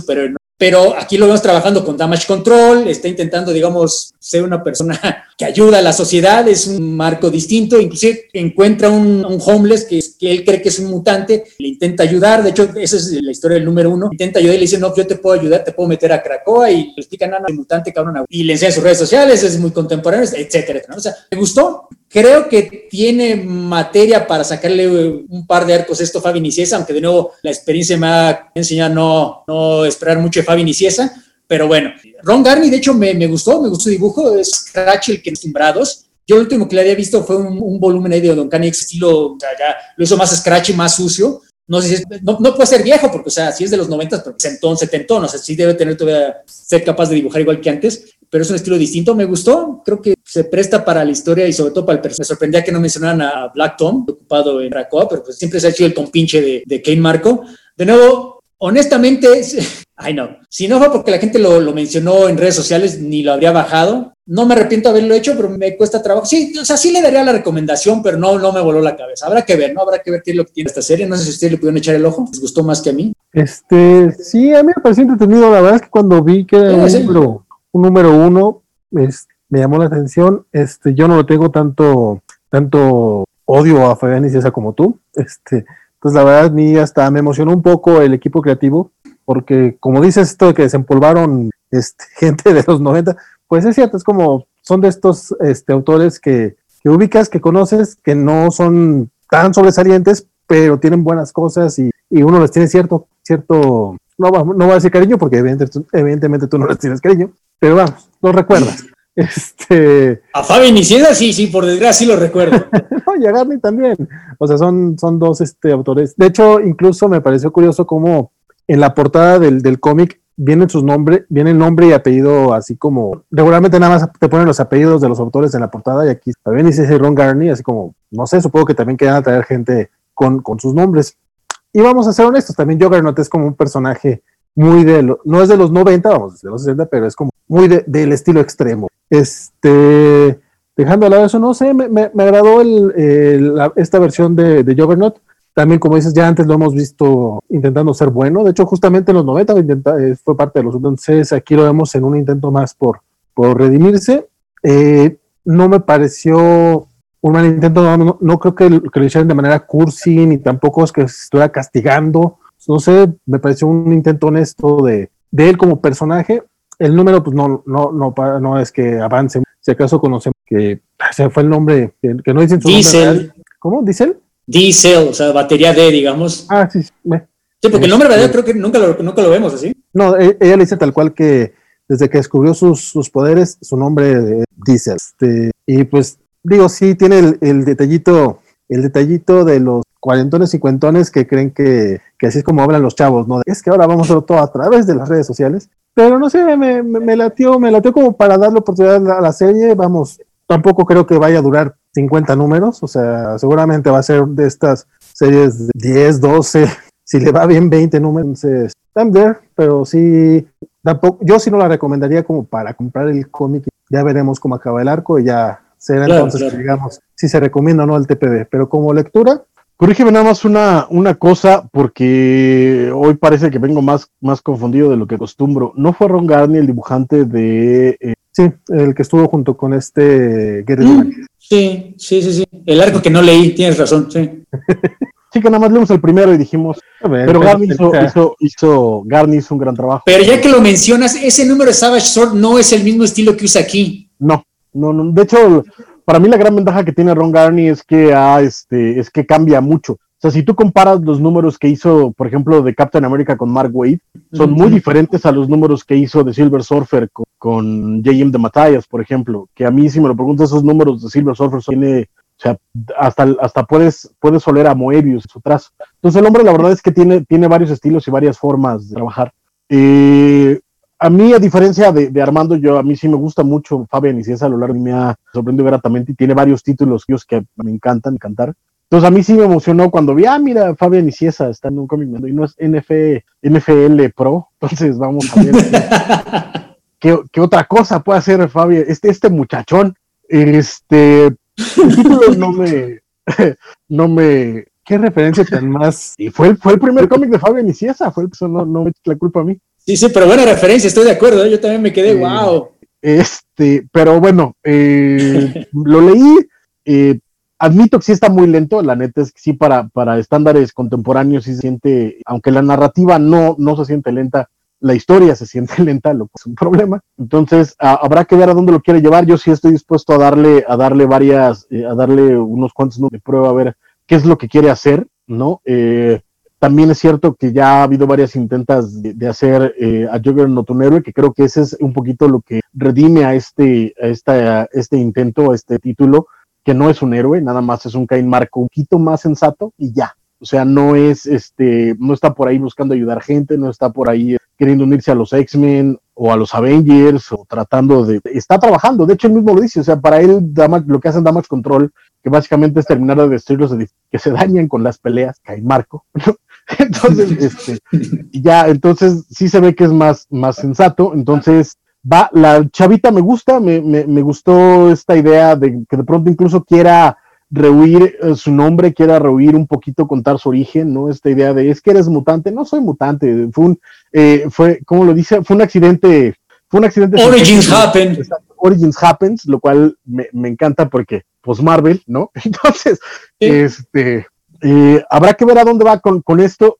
pero aquí lo vemos trabajando con Damage Control, está intentando, digamos, ser una persona que ayuda a la sociedad, es un marco distinto, inclusive encuentra un, un homeless que, que él cree que es un mutante, le intenta ayudar, de hecho, esa es la historia del número uno, intenta ayudar y le dice, no, yo te puedo ayudar, te puedo meter a Krakoa, y le explican, no, no, el mutante, cabrón, y le enseña sus redes sociales, es muy contemporáneo, etcétera, etcétera. O sea, me gustó. Creo que tiene materia para sacarle un par de arcos a esto Fabi Nicieza, aunque de nuevo la experiencia me ha enseñado a no, no esperar mucho de Fabi Nicieza, pero bueno. Ron Garney, de hecho, me, me gustó, me gustó su dibujo, es Scratch el que acostumbrados. Yo lo último que le había visto fue un, un volumen ahí de Don Canny, estilo, o sea, ya lo hizo más Scratch y más sucio. No sé si es, no, no puede ser viejo, porque, o sea, si es de los noventas, pero sentón, setentón, o sea, sí debe tener todavía, ser capaz de dibujar igual que antes, pero es un estilo distinto, me gustó, creo que se presta para la historia y sobre todo para el personaje. Me sorprendía que no mencionaran a Black Tom, ocupado en Krakoa, pero pues siempre se ha hecho el compinche de, de Kane Marco. De nuevo, honestamente, ay no, si no fue porque la gente lo, lo mencionó en redes sociales, ni lo habría bajado. No me arrepiento de haberlo hecho, pero me cuesta trabajo. Sí, o sea, sí le daría la recomendación, pero no, no me voló la cabeza. Habrá que ver, ¿no? Habrá que ver qué es lo que tiene esta serie. No sé si ustedes le pudieron echar el ojo. ¿Les gustó más que a mí? Este, sí, a mí me pareció entretenido. La verdad es que cuando vi que era Sí, un, sí. número, un número uno, es, me llamó la atención. Este, yo no lo tengo tanto, tanto odio a Fabián Nicieza como tú. Este, pues la verdad, a mí hasta me emocionó un poco el equipo creativo, porque como dices, esto de que desempolvaron este, gente de los noventa, pues es cierto, es como, son de estos este, autores que, que ubicas, que conoces, que no son tan sobresalientes, pero tienen buenas cosas y, y uno les tiene cierto, cierto, no, va- no voy a decir cariño, porque evidentemente, evidentemente tú no les tienes cariño, pero vamos, lo recuerdas. Este, A Fabi Nicieza, sí, sí, por desgracia sí lo recuerdo. no, y a Garney también. O sea, son, son dos este, autores. De hecho, incluso me pareció curioso cómo en la portada del, del cómic vienen sus nombres, viene el nombre y apellido, así como regularmente nada más te ponen los apellidos de los autores en la portada, y aquí también dice Ron Garney, así como, no sé, supongo que también querían atraer gente con, con sus nombres. Y vamos a ser honestos, también Juggernaut es como un personaje muy de, lo, no es de los noventa, vamos, de los sesenta, pero es como muy de, del estilo extremo. Este, dejando de lado eso, no sé, me, me, me agradó el, el, la, esta versión de, de Juggernaut. También, como dices, ya antes lo hemos visto intentando ser bueno. De hecho, justamente en los noventa intenta, eh, fue parte de los. Entonces, aquí lo vemos en un intento más por, por redimirse. Eh, no me pareció un mal intento, no, no, no creo que, que lo hicieran de manera cursi, ni tampoco es que se estuviera castigando. No sé, me pareció un intento honesto de, de él como personaje. El número, pues no, no, no, no es que avance. Si acaso conocemos que se fue el nombre, que, que no dicen su Diesel. nombre real. ¿Cómo? ¿Diesel? Diesel, o sea, batería D, digamos. Ah, sí, sí. Me, Sí, porque el nombre verdadero creo que nunca lo, nunca lo vemos así. No, ella le dice tal cual que desde que descubrió sus, sus poderes, su nombre es Diesel. Este, y pues, digo, sí, tiene el, el detallito, el detallito de los cuarentones y cincuentones que creen que, que así es como hablan los chavos, ¿no? Es que ahora vamos a hacerlo todo a través de las redes sociales. Pero no sé, me, me, me latió, me latió como para darle oportunidad a la, a la serie. Vamos, tampoco creo que vaya a durar cincuenta números, o sea, seguramente va a ser de estas series de diez, doce, si le va bien veinte números, entonces, I'm there, pero sí, tampoco, yo sí no la recomendaría como para comprar el cómic. Ya veremos cómo acaba el arco y ya será Claro, entonces, claro. digamos, si se recomienda o no el T P B, pero como lectura, Corrígeme nada más una, una cosa, porque hoy parece que vengo más, más confundido de lo que acostumbro. ¿No fue Ron Garney el dibujante de... eh, sí, el que estuvo junto con este Gary Mm, Dugan. Sí, sí, sí, sí. El arco que no leí, tienes razón, sí. sí, que nada más leímos el primero y dijimos... A ver, Pero pero- Garney hizo, o sea, hizo, hizo, Garney hizo un gran trabajo. Pero ya que lo mencionas, ese número de Savage Sword no es el mismo estilo que usa aquí. No, no, no. De hecho, para mí la gran ventaja que tiene Ron Garney es que, ah, este, es que cambia mucho. O sea, si tú comparas los números que hizo, por ejemplo, de Captain America con Mark Waid, son muy Ujú. diferentes a los números que hizo de Silver Surfer con, con J M de Matthias, por ejemplo. Que a mí, si me lo preguntas, esos números de Silver Surfer son, tiene, o sea, hasta, hasta puedes, puedes oler a Moebius su trazo. Entonces el hombre, la verdad es que tiene, tiene varios estilos y varias formas de trabajar. Eh, a mí, a diferencia de, de Armando, yo a mí sí me gusta mucho Fabián Nicieza a lo largo, me ha sorprendido gratamente y tiene varios títulos que me encantan cantar. Entonces a mí sí me emocionó cuando vi, ah, mira, Fabián Nicieza está en un cómic y no es N F, N F L Pro, entonces vamos a ver qué, qué, qué otra cosa puede hacer Fabián, este, este muchachón. Este, el título no me, no me... qué referencia tan más. Y fue el, fue el primer cómic de Fabián Nicieza, fue el, eso no, no me eches la culpa a mí. Sí, sí, pero buena referencia, estoy de acuerdo, ¿eh? Yo también me quedé, eh, wow. Este, pero bueno, eh, lo leí, eh, admito que sí está muy lento, la neta es que sí para, para estándares contemporáneos sí se siente, aunque la narrativa no, no se siente lenta, la historia se siente lenta, lo que es un problema. Entonces, a, habrá que ver a dónde lo quiere llevar. Yo sí estoy dispuesto a darle, a darle varias, eh, a darle unos cuantos de prueba a ver qué es lo que quiere hacer, ¿no? Eh, También es cierto que ya ha habido varias intentas de, de hacer eh, a Juggernaut un héroe, que creo que ese es un poquito lo que redime a este, a esta, a este intento, a este título, que no es un héroe, nada más es un Cain Marko un poquito más sensato y ya. O sea, no es, este, no está por ahí buscando ayudar gente, no está por ahí queriendo unirse a los X-Men o a los Avengers o tratando de... Está trabajando, de hecho él mismo lo dice, o sea, para él damage, lo que hacen Damage Control, que básicamente es terminar de destruir los edificios que se dañan con las peleas, Cain Marko, ¿no? Entonces, este, ya, entonces sí se ve que es más, más sensato. Entonces, va, la chavita me gusta, me, me, me gustó esta idea de que de pronto incluso quiera rehuir eh, su nombre, quiera rehuir un poquito, contar su origen, ¿no? Esta idea de, es que eres mutante, no soy mutante, fue un, eh, fue, ¿cómo lo dice? Fue un accidente, fue un accidente. Origins happen. Origins happens, lo cual me, me encanta porque, pues Marvel, ¿no? Entonces, sí. este... Eh, habrá que ver a dónde va con, con esto,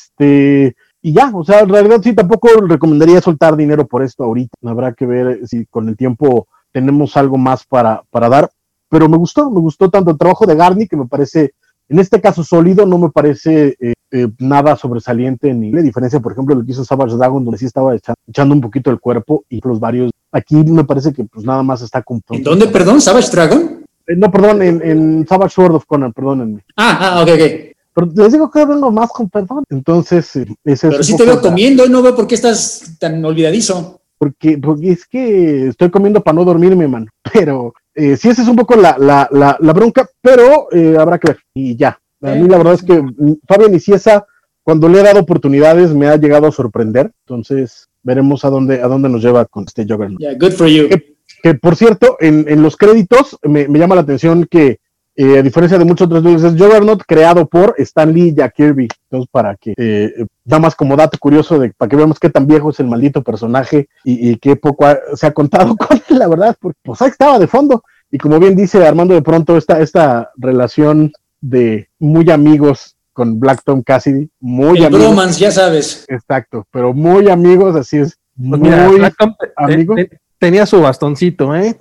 este, y ya, o sea, en realidad sí tampoco recomendaría soltar dinero por esto ahorita, habrá que ver si con el tiempo tenemos algo más para, para dar, pero me gustó, me gustó tanto el trabajo de Garney, que me parece, en este caso sólido, no me parece eh, eh, nada sobresaliente, ni la diferencia, por ejemplo, lo que hizo Savage Dragon, donde sí estaba echando, echando un poquito el cuerpo, y los varios, aquí me parece que pues nada más está con... ¿En dónde, perdón, Savage Dragon? No, perdón, en, en Savage Sword of Conan, perdónenme. Ah, ah, ok, ok. Pero les digo que vengo más con perdón. Entonces, ese pero es sí te veo comiendo y no veo por qué estás tan olvidadizo. Porque, porque es que estoy comiendo para no dormirme, mano. Pero eh, sí, esa es un poco la, la, la, la bronca, pero eh, habrá que ver. Y ya. A mí la verdad es que Fabián Nicieza, cuando le he dado oportunidades, me ha llegado a sorprender. Entonces, veremos a dónde, a dónde nos lleva con este Juggernaut. Yeah, good for you. Que, que por cierto, en, en los créditos me, me llama la atención que, eh, a diferencia de muchos otros libros, es Juggernaut creado por Stan Lee y Jack Kirby. Entonces, para que, eh, da más como dato curioso, de, para que veamos qué tan viejo es el maldito personaje y, y qué poco ha, se ha contado con él, la verdad, porque pues ahí estaba de fondo. Y como bien dice Armando, de pronto esta, esta relación de muy amigos con Black Tom Cassidy, muy el amigos. bromance, ya sabes. Exacto, pero muy amigos, así es. Pues muy mira, Black Tom amigo. Te, te, tenía su bastoncito, ¿eh?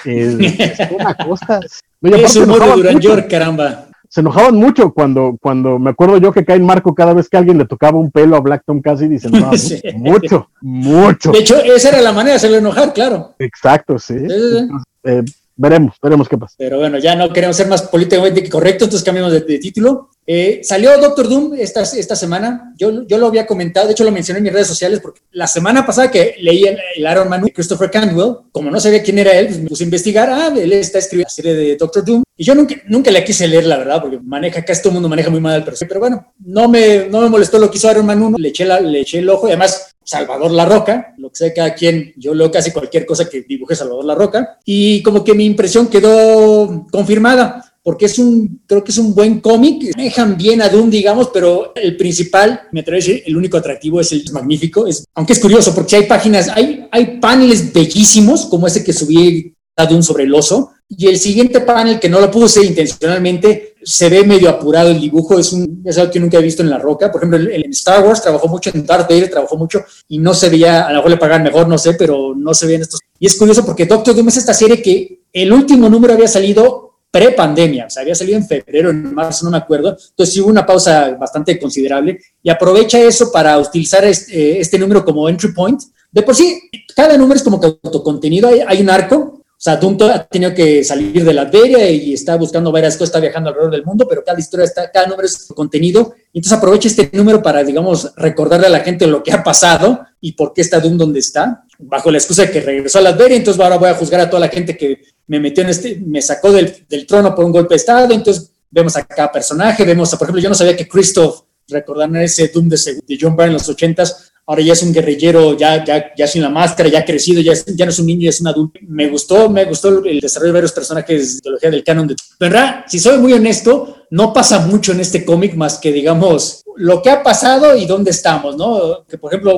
Eh, es una cosa. No, es humor de Duran York, caramba. Se enojaban mucho cuando, cuando me acuerdo yo que Cain Marko, cada vez que alguien le tocaba un pelo a Black Tom Cassidy, se enojaba sí. mucho, mucho. De hecho, esa era la manera de hacerlo enojar, claro. Exacto, sí. sí, sí. Entonces, eh, veremos, veremos qué pasa. Pero bueno, ya no queremos ser más políticamente correctos, entonces cambiamos de, de título. Eh, salió Doctor Doom esta, esta semana, yo, yo lo había comentado, de hecho lo mencioné en mis redes sociales, porque la semana pasada que leí el, el Iron Man de Christopher Cantwell, como no sabía quién era él, pues me puse a investigar, ah, él está escribiendo la serie de Doctor Doom, y yo nunca, nunca la quise leer, la verdad, porque maneja, casi todo el mundo maneja muy mal el personaje, pero bueno, no me, no me molestó lo que hizo Iron Man uno, le eché, la, le eché el ojo, y además Salvador La Roca, lo que sé cada quien, yo leo casi cualquier cosa que dibuje Salvador La Roca, y como que mi impresión quedó confirmada, porque es un, creo que es un buen cómic, manejan bien a Doom, digamos, pero el principal, me atrevo a decir, el único atractivo es el magnífico, es, aunque es curioso, porque hay páginas, hay, hay paneles bellísimos, como ese que subí a Doom sobre el oso, y el siguiente panel, que no lo puse intencionalmente, se ve medio apurado el dibujo, es, un, es algo que nunca he visto en La Roca. Por ejemplo, en Star Wars trabajó mucho, en Darth Vader trabajó mucho, y no se veía, a lo mejor le pagan mejor, no sé, pero no se veían estos. Y es curioso porque Doctor Doom es esta serie que el último número había salido pre-pandemia, o sea, había salido en febrero, en marzo, no me acuerdo, entonces hubo una pausa bastante considerable, y aprovecha eso para utilizar este, este número como entry point. De por sí, cada número es como que autocontenido, hay, hay un arco. O sea, Doom ha tenido que salir de la Latveria y está buscando varias cosas, está viajando alrededor del mundo, pero cada historia está, cada número es contenido. Y entonces aprovecha este número para, digamos, recordarle a la gente lo que ha pasado y por qué está Doom donde está, bajo la excusa de que regresó a la Latveria. Entonces ahora voy a juzgar a toda la gente que me metió en este, me sacó del, del trono por un golpe de estado. Entonces vemos a cada personaje, vemos, a, por ejemplo, yo no sabía que Christoph, recordar ese Doom de, de John Byrne en los ochentas, ahora ya es un guerrillero, ya, ya, ya sin la máscara, ya ha crecido, ya, es, ya no es un niño, ya es un adulto. Me gustó, me gustó el desarrollo de varios personajes de teología del canon. De... Pero en verdad, si soy muy honesto, no pasa mucho en este cómic más que, digamos, lo que ha pasado y dónde estamos, ¿no? Que, por ejemplo,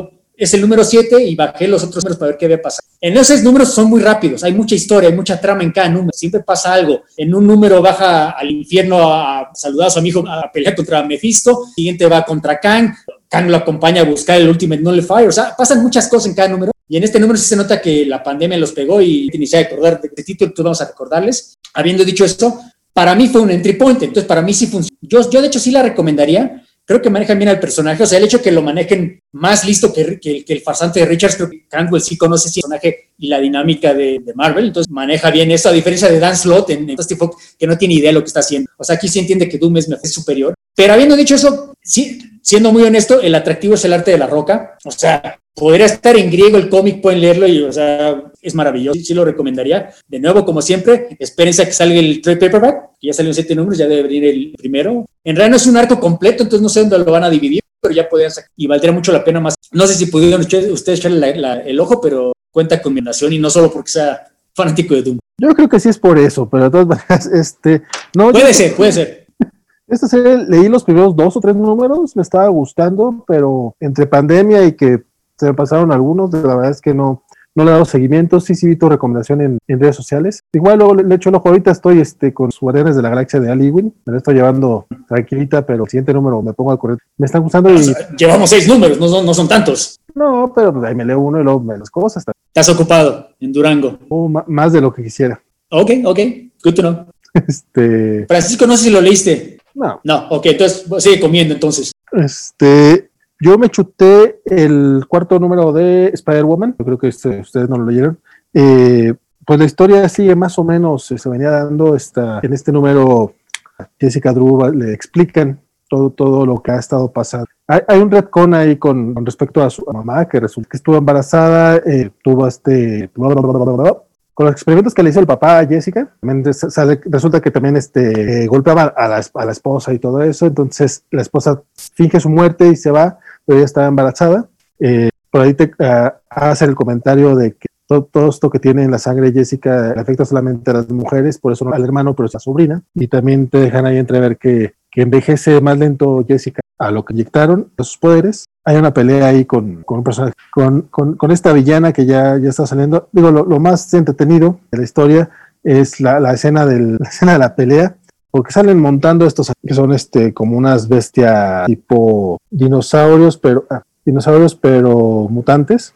es el número siete y bajé los otros números para ver qué había pasado. En esos números son muy rápidos, hay mucha historia, hay mucha trama en cada número, siempre pasa algo. En un número baja al infierno a saludar a su amigo, a pelear contra Mephisto, el siguiente va contra Kang, Kang lo acompaña a buscar el Ultimate Nullifier, o sea, pasan muchas cosas en cada número. Y en este número sí se nota que la pandemia los pegó y inicié a recordar de este título, entonces vamos a recordarles. Habiendo dicho esto, para mí fue un entry point, entonces para mí sí funciona. Yo, yo de hecho sí la recomendaría. Creo que manejan bien al personaje, o sea, el hecho que lo manejen más listo que, que, que el farsante de Richards, creo que Cantwell sí conoce sí, el personaje y la dinámica de, de Marvel, entonces maneja bien eso, a diferencia de Dan Slott en Fantastic Four, que no tiene idea de lo que está haciendo. O sea, aquí sí entiende que Doom es, es superior. Pero habiendo dicho eso, sí, siendo muy honesto, el atractivo es el arte de la Roca. O sea, podría estar en griego el cómic, pueden leerlo y, o sea, es maravilloso. Sí, sí lo recomendaría. De nuevo, como siempre, espérense a que salga el trade paperback, que ya salió en siete números, ya debe venir el primero. En realidad no es un arco completo, entonces no sé dónde lo van a dividir, pero ya podrían sacar. Y valdría mucho la pena más. No sé si pudieron ustedes echarle la, la, el ojo, pero cuenta con mi nación y no solo porque sea fanático de Doom. Yo creo que sí es por eso, pero de todas maneras, este... No, puede yo, ser, puede ser. Esta serie leí los primeros dos o tres números, me estaba gustando, pero entre pandemia y que se me pasaron algunos, la verdad es que no, no le he dado seguimiento. Sí, sí vi tu recomendación en, en redes sociales. Igual luego le, le echo el ojo. Ahorita estoy este, con Guardianes de la Galaxia de Al Ewing, me la estoy llevando tranquilita, pero el siguiente número me pongo al corriente. Me están gustando y... O sea, llevamos seis números, no son, no son tantos. No, pero pues ahí me leo uno y luego me las cosas. Estás ocupado en Durango. Oh, m- más de lo que quisiera. Ok, ok, good to know. Este... Francisco, no sé si lo leíste. No. No, ok, entonces sigue comiendo entonces. Este, yo me chuté el cuarto número de Spider-Woman, yo creo que este, ustedes no lo leyeron. Eh, pues la historia sigue más o menos, se venía dando esta, en este número, Jessica Drew le explican todo, todo lo que ha estado pasando. Hay, hay un retcon ahí con, con respecto a su mamá, que resulta que estuvo embarazada, eh, tuvo este... Bla, bla, bla, bla, bla, con los experimentos que le hizo el papá a Jessica, también sale, resulta que también este, eh, golpeaba a la, a la esposa y todo eso, entonces la esposa finge su muerte y se va, pero ella estaba embarazada. Eh, por ahí te uh, hace el comentario de que todo, todo esto que tiene en la sangre Jessica le afecta solamente a las mujeres, por eso no al hermano, pero es a la sobrina, y también te dejan ahí entrever que, que envejece más lento Jessica a lo que inyectaron, a sus poderes. Hay una pelea ahí con, con un personaje, con, con, con esta villana que ya, ya está saliendo. Digo, lo, lo más entretenido de la historia es la, la, escena del, la escena de la pelea, porque salen montando estos que son este como unas bestias tipo dinosaurios, pero ah, dinosaurios pero mutantes.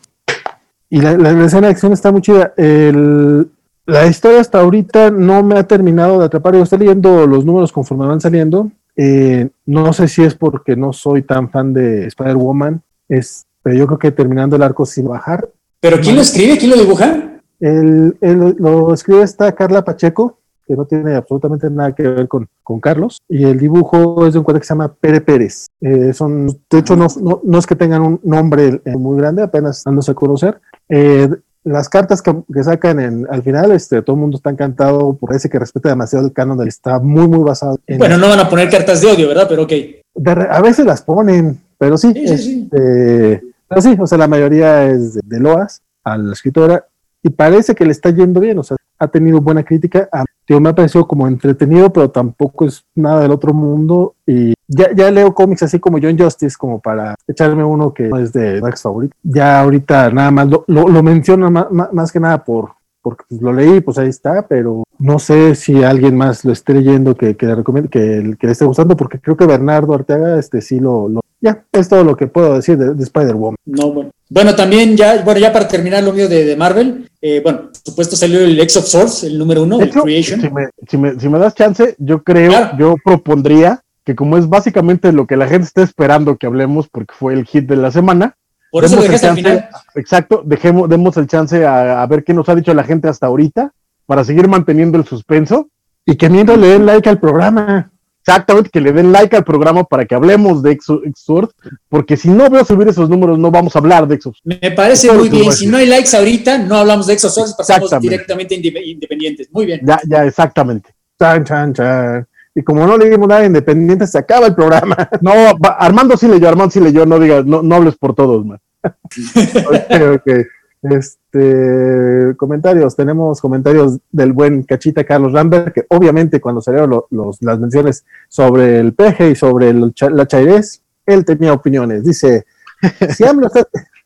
Y la, la, la escena de acción está muy chida. El, la historia hasta ahorita no me ha terminado de atrapar. Yo estoy leyendo los números conforme van saliendo. Eh, no sé si es porque no soy tan fan de Spider-Woman, es, pero yo creo que terminando el arco sin bajar. ¿Pero quién lo escribe? ¿Quién lo dibuja? El, el, lo escribe esta Carla Pacheco, que no tiene absolutamente nada que ver con, con Carlos, y el dibujo es de un cuate que se llama Pere Pérez. Eh, son, de hecho, no, no, no es que tengan un nombre muy grande, apenas dándose a conocer. Eh, Las cartas que, que sacan en, al final, este, todo el mundo está encantado, parece que respeta demasiado el canon, está muy, muy basado en... Bueno, no van a poner cartas de odio, ¿verdad? Pero ok. De, a veces las ponen, pero sí, sí, sí, sí. Este, pero sí, o sea, la mayoría es de, de loas a la escritora, y parece que le está yendo bien, o sea, ha tenido buena crítica. A, tío, me ha parecido como entretenido, pero tampoco es nada del otro mundo, y ya, ya leo cómics así como John Justice, como para echarme uno que no es de Max favorito. Ya ahorita nada más lo, lo, lo menciono más, más, más que nada por porque pues, lo leí, pues ahí está, pero no sé si alguien más lo esté leyendo que, que le recomiende, que, que le esté gustando, porque creo que Bernardo Arteaga este sí lo... lo ya, es todo lo que puedo decir de, de Spider-Woman. No, bueno. Bueno, también ya, bueno, ya para terminar lo mío de, de Marvel, eh, bueno, por supuesto salió el X of Swords, el número uno, el Creation. Si me, si, me, si me das chance, yo creo, claro. yo propondría que como es básicamente lo que la gente está esperando que hablemos, porque fue el hit de la semana, por eso lo dejaste al final. Exacto, dejemos, demos el chance a, a ver qué nos ha dicho la gente hasta ahorita, para seguir manteniendo el suspenso. Y que mientras le den like al programa. Exactamente, que le den like al programa para que hablemos de X-Sword, porque si no veo subir esos números, no vamos a hablar de X-Sword. Me parece muy bien. Si no hay likes ahorita, no hablamos de X-Sword, pasamos directamente independientes. Muy bien. Ya, ya, exactamente. Chan, chan, chan. Y como no leímos nada independiente, se acaba el programa. No, Armando sí leyó, Armando sí leyó, no digas, no, no hables por todos, man. Ok, ok. Este, comentarios, tenemos comentarios del buen Cachita Carlos Rambert, que obviamente cuando salieron lo, los, las menciones sobre el peje y sobre el, la chairés, él tenía opiniones. Dice, si AMLO está,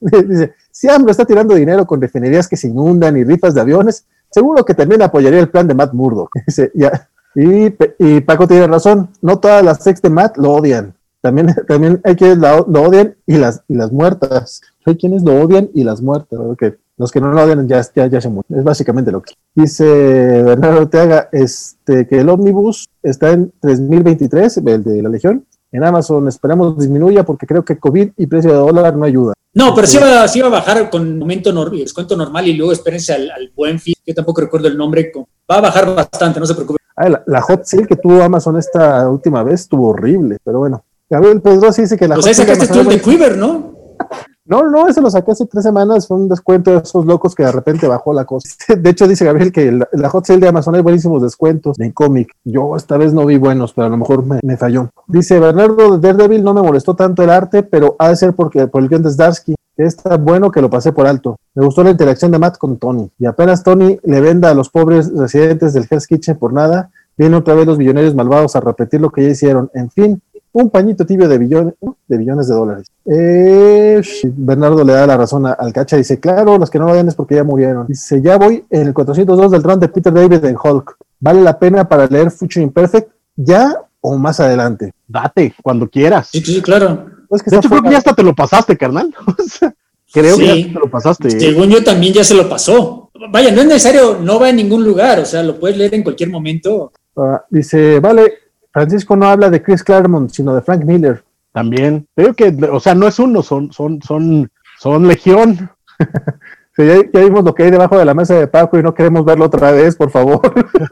Dice, si AMLO está tirando dinero con refinerías que se inundan y rifas de aviones, seguro que también apoyaría el plan de Matt Murdock. Dice, ya. Y, y Paco tiene razón, no todas las ex de Matt lo odian. También, también hay quienes lo, lo odian y las, y las muertas. Hay quienes lo odian y las muertas. Okay. Los que no lo odian ya, ya, ya se mueren. Es básicamente lo que dice Bernardo Ortega, este, que el ómnibus está en tres mil veintitrés, el de la Legión. En Amazon esperamos disminuya porque creo que COVID y precio de dólar no ayuda. No, pero sí va, sí va a bajar con momento normal, descuento normal y luego espérense al, al Buen Fin, que tampoco recuerdo el nombre. Va a bajar bastante, no se preocupen. Ah, la, la hot sale que tuvo Amazon esta última vez estuvo horrible, pero bueno. Gabriel Pedrosa dice que la hot sale... O sea, sacaste tú el de Quiver, ¿no? No, no, ese lo saqué hace tres semanas, fue un descuento de esos locos que de repente bajó la cosa. De hecho, dice Gabriel que la, la hot sale de Amazon hay buenísimos descuentos en cómic. Yo esta vez no vi buenos, pero a lo mejor me, me falló. Dice Bernardo, de Daredevil no me molestó tanto el arte, pero ha de ser porque por el guion de Zdarsky, que es tan bueno que lo pasé por alto. Me gustó la interacción de Matt con Tony, y apenas Tony le venda a los pobres residentes del Hell's Kitchen por nada, vienen otra vez los billonarios malvados a repetir lo que ya hicieron. En fin, un pañito tibio de billones de billones de dólares. Eh, Bernardo le da la razón a, al Cacha, dice, claro, los que no lo ven es porque ya murieron. Dice, ya voy en el cuatrocientos dos del run de Peter David en Hulk. ¿Vale la pena para leer Future Imperfect ya o más adelante? Date, cuando quieras. Sí, sí, claro. Pues que de hecho, creo que ya hasta te lo pasaste, carnal. Creo sí, que ya te lo pasaste. Según yo también ya se lo pasó. Vaya, no es necesario, no va en ningún lugar, o sea, lo puedes leer en cualquier momento. Uh, dice, vale, Francisco no habla de Chris Claremont, sino de Frank Miller. También. Creo que, o sea, no es uno, son, son, son, son legión. Sí, ya, ya vimos lo que hay debajo de la mesa de Paco y no queremos verlo otra vez, por favor.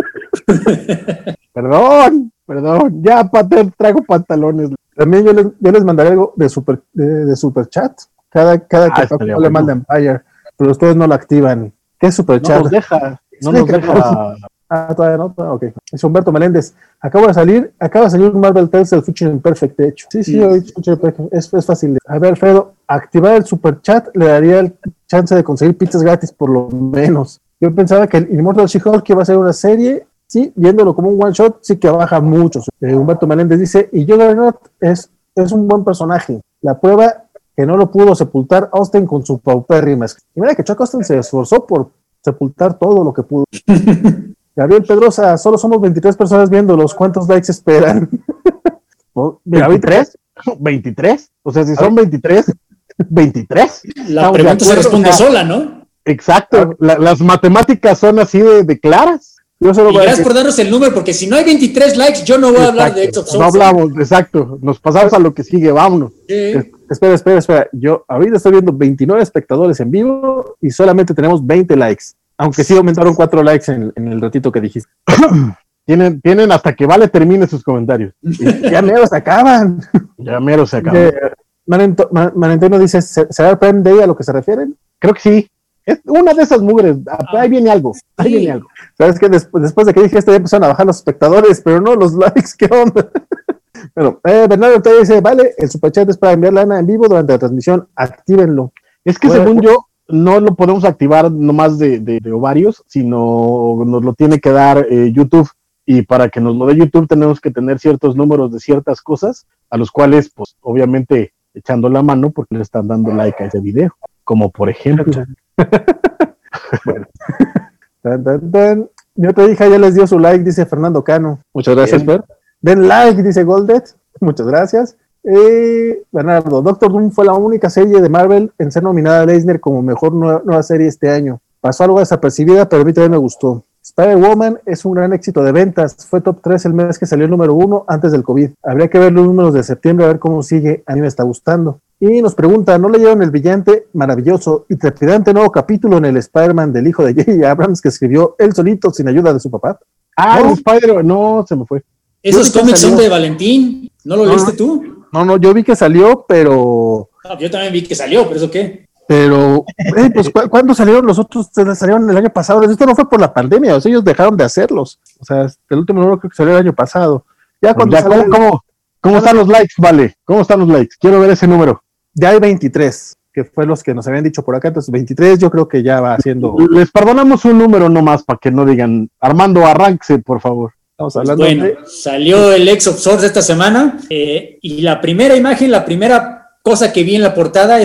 Perdón, perdón, ya Pater, traigo pantalones. También yo les, yo les mandaré algo de super, de, de super chat. Cada, cada que ah, Paco le manda Empire, pero ustedes no lo activan. ¿Qué es super chat? No nos deja, no nos deja. Ah, todavía no, ok. Es Humberto Meléndez. Acaba de salir, acaba de salir un Marvel Tales del Future Imperfect, de hecho. Sí, sí, sí. Future Imperfect. Es, es fácil. A ver, Alfredo, activar el super chat le daría el chance de conseguir pizzas gratis, por lo menos. Yo pensaba que el Immortal She-Hulk iba a ser una serie, sí, viéndolo como un one shot, sí que baja mucho. Eh, Humberto Meléndez dice, y Juggernaut es, es un buen personaje. La prueba que no lo pudo sepultar Austin con su paupérrimas. Y mira que Chuck Austin se esforzó por sepultar todo lo que pudo. Gabriel Pedrosa, solo somos veintitrés personas viéndolos. ¿Cuántos likes esperan? ¿veintitrés? ¿veintitrés? O sea, si son veintitrés, veintitrés. La pregunta se responde sola, ¿no? Exacto. La, las matemáticas son así de, de claras. Yo solo y gracias decir... por darnos el número, porque si no hay veintitrés likes, yo no voy exacto. a hablar de X of Source. No hablamos, exacto. Nos pasamos a lo que sigue, vámonos. Sí. Es, espera, espera, espera. Yo ahorita estoy viendo veintinueve espectadores en vivo y solamente tenemos veinte likes. Aunque sí aumentaron cuatro likes en, en el ratito que dijiste. tienen, tienen hasta que Vale termine sus comentarios. Y ya mero se acaban. Ya mero se acaban. Eh, Manenteno dice, ¿será el Prime Day a lo que se refieren? Creo que sí. Es una de esas mugres. Ahí viene algo. Ahí sí. viene algo. Sabes que después, después de que dije esto ya empezaron a bajar los espectadores, pero no los likes. ¿Qué onda? Bueno, eh, Bernardo te dice, vale, el superchat es para enviar lana en vivo durante la transmisión. Actívenlo. Es que bueno, según yo, no lo podemos activar nomás de, de, de ovarios, sino nos lo tiene que dar eh, YouTube, y para que nos lo dé YouTube tenemos que tener ciertos números de ciertas cosas, a los cuales, pues, obviamente, echando la mano porque le están dando like a ese video, como por ejemplo. Bueno. Tan, tan, tan. Mi otra hija ya les dio su like, dice Fernando Cano. Muchas gracias, Fer. Den like, dice Goldet. Muchas gracias. Eh, Bernardo, Doctor Doom fue la única serie de Marvel en ser nominada a Eisner como mejor nueva, nueva serie este año. Pasó algo desapercibida, pero a mí también me gustó. Spider-Woman es un gran éxito de ventas. Fue top tres el mes que salió el número uno antes del COVID. Habría que ver los números de septiembre a ver cómo sigue. A mí me está gustando. Y nos pregunta, ¿no leyeron el brillante, maravilloso y trepidante nuevo capítulo en el Spider-Man del hijo de J J Abrams que escribió él solito sin ayuda de su papá? Ah, no, Spider, no, se me fue. Esos cómics son de Valentín. ¿No lo no, leíste tú? No, no, yo vi que salió, pero... No, yo también vi que salió, ¿pero eso qué? Pero, eh, pues, ¿cu- ¿cuándo salieron los otros? Salieron el año pasado. Esto no fue por la pandemia, o sea, ellos dejaron de hacerlos. O sea, el último número creo que salió el año pasado. Ya cuando ya, ¿cómo, sale... cómo, ¿Cómo están los likes, Vale? ¿Cómo están los likes? Quiero ver ese número. Ya hay veintitrés, que fue los que nos habían dicho por acá. Entonces, veintitrés yo creo que ya va haciendo... Les perdonamos un número nomás para que no digan, Armando, arránquese, por favor. Estamos Pues hablando bueno, de... salió el X of Swords esta semana eh, y la primera imagen, la primera cosa que vi en la portada es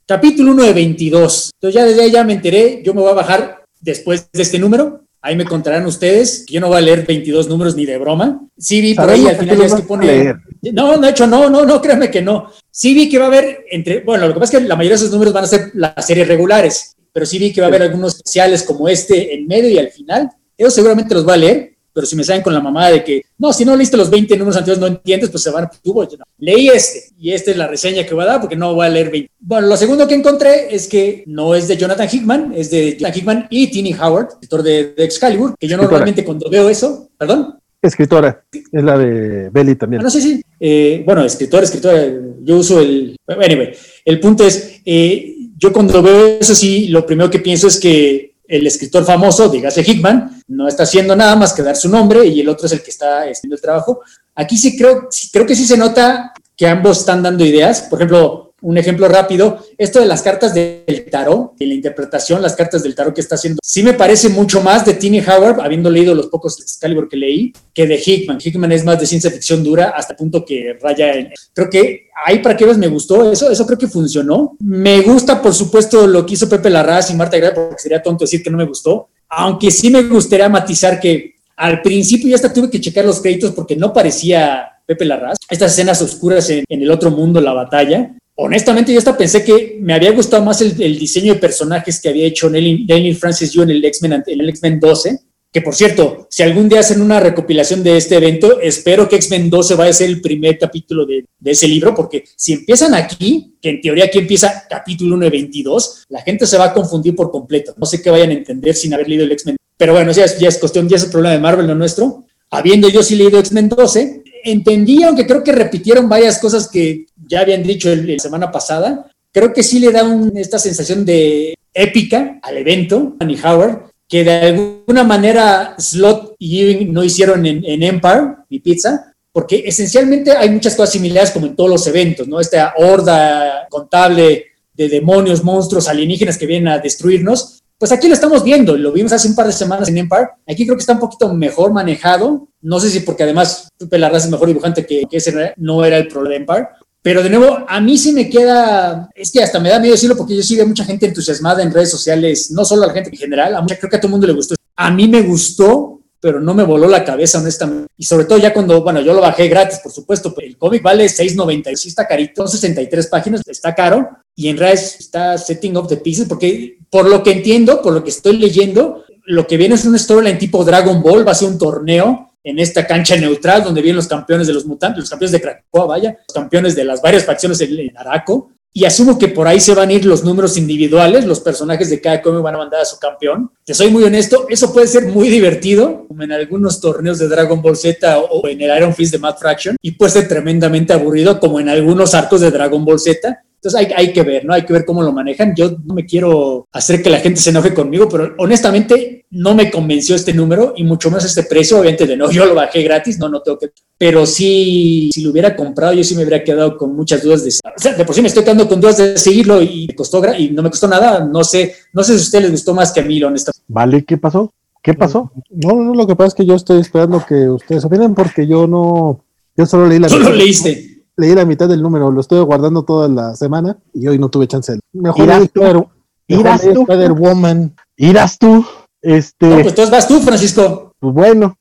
capítulo uno de veintidós. Entonces ya desde ahí ya me enteré, yo me voy a bajar después de este número. Ahí me contarán ustedes que yo no voy a leer veintidós números ni de broma. Sí vi por ahí al final ya es que pone... No, de hecho no, no, no, créanme que no. Sí vi que va a haber entre... Bueno, lo que pasa es que la mayoría de esos números van a ser las series regulares, pero sí vi que va a haber algunos especiales como este en medio y al final. Ellos seguramente los voy a leer, pero si me salen con la mamada de que, no, si no leíste los veinte números anteriores no entiendes, pues se van a... Tubo, no. Leí este, y esta es la reseña que voy a dar, porque no voy a leer veinte. Bueno, lo segundo que encontré es que no es de Jonathan Hickman, es de Jonathan Hickman y Tini Howard, escritor de, de Excalibur, que yo escritora. Normalmente cuando veo eso, ¿perdón? Escritora, es la de Belly también. Ah, no sé, sí, sí. Eh, bueno, escritor, escritora, yo uso el... Anyway, el punto es, eh, yo cuando veo eso sí, lo primero que pienso es que el escritor famoso, dígase Hickman, no está haciendo nada más que dar su nombre y el otro es el que está haciendo el trabajo. Aquí sí creo, creo que sí se nota que ambos están dando ideas. Por ejemplo, un ejemplo rápido, esto de las cartas del tarot, y la interpretación, las cartas del tarot que está haciendo, sí me parece mucho más de Tini Howard, habiendo leído los pocos Excalibur que leí, que de Hickman. Hickman es más de ciencia ficción dura hasta el punto que raya en... Creo que ahí para qué ves me gustó eso, eso creo que funcionó. Me gusta, por supuesto, lo que hizo Pepe Larraz y Marta Gray, porque sería tonto decir que no me gustó, aunque sí me gustaría matizar que al principio ya hasta tuve que checar los créditos porque no parecía Pepe Larraz. Estas escenas oscuras en, en el otro mundo, la batalla. Honestamente, yo hasta pensé que me había gustado más el, el diseño de personajes que había hecho Daniel Francis Yu en el X-Men, en el X-Men doce, que por cierto, si algún día hacen una recopilación de este evento, espero que X-Men doce vaya a ser el primer capítulo de, de ese libro, porque si empiezan aquí, que en teoría aquí empieza capítulo uno de veintidós, la gente se va a confundir por completo. No sé qué vayan a entender sin haber leído el X-Men. Pero bueno, ya es, ya es cuestión, ya es el problema de Marvel, no nuestro. Habiendo yo sí leído X-Men doce, entendí, aunque creo que repitieron varias cosas que ya habían dicho el, la semana pasada, creo que sí le da un, esta sensación de épica al evento, Annie Howard, que de alguna manera Slott y Ewing no hicieron en, en Empire, ni Pizza, porque esencialmente hay muchas cosas similares como en todos los eventos, ¿no? Esta horda contable de demonios, monstruos, alienígenas que vienen a destruirnos, pues aquí lo estamos viendo, lo vimos hace un par de semanas en Empire, aquí creo que está un poquito mejor manejado, no sé si porque además Pepe Larraz es mejor dibujante que, que ese no era el problema de Empire, pero de nuevo, a mí sí me queda, es que hasta me da miedo decirlo porque yo sí veo mucha gente entusiasmada en redes sociales, no solo a la gente en general, a mucha, creo que a todo el mundo le gustó. A mí me gustó, pero no me voló la cabeza, honestamente. Y sobre todo ya cuando, bueno, yo lo bajé gratis, por supuesto, el cómic vale seis noventa y sí está carito, son sesenta y tres páginas, está caro, y en realidad está setting up the pieces, porque por lo que entiendo, por lo que estoy leyendo, lo que viene es una storyline tipo Dragon Ball, va a ser un torneo en esta cancha neutral donde vienen los campeones de los mutantes, los campeones de Krakoa, vaya, los campeones de las varias facciones en, en Araco, y asumo que por ahí se van a ir los números individuales, los personajes de cada cómic van a mandar a su campeón. Te soy muy honesto, eso puede ser muy divertido, como en algunos torneos de Dragon Ball Z o en el Iron Fist de Matt Fraction, y puede ser tremendamente aburrido, como en algunos arcos de Dragon Ball Z. Entonces hay, hay que ver, ¿no? Hay que ver cómo lo manejan. Yo no me quiero hacer que la gente se enoje conmigo, pero honestamente no me convenció este número y mucho más este precio. Obviamente de no, yo lo bajé gratis, no, no tengo que... Pero sí, si lo hubiera comprado, yo sí me hubiera quedado con muchas dudas de... O sea, de por sí me estoy quedando con dudas de seguirlo y me costó y no me costó nada. No sé, no sé si a ustedes les gustó más que a mí, honestamente. Vale, ¿qué pasó? ¿Qué pasó? No, no, lo que pasa es que yo estoy esperando que ustedes opinen porque yo no... Yo solo leí la... Solo mitad, leíste. Leí la mitad del número, lo estuve guardando toda la semana y hoy no tuve chance. Mejor ¿Irás leí tú? Spider, ¿Irás tú? Spider-Woman. ¿Irás tú? Este... No, pues entonces vas tú, Francisco. Pues bueno,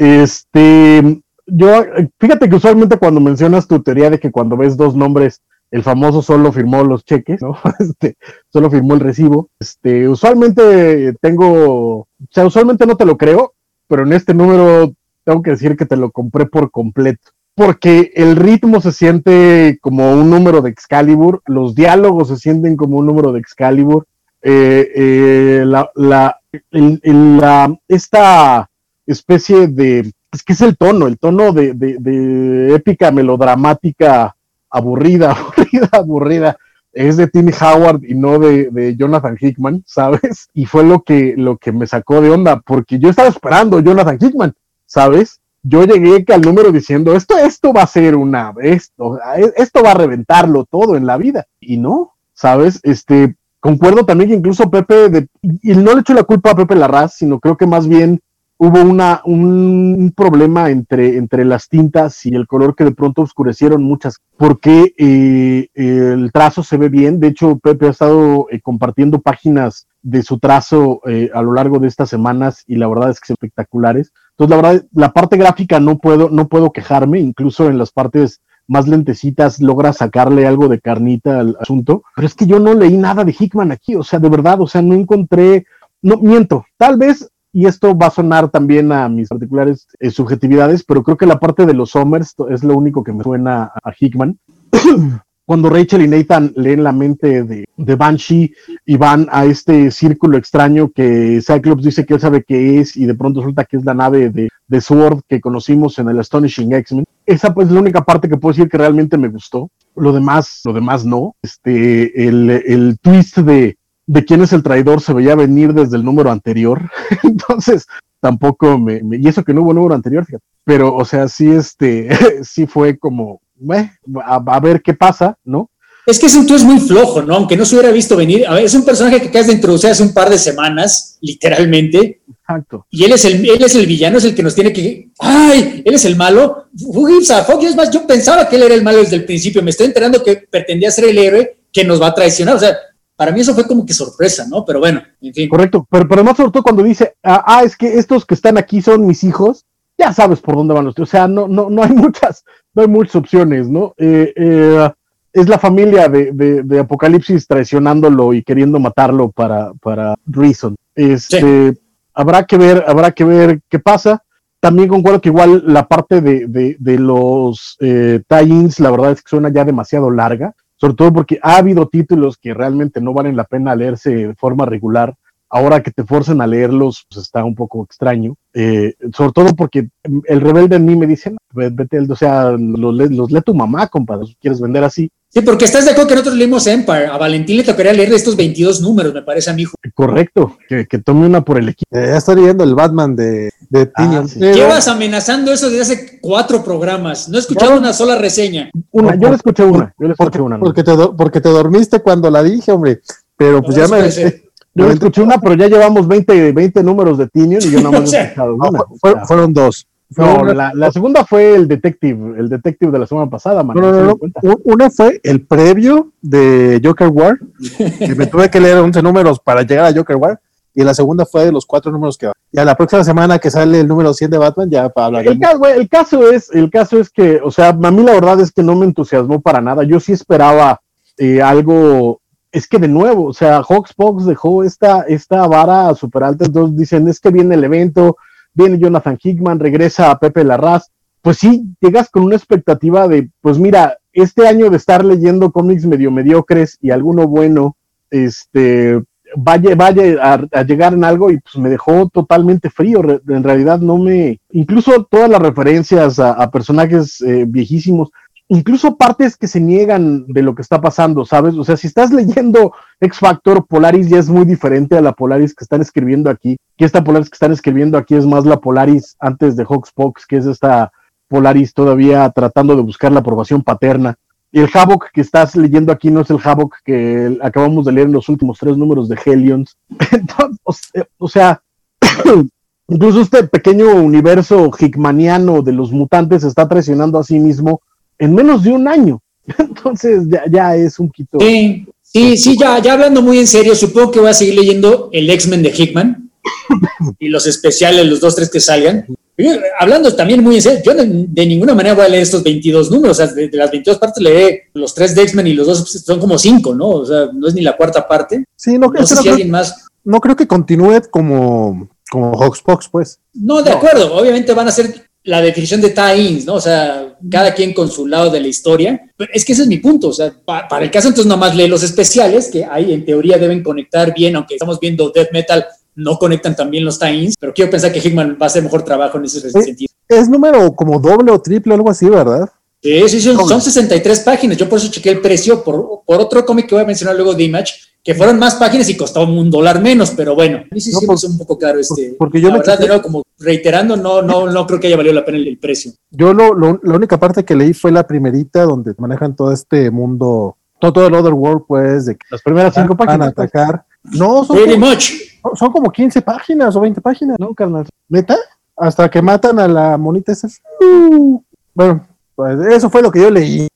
este... Yo, fíjate que usualmente cuando mencionas tu teoría de que cuando ves dos nombres, el famoso solo firmó los cheques, ¿no? Este, solo firmó el recibo. Este, usualmente tengo, o sea, usualmente no te lo creo, pero en este número tengo que decir que te lo compré por completo. Porque el ritmo se siente como un número de Excalibur, los diálogos se sienten como un número de Excalibur, eh, eh, la, la, el, el, la, esta especie de, es que es el tono, el tono de, de, de épica melodramática aburrida, aburrida, aburrida, es de Tini Howard y no de, de Jonathan Hickman, ¿sabes? Y fue lo que, lo que me sacó de onda, porque yo estaba esperando Jonathan Hickman, ¿sabes? Yo llegué al número diciendo, esto, esto va a ser una, esto, esto va a reventarlo todo en la vida. Y no, ¿sabes? Este, concuerdo también que incluso Pepe, de, y no le echo la culpa a Pepe Larraz, sino creo que más bien hubo una, un problema entre, entre las tintas y el color que de pronto oscurecieron muchas, porque eh, el trazo se ve bien. De hecho, Pepe ha estado eh, compartiendo páginas de su trazo eh, a lo largo de estas semanas y la verdad es que son espectaculares. Entonces, la verdad, la parte gráfica no puedo, no puedo quejarme, incluso en las partes más lentecitas logra sacarle algo de carnita al asunto, pero es que yo no leí nada de Hickman aquí, o sea, de verdad, o sea, no encontré, no, miento, tal vez, y esto va a sonar también a mis particulares eh, subjetividades, pero creo que la parte de los Summers es lo único que me suena a, a Hickman. Cuando Rachel y Nathan leen la mente de, de Banshee y van a este círculo extraño que Cyclops dice que él sabe qué es y de pronto resulta que es la nave de, de Sword que conocimos en el Astonishing X-Men. Esa pues es la única parte que puedo decir que realmente me gustó. Lo demás, lo demás no. Este, el, el twist de, de quién es el traidor se veía venir desde el número anterior. Entonces, tampoco me, me... Y eso que no hubo número anterior, fíjate. Pero, o sea, sí, este, sí fue como... Eh, a, a ver qué pasa, ¿no? Es que es un twist muy flojo, ¿no? Aunque no se hubiera visto venir. A ver, es un personaje que acabas de introducir hace un par de semanas, literalmente. Exacto. Y él es el, él es el villano, es el que nos tiene que... ¡Ay! Él es el malo. Uy, es más, yo pensaba que él era el malo desde el principio. Me estoy enterando que pretendía ser el héroe que nos va a traicionar. O sea, para mí eso fue como que sorpresa, ¿no? Pero bueno, en fin. Correcto. Pero, pero además, sobre todo cuando dice, ah, ah, es que estos que están aquí son mis hijos, ya sabes por dónde van los tíos. O sea, no, no, no hay muchas, no hay muchas opciones, ¿no? Eh, eh, es la familia de, de, de Apocalipsis traicionándolo y queriendo matarlo para, para Reason. Este, sí. habrá que ver, habrá que ver qué pasa. También concuerdo que igual la parte de, de, de los eh, tie-ins, la verdad es que suena ya demasiado larga, sobre todo porque ha habido títulos que realmente no valen la pena leerse de forma regular. Ahora que te forcen a leerlos, pues está un poco extraño, eh, sobre todo porque el rebelde en mí me dice, no, vete, o sea, los, los lee tu mamá, compadre, si quieres vender así. Sí, porque estás de acuerdo que nosotros leímos Empire, a Valentín le tocaría leer estos veintidós números, me parece a mi hijo. Correcto, que, que tome una por el equipo. Eh, ya estoy leyendo el Batman de, de Tinion. Ah, sí. Llevas amenazando eso desde hace cuatro programas, no he escuchado ¿Ya? una sola reseña. Una, yo le escuché una, yo le escuché porque, una. ¿no? Porque, te, porque te dormiste cuando la dije, hombre, pero pues no, ya me... Ser. Yo escuché una, pero ya llevamos veinte, veinte números de Tinion y yo nada más o sea, he escuchado una. No, fueron, fueron dos. No, la, la segunda fue el Detective, el Detective de la semana pasada, man. No, no, no, no. Una fue el previo de Joker War, que me tuve que leer once números para llegar a Joker War, y la segunda fue de los cuatro números que va. Y a la próxima semana que sale el número cien de Batman, ya para hablar. El, caso, el, caso es, el caso es que, o sea, a mí la verdad es que no me entusiasmó para nada. Yo sí esperaba eh, algo... Es que de nuevo, o sea, Hawksbox dejó esta, esta vara súper alta, entonces dicen, es que viene el evento, viene Jonathan Hickman, regresa a Pepe Larraz, pues sí, llegas con una expectativa de, pues mira, este año de estar leyendo cómics medio mediocres y alguno bueno, este, vaya, vaya a, a llegar en algo y pues me dejó totalmente frío, en realidad no me, incluso todas las referencias a, a personajes eh, viejísimos, incluso partes que se niegan de lo que está pasando, ¿sabes? O sea, si estás leyendo X Factor, Polaris ya es muy diferente a la Polaris que están escribiendo aquí, que esta Polaris que están escribiendo aquí es más la Polaris antes de Hawksbox, que es esta Polaris todavía tratando de buscar la aprobación paterna. Y el Havoc que estás leyendo aquí no es el Havoc que acabamos de leer en los últimos tres números de Hellions. Entonces, o sea, incluso este pequeño universo hickmaniano de los mutantes se está traicionando a sí mismo en menos de un año. Entonces ya, ya es un poquito... Sí, sí, sí, ya, ya hablando muy en serio, supongo que voy a seguir leyendo el X-Men de Hickman y los especiales, los dos, tres que salgan. Y hablando también muy en serio, yo de, de ninguna manera voy a leer estos veintidós números, o sea, de, de las veintidós partes leeré los tres de X-Men y los dos son como cinco, ¿no? O sea, no es ni la cuarta parte. Sí, no, no sé no si creo, alguien más... No creo que continúe como, como Hawksbox, pues. No, de no. acuerdo, obviamente van a ser... la definición de tie-ins, ¿no? O sea, cada quien con su lado de la historia. Pero es que ese es mi punto, o sea, pa- para el caso entonces nomás lee los especiales, que ahí en teoría deben conectar bien, aunque estamos viendo Death Metal, no conectan también los tie-ins, pero quiero pensar que Hickman va a hacer mejor trabajo en ese ¿Eh? sentido. Es número como doble o triple, algo así, ¿verdad? Sí, sí, sí, son sesenta y tres páginas, yo por eso chequé el precio, por, por otro cómic que voy a mencionar luego de Image, que fueron más páginas y costaba un dólar menos, pero bueno, a mí sí, no, sí por, me hizo un poco caro este. Porque yo la me verdad, chequé, de nuevo, como reiterando, no, no, no creo que haya valido la pena el, el precio. Yo lo, lo, la única parte que leí fue la primerita, donde manejan todo este mundo, todo, todo el Other World, pues, de que las primeras cinco van, páginas van a atacar. No, son Pretty como, much. Son como quince páginas o veinte páginas, ¿no, carnal? ¿Neta? Hasta que matan a la monita esa. Uh, bueno, pues eso fue lo que yo leí.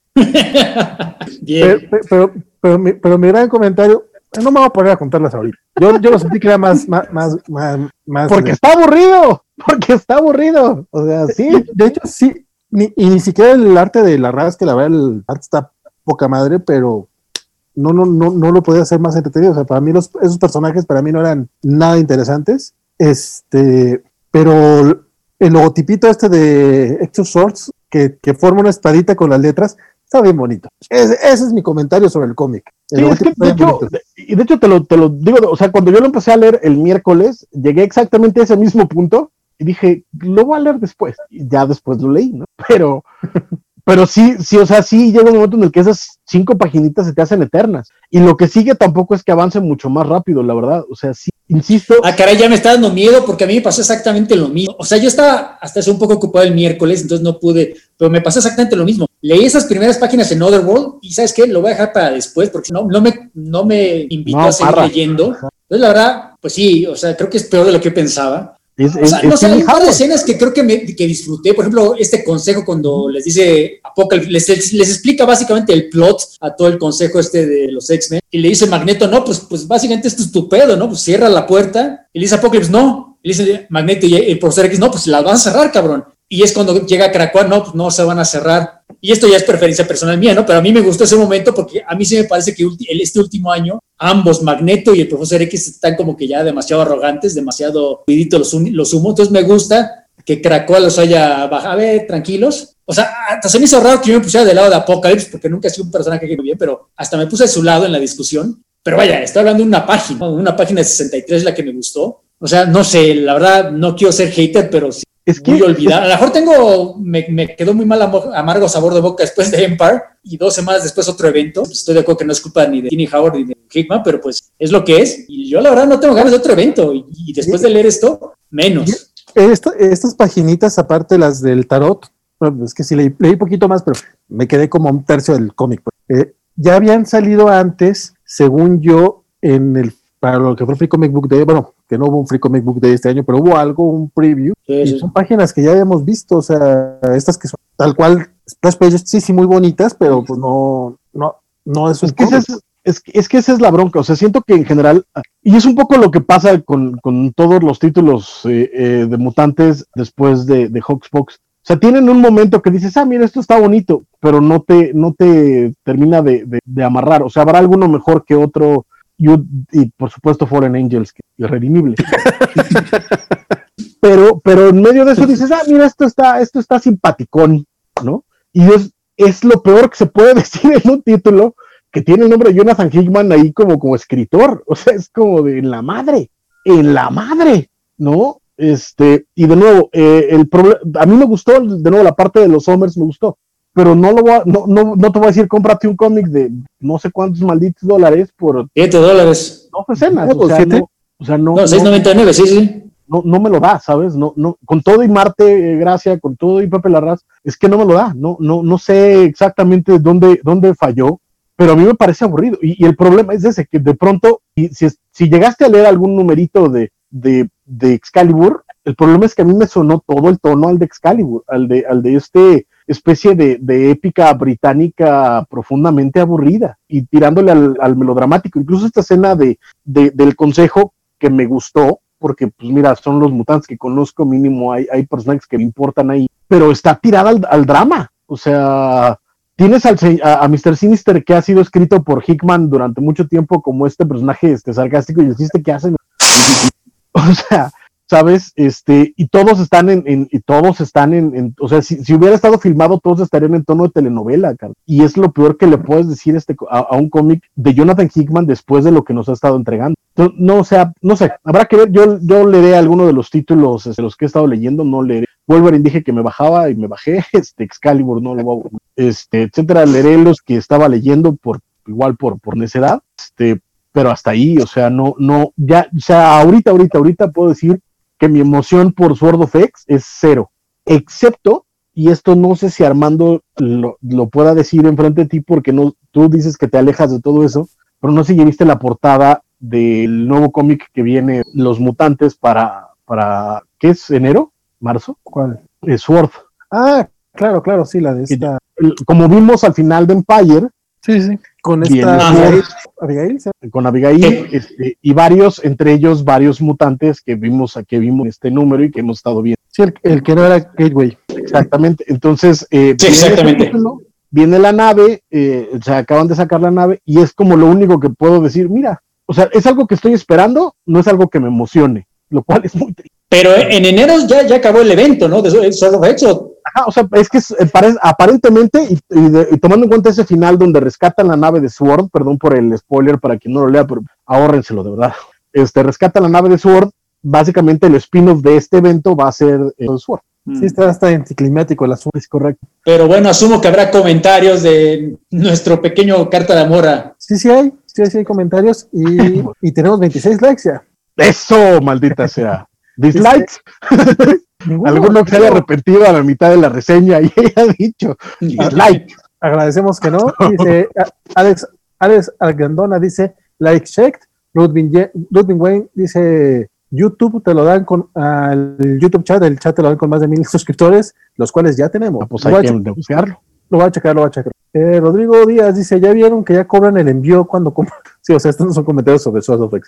Bien. Pero, pero, pero, mi, pero mi gran comentario, no me voy a poner a contarlas ahorita. Yo, yo lo sentí que era más, más, más, más, más Porque de... está aburrido, porque está aburrido. O sea, sí. De, de hecho, sí, ni, y ni siquiera el arte de la raza, que la verdad el arte está poca madre, pero no, no, no, no lo podía hacer más entretenido. O sea, para mí los, esos personajes para mí no eran nada interesantes. Este, pero el logotipito este de Exo Swords, que, que forma una espadita con las letras, está bien bonito. Ese, ese es mi comentario sobre el cómic. Sí, es que de hecho, y de hecho te lo, te lo digo, o sea, cuando yo lo empecé a leer el miércoles, llegué exactamente a ese mismo punto y dije, lo voy a leer después. Y ya después lo leí, ¿no? Pero, pero sí, sí, o sea, sí llega un momento en el que esas cinco paginitas se te hacen eternas. Y lo que sigue tampoco es que avance mucho más rápido, la verdad. O sea, sí, insisto. Ah, caray, ya me está dando miedo porque a mí me pasó exactamente lo mismo. O sea, yo estaba hasta eso un poco ocupado el miércoles, entonces no pude, pero me pasó exactamente lo mismo. Leí esas primeras páginas en Otherworld y ¿sabes qué? Lo voy a dejar para después porque no, no, me, no me invitó No, a seguir parra. leyendo. Entonces, la verdad, pues sí, o sea, creo que es peor de lo que pensaba. Es, O sea, es, no es sé, hay un par de Howard. escenas que creo que, me, que disfruté. Por ejemplo, este consejo cuando les dice Apocalypse, les, les explica básicamente el plot a todo el consejo este de los X-Men. Y le dice Magneto, no, pues, pues básicamente esto es tu pedo, ¿no? Pues cierra la puerta. Y le dice Apocalypse, no. Y le dice Magneto y el profesor X, no, pues la vas a cerrar, cabrón. Y es cuando llega Krakoa, no, pues no se van a cerrar. Y esto ya es preferencia personal mía, ¿no? Pero a mí me gustó ese momento porque a mí sí me parece que este último año, ambos, Magneto y el profesor X, están como que ya demasiado arrogantes, demasiado cuiditos los, los humos. Entonces me gusta que Krakoa los haya bajado. A ver, tranquilos. O sea, hasta se me hizo raro que yo me pusiera del lado de Apocalypse porque nunca he sido un personaje que me bien, pero hasta me puse de su lado en la discusión. Pero vaya, estoy hablando de una página, ¿no? Una página de sesenta y tres la que me gustó. O sea, no sé, la verdad no quiero ser hater, pero sí. Es que, muy olvidado. A lo mejor tengo, me, me quedó muy mal amargo sabor de boca después de Empire y dos semanas después otro evento. Estoy de acuerdo que no es culpa ni de Tini Howard ni de Hickman, pero pues es lo que es. Y yo la verdad no tengo ganas de otro evento. Y, y después de leer esto, menos. Esto, estas paginitas, aparte las del tarot, bueno, es que sí leí, leí poquito más, pero me quedé como un tercio del cómic. Pues. Eh, ya habían salido antes, según yo, en el para lo que fue el Free Comic Book Day, bueno, que no hubo un Free Comic Book Day este año, pero hubo algo, un preview, sí, sí. Y son páginas que ya habíamos visto, o sea, estas que son tal cual, splash pages, sí, sí, muy bonitas, pero pues no, no, no es un es que, es, es, es que esa es la bronca, o sea, siento que en general, y es un poco lo que pasa con, con todos los títulos eh, eh, de mutantes después de, de Hoxpox. O sea, tienen un momento que dices, ah, mira, esto está bonito, pero no te, no te termina de, de, de amarrar, o sea, habrá alguno mejor que otro. Y, y por supuesto Fallen Angels, que es redimible. pero, pero en medio de eso dices, ah, mira, esto está, esto está simpaticón, ¿no? Y es, es lo peor que se puede decir en un título que tiene el nombre de Jonathan Hickman ahí como, como escritor. O sea, es como de en la madre, en la madre, ¿no? Este, y de nuevo, eh, el problema, a mí me gustó, de nuevo, la parte de los Summers me gustó. Pero no lo voy a, no, no, no te voy a decir, cómprate un cómic de no sé cuántos malditos dólares por siete dólares. dos escenas. No, o, sea, no, o sea, no. No, seis noventa y nueve, sí, sí. No, no me lo da, ¿sabes? No, no, con todo y Marte, eh, Gracia, con todo y Pepe Larraz, es que no me lo da. No, no, no sé exactamente dónde, dónde falló, pero a mí me parece aburrido. Y, y el problema es ese, que de pronto, si, si, si llegaste a leer algún numerito de, de, de Excalibur, el problema es que a mí me sonó todo el tono al de Excalibur, al de, al de este especie de, de épica británica profundamente aburrida y tirándole al, al melodramático. Incluso esta escena de, de, del consejo que me gustó, porque pues mira, son los mutantes que conozco, mínimo hay, hay personajes que me importan ahí, pero está tirada al, al drama. O sea, tienes al, a, a mister Sinister, que ha sido escrito por Hickman durante mucho tiempo como este personaje este, sarcástico, y el chiste que hacen, o sea, ¿sabes? Este, y todos están en, en y todos están en, en o sea, si, si hubiera estado filmado, todos estarían en tono de telenovela, cara. Y es lo peor que le puedes decir este, a, a un cómic de Jonathan Hickman después de lo que nos ha estado entregando. Entonces, no, o sea, no sé, habrá que ver, yo, yo leeré alguno de los títulos de los que he estado leyendo, no leeré. Wolverine dije que me bajaba y me bajé, este, Excalibur no lo voy a, este, etcétera, leeré los que estaba leyendo por, igual por, por necedad, este, pero hasta ahí, o sea, no, no, ya, o sea, ahorita, ahorita, ahorita puedo decir que mi emoción por Sword of X es cero, excepto, y esto no sé si Armando lo, lo pueda decir enfrente de ti porque no, tú dices que te alejas de todo eso, pero no sé si ya viste la portada del nuevo cómic que viene, Los Mutantes, para, para ¿qué es? ¿Enero? ¿Marzo? ¿Cuál? Eh, Sword. Ah, claro, claro, sí, la de esta. Como vimos al final de Empire. Sí, sí. Con Viene esta Sword, Abigail, ¿sí? con Abigail, este, y varios, entre ellos varios mutantes que vimos, que vimos este número y que hemos estado viendo. Sí, el, el que no era Gateway. Exactamente. Entonces, eh, sí, exactamente. Este título, viene la nave, eh, o sea, acaban de sacar la nave y es como lo único que puedo decir, mira, o sea, es algo que estoy esperando, no es algo que me emocione, lo cual es muy triste. Pero en enero ya, ya acabó el evento, ¿no? De Sword of X. Ajá, o sea, es que es, pare, aparentemente, y, y, de, y tomando en cuenta ese final donde rescatan la nave de Sword, perdón por el spoiler para quien no lo lea, pero ahórrenselo de verdad, este, rescatan la nave de Sword, básicamente el spin-off de este evento va a ser el Sword. Sí, está hasta anticlimático el asunto, es correcto. Pero bueno, asumo que habrá comentarios de nuestro pequeño carta de amor a... Sí, sí hay, sí, sí hay comentarios y, y tenemos veintiséis likes ya. Eso, maldita sea. Dislikes. Alguno que se haya arrepentido a la mitad de la reseña y haya dicho dislike. Agradecemos que no. Dice Alex, Alex Algandona dice like checked. Ludwig, Ludwig Wayne dice YouTube te lo dan con uh, el YouTube chat, el chat te lo dan con más de mil suscriptores, los cuales ya tenemos. Ah, pues hay que negociarlo. Lo voy a checar, lo voy a checar. Eh, Rodrigo Díaz dice, ¿ya vieron que ya cobran el envío cuando compran? Sí, o sea, estos no son comentarios sobre Sword of X.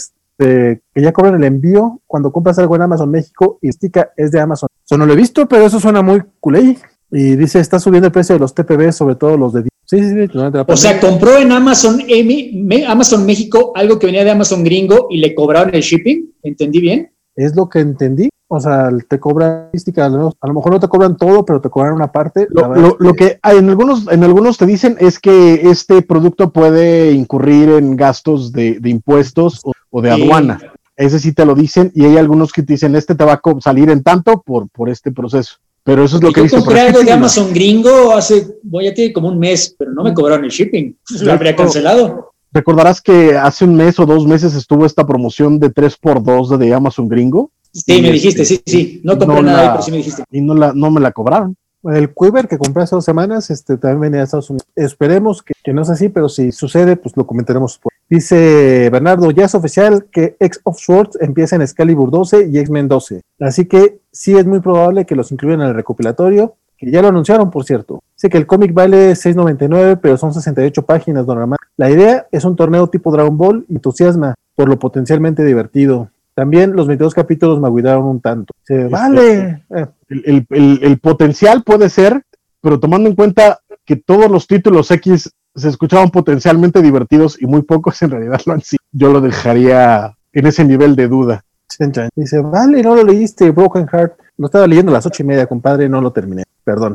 Este, que ya cobran el envío cuando compras algo en Amazon México y Stika es de Amazon. Eso no lo he visto, pero eso suena muy culé. Y dice, está subiendo el precio de los T P B, sobre todo los de... Sí, sí, sí. O sea, compró en Amazon, M, Amazon México algo que venía de Amazon gringo y le cobraron el shipping. ¿Entendí bien? Es lo que entendí. O sea, te cobran a lo mejor no te cobran todo, pero te cobran una parte. Lo, lo, lo que hay en algunos, en algunos te dicen es que este producto puede incurrir en gastos de, de impuestos o, o de aduana. Sí. Ese sí te lo dicen, y hay algunos que te dicen, este te va a salir en tanto por, por este proceso. Pero eso es lo que dice. Yo compré algo de Amazon gringo hace, voy a decir, como un mes, pero no me cobraron el shipping. Lo habría cancelado. ¿Recordarás que hace un mes o dos meses estuvo esta promoción de tres por dos de Amazon gringo? Sí, me dijiste, sí, sí. No compré no nada, la, pero sí me dijiste. Y no, la, no me la cobraron. El Quiver que compré hace dos semanas este, también venía de Estados Unidos. Esperemos que, que no sea así, pero si sucede, pues lo comentaremos después. Dice Bernardo, ya es oficial que X of Swords empieza en Excalibur doce y X-Men doce. Así que sí es muy probable que los incluyan en el recopilatorio, que ya lo anunciaron, por cierto. Sé que el cómic vale seis noventa y nueve, pero son sesenta y ocho páginas normal. La idea es un torneo tipo Dragon Ball y entusiasma por lo potencialmente divertido. También los veintidós capítulos me agüidaron un tanto. Se, vale. El, el, el, el potencial puede ser, pero tomando en cuenta que todos los títulos X se escuchaban potencialmente divertidos y muy pocos en realidad lo han sido, yo lo dejaría en ese nivel de duda. Dice, vale, no lo leíste, Broken Heart. Lo estaba leyendo a las ocho y media, compadre, no lo terminé. Perdón.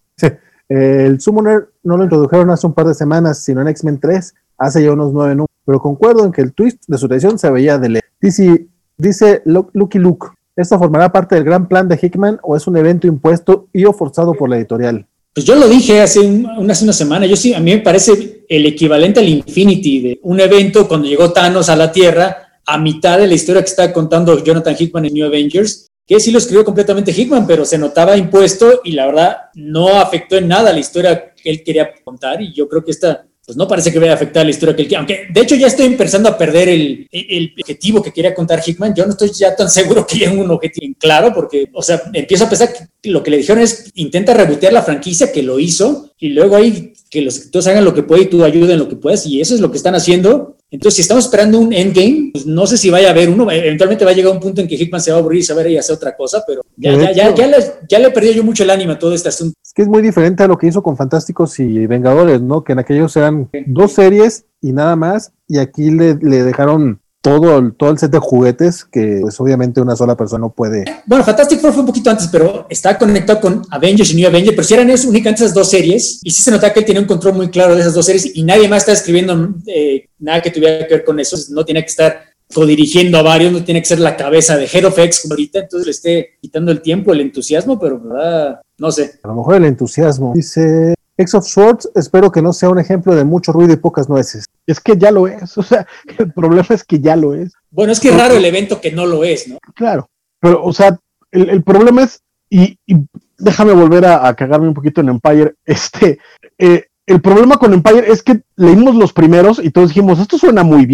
El Summoner no lo introdujeron hace un par de semanas, sino en X-Men tres, hace ya unos nueve números. Pero concuerdo en que el twist de su tradición se veía de lejos. Dice, dice Lucky Luke, ¿esto formará parte del gran plan de Hickman o es un evento impuesto y o forzado por la editorial? Pues yo lo dije hace, un, hace una semana, yo sí, a mí me parece el equivalente al Infinity de un evento cuando llegó Thanos a la Tierra a mitad de la historia que está contando Jonathan Hickman en New Avengers, que sí lo escribió completamente Hickman, pero se notaba impuesto y la verdad no afectó en nada la historia que él quería contar, y yo creo que esta pues no parece que vaya a afectar la historia que él quiere, aunque de hecho ya estoy empezando a perder el, el objetivo que quería contar Hickman. Yo no estoy ya tan seguro que haya un objetivo claro, porque, o sea, empiezo a pensar que lo que le dijeron es intenta rebotear la franquicia, que lo hizo, y luego ahí que los escritores hagan lo que pueden y tú ayuden en lo que puedas, y eso es lo que están haciendo. Entonces, si estamos esperando un endgame, pues no sé si vaya a haber uno. Eventualmente va a llegar un punto en que Hickman se va a aburrir y saber y hacer otra cosa, pero ya, ya, ya, ya, le, ya le perdí yo mucho el ánimo a todo este asunto. Es que es muy diferente a lo que hizo con Fantásticos y Vengadores, ¿no? Que en aquellos eran dos series y nada más, y aquí le, le dejaron todo el, todo el set de juguetes que pues obviamente una sola persona no puede. Bueno, Fantastic Four fue un poquito antes, pero está conectado con Avengers y New Avengers, pero si eran esas, únicamente esas dos series, y sí se notaba que él tenía un control muy claro de esas dos series y nadie más estaba escribiendo eh, nada que tuviera que ver con eso. No tenía que estar codirigiendo a varios, no tiene que ser la cabeza de Head of X como ahorita, entonces le esté quitando el tiempo, el entusiasmo, pero ¿verdad? No sé. A lo mejor el entusiasmo. Dice X of Swords, espero que no sea un ejemplo de mucho ruido y pocas nueces. Es que ya lo es, o sea, el problema es que ya lo es. Bueno, es que es raro el evento que no lo es, ¿no? Claro, pero, o sea, el, el problema es, y, y déjame volver a, a cagarme un poquito en Empire, este, eh, el problema con Empire es que leímos los primeros y todos dijimos, esto suena muy bien,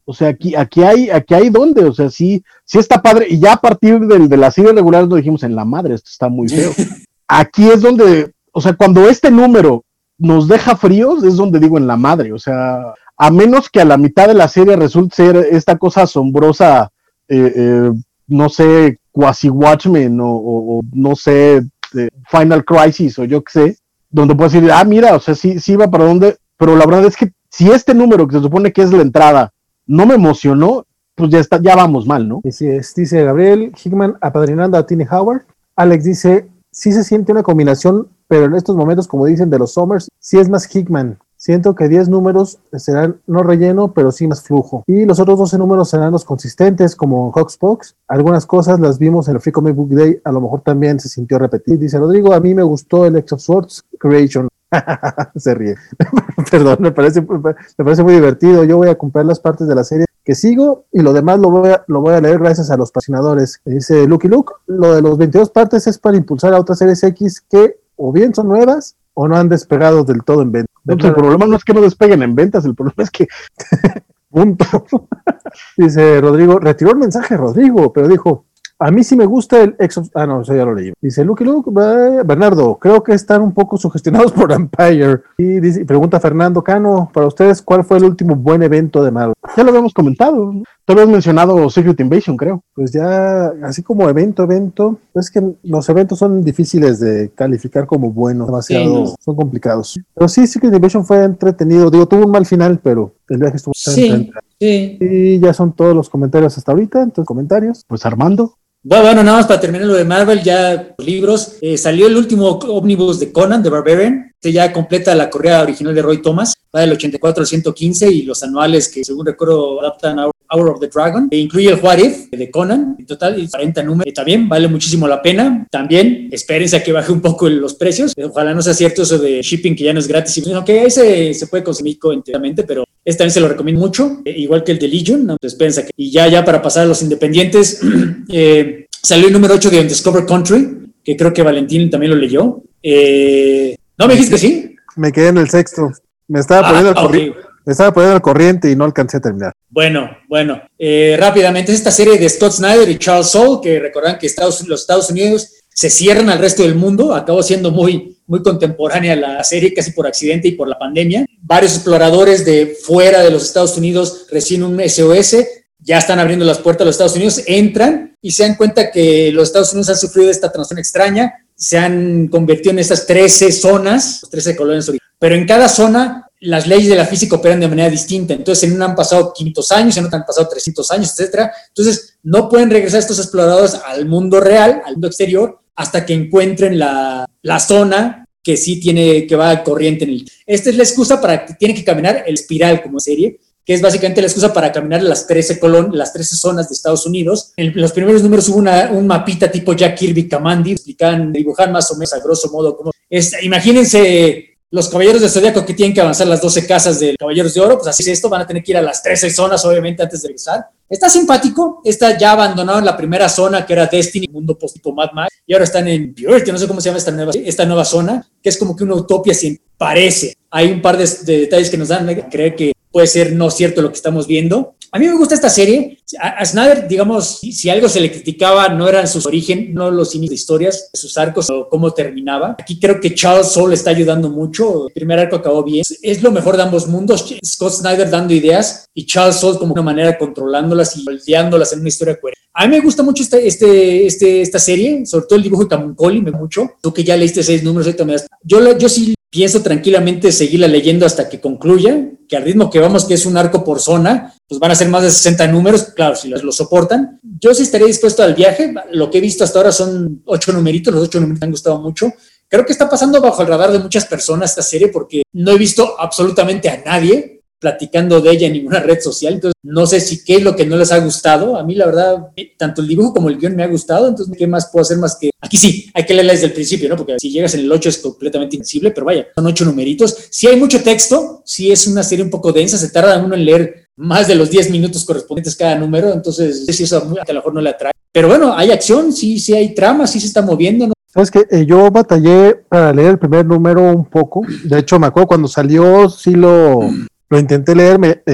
O sea, aquí, aquí hay, aquí hay donde, o sea, sí, sí está padre, y ya a partir del, de la serie regular nos dijimos, en la madre, esto está muy feo. Aquí es donde, o sea, cuando este número nos deja fríos, es donde digo en la madre, o sea, a menos que a la mitad de la serie resulte ser esta cosa asombrosa, eh, eh, no sé, Quasi Watchmen o, o, o no sé, eh, Final Crisis o yo qué sé, donde puedes decir, ah, mira, o sea, sí, sí va para dónde, pero la verdad es que si este número que se supone que es la entrada no me emocionó, pues ya está, ya vamos mal, ¿no? Sí, es, dice Gabriel Hickman apadrinando a Tini Howard. Alex dice, sí se siente una combinación, pero en estos momentos, como dicen de los Summers, sí es más Hickman. Siento que diez números serán no relleno, pero sí más flujo. Y los otros doce números serán los consistentes, como Hoxpox. Algunas cosas las vimos en el Free Comic Book Day, a lo mejor también se sintió repetido. Dice Rodrigo, a mí me gustó el X of Swords Creation. Se ríe. Perdón, me parece, me parece muy divertido. Yo voy a comprar las partes de la serie que sigo y lo demás lo voy a, lo voy a leer gracias a los patrocinadores. Dice Lucky Luke, lo de los veintidós partes es para impulsar a otras series X que o bien son nuevas o no han despegado del todo en venta. Entonces, el problema no es que no despeguen en ventas, el problema es que... Punto. Dice Rodrigo, retiró el mensaje Rodrigo, pero dijo, a mí sí me gusta el Exo... Ah, no, eso ya lo leí. Dice Lucky Luke, eh, Bernardo, creo que están un poco sugestionados por Empire. Y dice, pregunta Fernando Cano, para ustedes, ¿cuál fue el último buen evento de Marvel? Ya lo habíamos comentado, ¿no? Tú habías mencionado Secret Invasion, creo. Pues ya, así como evento, evento, es que los eventos son difíciles de calificar como buenos, demasiado, sí, no. Son complicados. Pero sí, Secret Invasion fue entretenido, digo, tuvo un mal final, pero el viaje estuvo sí, entretenido. Sí. Y ya son todos los comentarios hasta ahorita, entonces comentarios. Pues Armando. Bueno, bueno, nada más para terminar lo de Marvel, ya libros, eh, salió el último ómnibus de Conan, de Barbarian, este ya completa la correa original de Roy Thomas, va del ochenta y cuatro al ciento quince y los anuales que según recuerdo adaptan a Hour of the Dragon, e incluye el What If de Conan, en total cuarenta números, eh, también vale muchísimo la pena, también espérense a que baje un poco los precios, ojalá no sea cierto eso de shipping que ya no es gratis, sino que ahí se, se puede consumir enteramente, pero este también se lo recomiendo mucho, eh, igual que el de Legion, ¿no? Entonces espérense a que, y ya, ya para pasar a los independientes, eh, salió el número ocho de Undiscovered Country, que creo que Valentín también lo leyó. Eh, ¿No me dijiste que sí? Me quedé en el sexto. Me estaba, ah, poniendo al corri- okay. me estaba poniendo al corriente y no alcancé a terminar. Bueno, bueno. Eh, rápidamente, es esta serie de Scott Snyder y Charles Soule, que recordarán que Estados, los Estados Unidos se cierran al resto del mundo. Acabó siendo muy, muy contemporánea la serie, casi por accidente y por la pandemia. Varios exploradores de fuera de los Estados Unidos reciben un S O S, ya están abriendo las puertas a los Estados Unidos, entran y se dan cuenta que los Estados Unidos han sufrido esta transformación extraña, se han convertido en estas trece zonas, trece colonias originales, pero en cada zona las leyes de la física operan de manera distinta, entonces en una han pasado quinientos años, en otra han pasado trescientos años, etcétera, entonces no pueden regresar estos exploradores al mundo real, al mundo exterior, hasta que encuentren la, la zona que sí tiene, que va corriente en el... Esta es la excusa para que tienen que caminar el espiral como serie, que es básicamente la excusa para caminar las trece, colon, las trece zonas de Estados Unidos. En los primeros números hubo una, un mapita tipo Jack Kirby Kamandi, explican, dibujan más o menos a grosso modo cómo es. Imagínense los Caballeros del Zodíaco que tienen que avanzar las doce casas de Caballeros de Oro, pues así es esto, van a tener que ir a las trece zonas obviamente antes de regresar. Está simpático, está ya abandonado en la primera zona que era Destiny, mundo post-tipo Mad Max, y ahora están en Purity, no sé cómo se llama esta nueva, esta nueva zona, que es como que una utopía, si parece. Hay un par de, de detalles que nos dan a creer que puede ser no cierto lo que estamos viendo. A mí me gusta esta serie. A, a Snyder, digamos, si, si algo se le criticaba, no eran sus orígenes, no los inicios de historias, sus arcos o cómo terminaba. Aquí creo que Charles Soule está ayudando mucho. El primer arco acabó bien. Es, es lo mejor de ambos mundos. Scott Snyder dando ideas y Charles Soule como una manera controlándolas y moldeándolas en una historia coherente. A mí me gusta mucho este, este, este, esta serie, sobre todo el dibujo de Camuncoli, me mucho. Tú que ya leíste seis números, ahorita me das. Yo, la, yo sí pienso tranquilamente seguirla leyendo hasta que concluya, que al ritmo que vamos, que es un arco por zona, pues van a ser más de sesenta números, claro, si los, los soportan. Yo sí estaría dispuesto al viaje. Lo que he visto hasta ahora son ocho numeritos, los ocho numeritos me han gustado mucho. Creo que está pasando bajo el radar de muchas personas esta serie porque no he visto absolutamente a nadie platicando de ella en ninguna red social, entonces no sé si qué es lo que no les ha gustado. A mí la verdad, tanto el dibujo como el guión me ha gustado, entonces ¿qué más puedo hacer más que...? Aquí sí, hay que leerla desde el principio, ¿no? Porque si llegas en el ocho es completamente insensible, pero vaya, son ocho numeritos. Sí hay mucho texto, sí es una serie un poco densa, se tarda uno en leer más de los diez minutos correspondientes cada número, entonces sí, eso a lo mejor no le atrae. Pero bueno, hay acción, sí, sí hay trama, sí se está moviendo, ¿no? Sabes que eh, yo batallé para leer el primer número un poco, de hecho me acuerdo cuando salió, sí lo... Lo intenté leer, me, eh,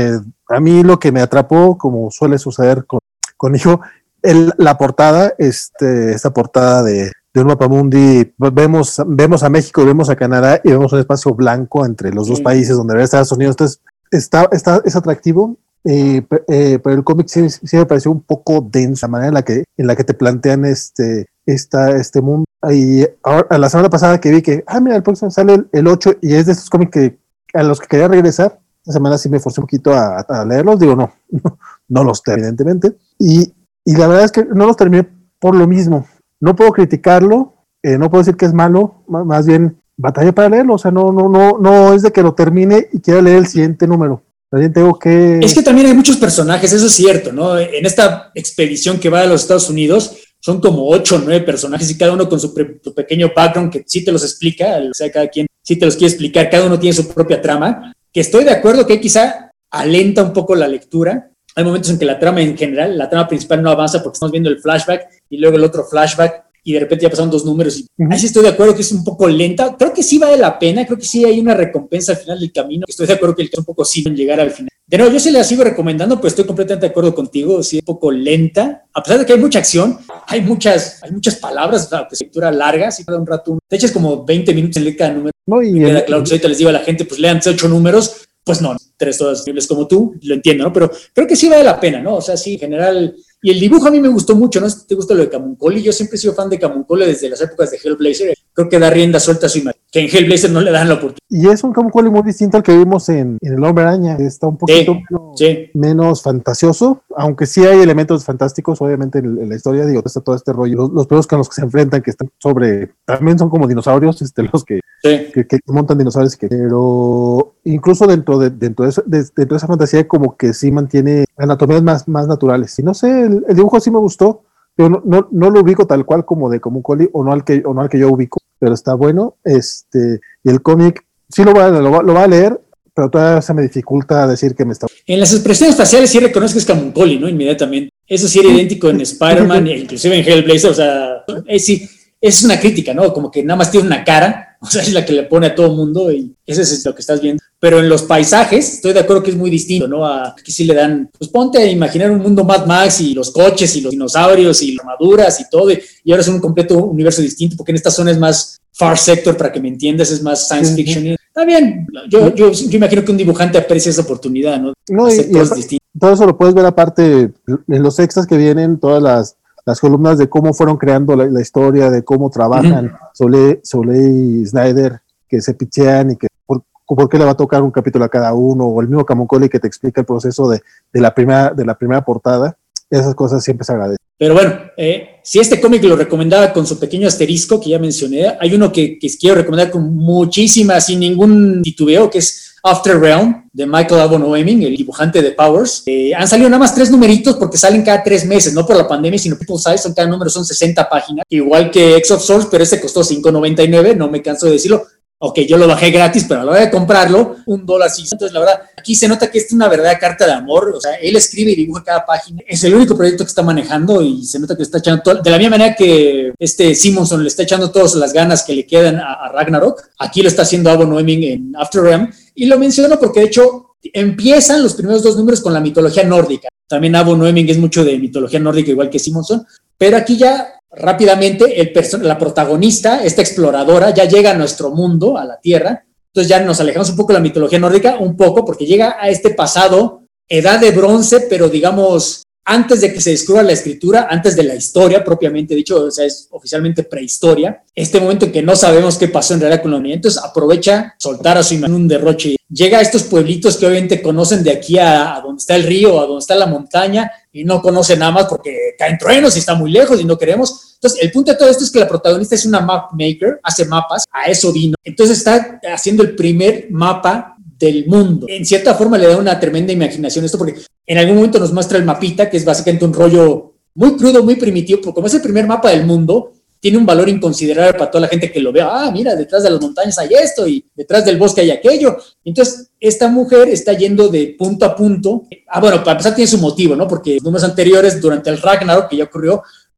a mí lo que me atrapó, como suele suceder con, conmigo, el, la portada, este, esta portada de, de un mapamundi, vemos, vemos a México, vemos a Canadá y vemos un espacio blanco entre los sí. dos países donde ve Estados Unidos. Entonces, está, está, es atractivo. Eh, eh, pero el cómic sí, sí me pareció un poco denso, la manera en la que, en la que te plantean este, esta, este mundo. Y ahora, la semana pasada que vi que, ah, mira, el próximo sale el, el ocho y es de estos cómics que, a los que quería regresar. Esta semana sí me forcé un poquito a, a leerlos. Digo, no, no, no los terminé, evidentemente. Y, y la verdad es que no los terminé por lo mismo. No puedo criticarlo, eh, no puedo decir que es malo, más, más bien batalla para leerlo. O sea, no, no, no, no es de que lo termine y quiera leer el siguiente número. También tengo que... Es que también hay muchos personajes, eso es cierto, ¿no? En esta expedición que va a los Estados Unidos, son como ocho o nueve personajes y cada uno con su, pre- su pequeño background que sí te los explica, o sea, cada quien sí te los quiere explicar, cada uno tiene su propia trama, que estoy de acuerdo que quizá alenta un poco la lectura. Hay momentos en que la trama en general, la trama principal no avanza porque estamos viendo el flashback y luego el otro flashback y de repente ya pasaron dos números y uh-huh. ahí sí estoy de acuerdo que es un poco lenta. Creo que sí vale la pena, creo que sí hay una recompensa al final del camino. Estoy de acuerdo que el un poco sí en llegar al final. De nuevo, yo sí la sigo recomendando, pero estoy completamente de acuerdo contigo, sí es un poco lenta. A pesar de que hay mucha acción, hay muchas, hay muchas palabras, la lectura larga, sí cada un rato. Te echas como veinte minutos en leer cada número. No, y me queda el, claro que ahorita les digo a la gente, pues lean ocho números, pues no, tres todas libres como tú, lo entiendo, ¿no? Pero creo que sí vale la pena, ¿no? O sea, sí, en general. Y el dibujo a mí me gustó mucho, ¿no? Si te gusta lo de Camuncoli, yo siempre he sido fan de Camuncoli desde las épocas de Hellblazer. Creo que da rienda suelta a su imagen, que en Hellblazer no le dan la oportunidad. Y es un Camuncoli muy distinto al que vimos en, en El Hombre Araña. Está un poquito sí, menos, sí. menos fantasioso, aunque sí hay elementos fantásticos, obviamente, en, en la historia. Digo, está todo este rollo. Los, los perros con los que se enfrentan, que están sobre... También son como dinosaurios, este, los que, sí. que, que montan dinosaurios. Que, pero incluso dentro de, dentro, de eso, de, dentro de esa fantasía, como que sí mantiene anatomías más, más naturales. Y no sé, el, el dibujo sí me gustó. Yo no, no, no lo ubico tal cual como de Camuncoli o no al que, o no al que yo ubico, pero está bueno. Este, y el cómic sí lo va, lo, va, lo va a leer, pero todavía se me dificulta decir que me está... En las expresiones faciales sí reconozco que es Camuncoli, ¿no? Inmediatamente. Eso sí era idéntico en Spider-Man, e inclusive en Hellblazer, o sea, es, sí, es una crítica, ¿no? Como que nada más tiene una cara, o sea, es la que le pone a todo mundo y eso es lo que estás viendo. Pero en los paisajes estoy de acuerdo que es muy distinto, ¿no? A, aquí sí le dan, pues ponte a imaginar un mundo Mad Max y los coches y los dinosaurios y las armaduras y todo, y, y ahora es un completo universo distinto, porque en esta zona es más Far Sector, para que me entiendas, es más science fiction. Uh-huh. Está bien, yo, yo, yo imagino que un dibujante aprecia esa oportunidad, ¿no? No, Hacer y, cosas y distintas. Todo eso lo puedes ver aparte en los extras que vienen, todas las, las columnas de cómo fueron creando la, la historia, de cómo trabajan uh-huh. Soleil, Soleil y Snyder, que se pichean y que por, por qué le va a tocar un capítulo a cada uno, o el mismo Camuncoli que te explica el proceso de, de, la, primera, de la primera portada. Esas cosas siempre se agradecen. Pero bueno, eh, si este cómic lo recomendaba con su pequeño asterisco que ya mencioné, hay uno que, que quiero recomendar con muchísima, sin ningún titubeo, que es After Realm, de Michael Avon Oeming, el dibujante de Powers. Eh, han salido nada más tres numeritos porque salen cada tres meses, no por la pandemia, sino People Size, son cada número son sesenta páginas, igual que X of Swords, pero este costó cinco noventa y nueve, no me canso de decirlo. Ok, yo lo bajé gratis, pero a la hora de comprarlo, un dólar sí. Entonces, la verdad, aquí se nota que esta es una verdadera carta de amor. O sea, él escribe y dibuja cada página. Es el único proyecto que está manejando y se nota que está echando todo. De la misma manera que este Simonson le está echando todas las ganas que le quedan a, a Ragnarok, aquí lo está haciendo Avon Oeming en After Realm. Y lo menciono porque, de hecho, empiezan los primeros dos números con la mitología nórdica. También Avon Oeming es mucho de mitología nórdica, igual que Simonson. Pero aquí ya... rápidamente el perso- la protagonista, esta exploradora, ya llega a nuestro mundo, a la Tierra. Entonces ya nos alejamos un poco de la mitología nórdica, un poco, porque llega a este pasado, edad de bronce, pero digamos, antes de que se descubra la escritura, antes de la historia propiamente dicho, o sea, es oficialmente prehistoria, este momento en que no sabemos qué pasó en realidad con la humanidad. Entonces aprovecha soltar a su imagen un derroche. Llega a estos pueblitos que obviamente conocen de aquí a, a donde está el río, a donde está la montaña, y no conocen nada más porque caen truenos y está muy lejos y no queremos. Entonces, el punto de todo esto es que la protagonista es una map maker, hace mapas, a eso vino. Entonces está haciendo el primer mapa del mundo. En cierta forma le da una tremenda imaginación esto, porque en algún momento nos muestra el mapita, que es básicamente un rollo muy crudo, muy primitivo, porque como es el primer mapa del mundo, tiene un valor inconsiderable para toda la gente que lo vea. Ah, mira, detrás de las montañas hay esto y detrás del bosque hay aquello. Entonces, esta mujer está yendo de punto a punto. Ah, bueno, para empezar tiene su motivo, ¿no? Porque los números anteriores, durante el Ragnarok, que ya ocurrió,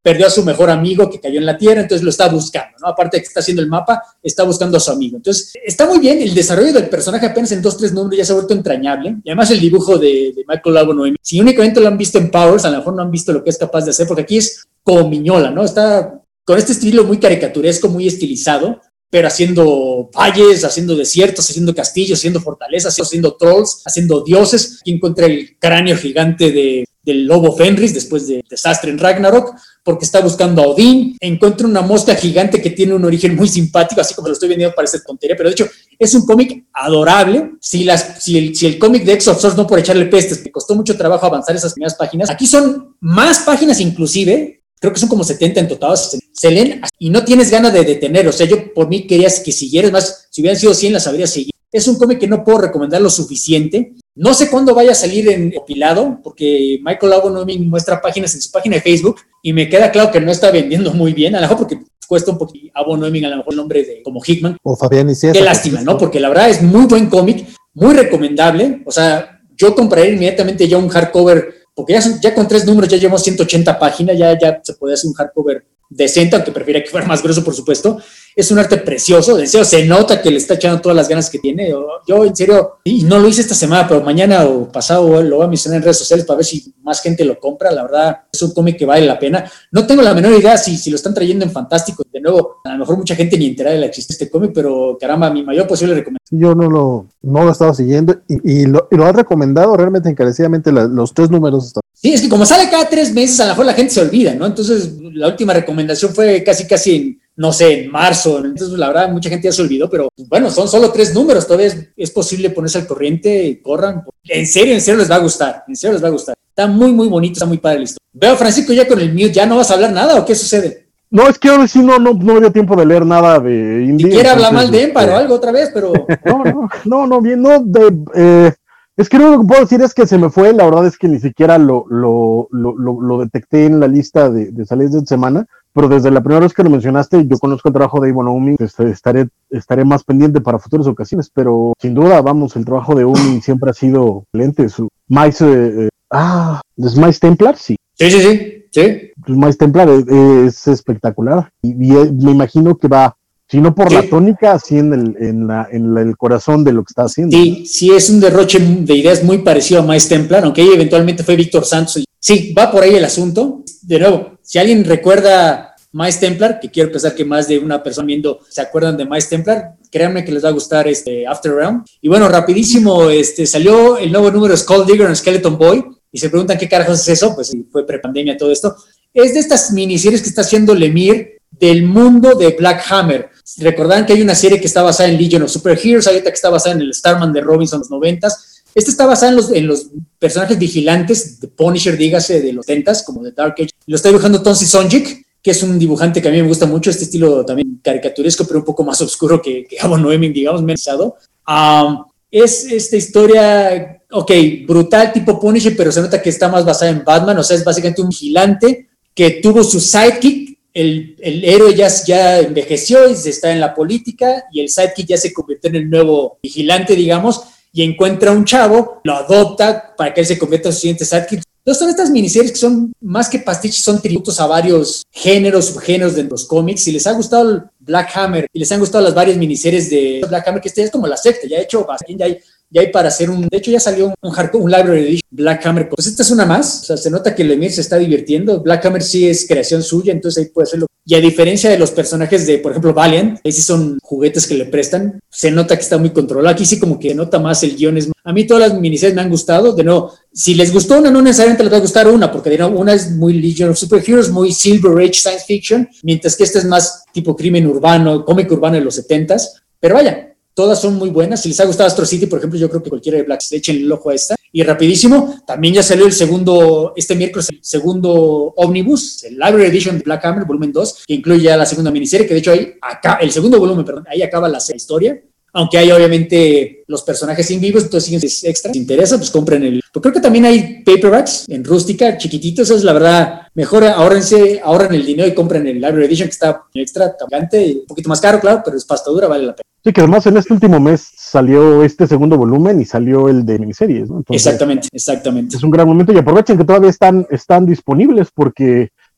perdió a su mejor amigo que cayó en la Tierra, entonces lo está buscando, ¿no? Aparte de que está haciendo el mapa, está buscando a su amigo. Entonces, está muy bien, el desarrollo del personaje apenas en dos, tres números ya se ha vuelto entrañable, y además el dibujo de, de Michael Labo Noemi. Si únicamente lo han visto en Powers, a lo mejor no han visto lo que es capaz de hacer, porque aquí es como Miñola, ¿no? Está con este estilo muy caricaturesco, muy estilizado, pero haciendo valles, haciendo desiertos, haciendo castillos, haciendo fortalezas, haciendo trolls, haciendo dioses. Aquí encuentra el cráneo gigante de, del lobo Fenris después del desastre en Ragnarok, porque está buscando a Odín. Encuentra una mosca gigante que tiene un origen muy simpático, así como lo estoy vendiendo, parece tontería, pero de hecho es un cómic adorable. Si, las, si el, si el cómic de X of Swords, no por echarle pestes, me costó mucho trabajo avanzar esas primeras páginas, aquí son más páginas inclusive. Creo que son como setenta en total, se leen y no tienes ganas de detener. O sea, yo por mí querías que siguieras más, si hubieran sido cien las habría seguido. Es un cómic que no puedo recomendar lo suficiente. No sé cuándo vaya a salir en compilado, porque Michael Labo Noemi muestra páginas en su página de Facebook y me queda claro que no está vendiendo muy bien, a lo mejor porque cuesta un poquito. Labo Noemi, a lo mejor el nombre de como Hickman. O Fabián y César. Qué lástima, ¿no? Porque la verdad es muy buen cómic, muy recomendable. O sea, yo compraría inmediatamente ya un hardcover, porque ya, son, ya con tres números ya llevamos ciento ochenta páginas, ya, ya se puede hacer un hardcover decente, aunque prefiera que fuera más grueso, por supuesto. Es un arte precioso, en serio, se nota que le está echando todas las ganas que tiene. Yo, en serio, y no lo hice esta semana, pero mañana o pasado lo voy a mencionar en redes sociales para ver si más gente lo compra. La verdad, es un cómic que vale la pena. No tengo la menor idea si, si lo están trayendo en Fantástico. De nuevo, a lo mejor mucha gente ni entera de la existencia de este cómic, pero caramba, mi mayor posible recomendación. Yo no lo, no lo he estado siguiendo y, y, lo, y lo has recomendado realmente encarecidamente, la, los tres números. Hasta... Sí, es que como sale cada tres meses, a lo mejor la gente se olvida, ¿no? Entonces, la última recomendación fue casi, casi en, no sé, en marzo. Entonces, la verdad, mucha gente ya se olvidó, pero bueno, son solo tres números. Todavía es, es posible ponerse al corriente y corran. En serio, en serio les va a gustar. En serio les va a gustar. Está muy, muy bonito, está muy padre la historia. Veo a Francisco ya con el mute. ¿Ya no vas a hablar nada o qué sucede? No, es que ahora sí no, no, no me dio tiempo de leer nada de indie. Si quiere hablar mal de Empire o algo otra vez, pero... No, no, no, no, bien, no, de... Eh... Es que lo que puedo decir es que se me fue, la verdad es que ni siquiera lo, lo, lo, lo, lo detecté en la lista de, de salidas de semana, pero desde la primera vez que lo mencionaste, yo conozco el trabajo de Ivo Noemi, estaré, estaré más pendiente para futuras ocasiones, pero sin duda, vamos, el trabajo de Umi siempre ha sido excelente. Su Mice, eh, ah, ¿es Mice Templar? Sí. Sí, sí, sí, sí. Mice Templar es, es espectacular y, y me imagino que va... sino por sí. La tónica, así en el, en, la, en la, el corazón de lo que está haciendo. Sí, sí, es un derroche de ideas muy parecido a Mice Templar, aunque ella eventualmente fue Víctor Santos. Sí, va por ahí el asunto. De nuevo, si alguien recuerda Mice Templar, que quiero pensar que más de una persona viendo se acuerdan de Mice Templar, créanme que les va a gustar este After Realm. Y bueno, rapidísimo, este, salió el nuevo número Skull Digger and Skeleton Boy, y se preguntan qué carajos es eso, pues fue prepandemia todo esto. Es de estas miniseries que está haciendo Lemire del mundo de Black Hammer. Recordarán que hay una serie que está basada en Legion of Superheroes, hay otra que está basada en el Starman de Robinson de los noventas. Esta está basada en los, en los personajes vigilantes de Punisher, dígase, de los setentas, como de Dark Age. Lo está dibujando Tonsi Sonjic, que es un dibujante que a mí me gusta mucho, este estilo también caricaturesco, pero un poco más oscuro que, que Abo Noemi, digamos, menosado. Um, es esta historia, ok, brutal tipo Punisher, pero se nota que está más basada en Batman, o sea, es básicamente un vigilante que tuvo su sidekick. El, el héroe ya, ya envejeció y está en la política y el sidekick ya se convirtió en el nuevo vigilante, digamos, y encuentra a un chavo, lo adopta para que él se convierta en su siguiente sidekick. Entonces son estas miniseries que son más que pastiches, son tributos a varios géneros, subgéneros de los cómics. Si les ha gustado Black Hammer y les han gustado las varias miniseries de Black Hammer, que este ya es como la sexta, ya he hecho bastante, ya hay ya hay para hacer un... De hecho, ya salió un, un hardcore, un library edition, Black Hammer. Pues esta es una más. O sea, se nota que Lemire se está divirtiendo. Black Hammer sí es creación suya, entonces ahí puede hacerlo. Y a diferencia de los personajes de, por ejemplo, Valiant, ahí sí son juguetes que le prestan, se nota que está muy controlado. Aquí sí como que se nota más el guión. Es... A mí todas las miniseries me han gustado. De nuevo, si les gustó una, no necesariamente les va a gustar una, porque de nuevo, una es muy Legion of Superheroes, muy Silver Age Science Fiction, mientras que esta es más tipo crimen urbano, cómic urbano de los setentas. Pero vaya, todas son muy buenas. Si les ha gustado Astro City, por ejemplo, yo creo que cualquiera de Black, echen el ojo a esta. Y rapidísimo, también ya salió el segundo, este miércoles, el segundo Omnibus, el Library Edition de Black Hammer, volumen dos, que incluye ya la segunda miniserie, que de hecho ahí acá, el segundo volumen, perdón, ahí acaba la historia. Aunque hay obviamente los personajes sin vivos, entonces siguen extra. Si les interesa, pues compren el... Pero creo que también hay paperbacks en rústica, chiquititos, eso es la verdad. Mejor ahorrense, ahorren el dinero y compren el Library Edition, que está extra, gigante, un poquito más caro, claro, pero es pasta dura, vale la pena. Sí, que además en este último mes salió este segundo volumen y salió el de miniseries, ¿no? Entonces, exactamente, exactamente. Es un gran momento y aprovechen que todavía están, están disponibles porque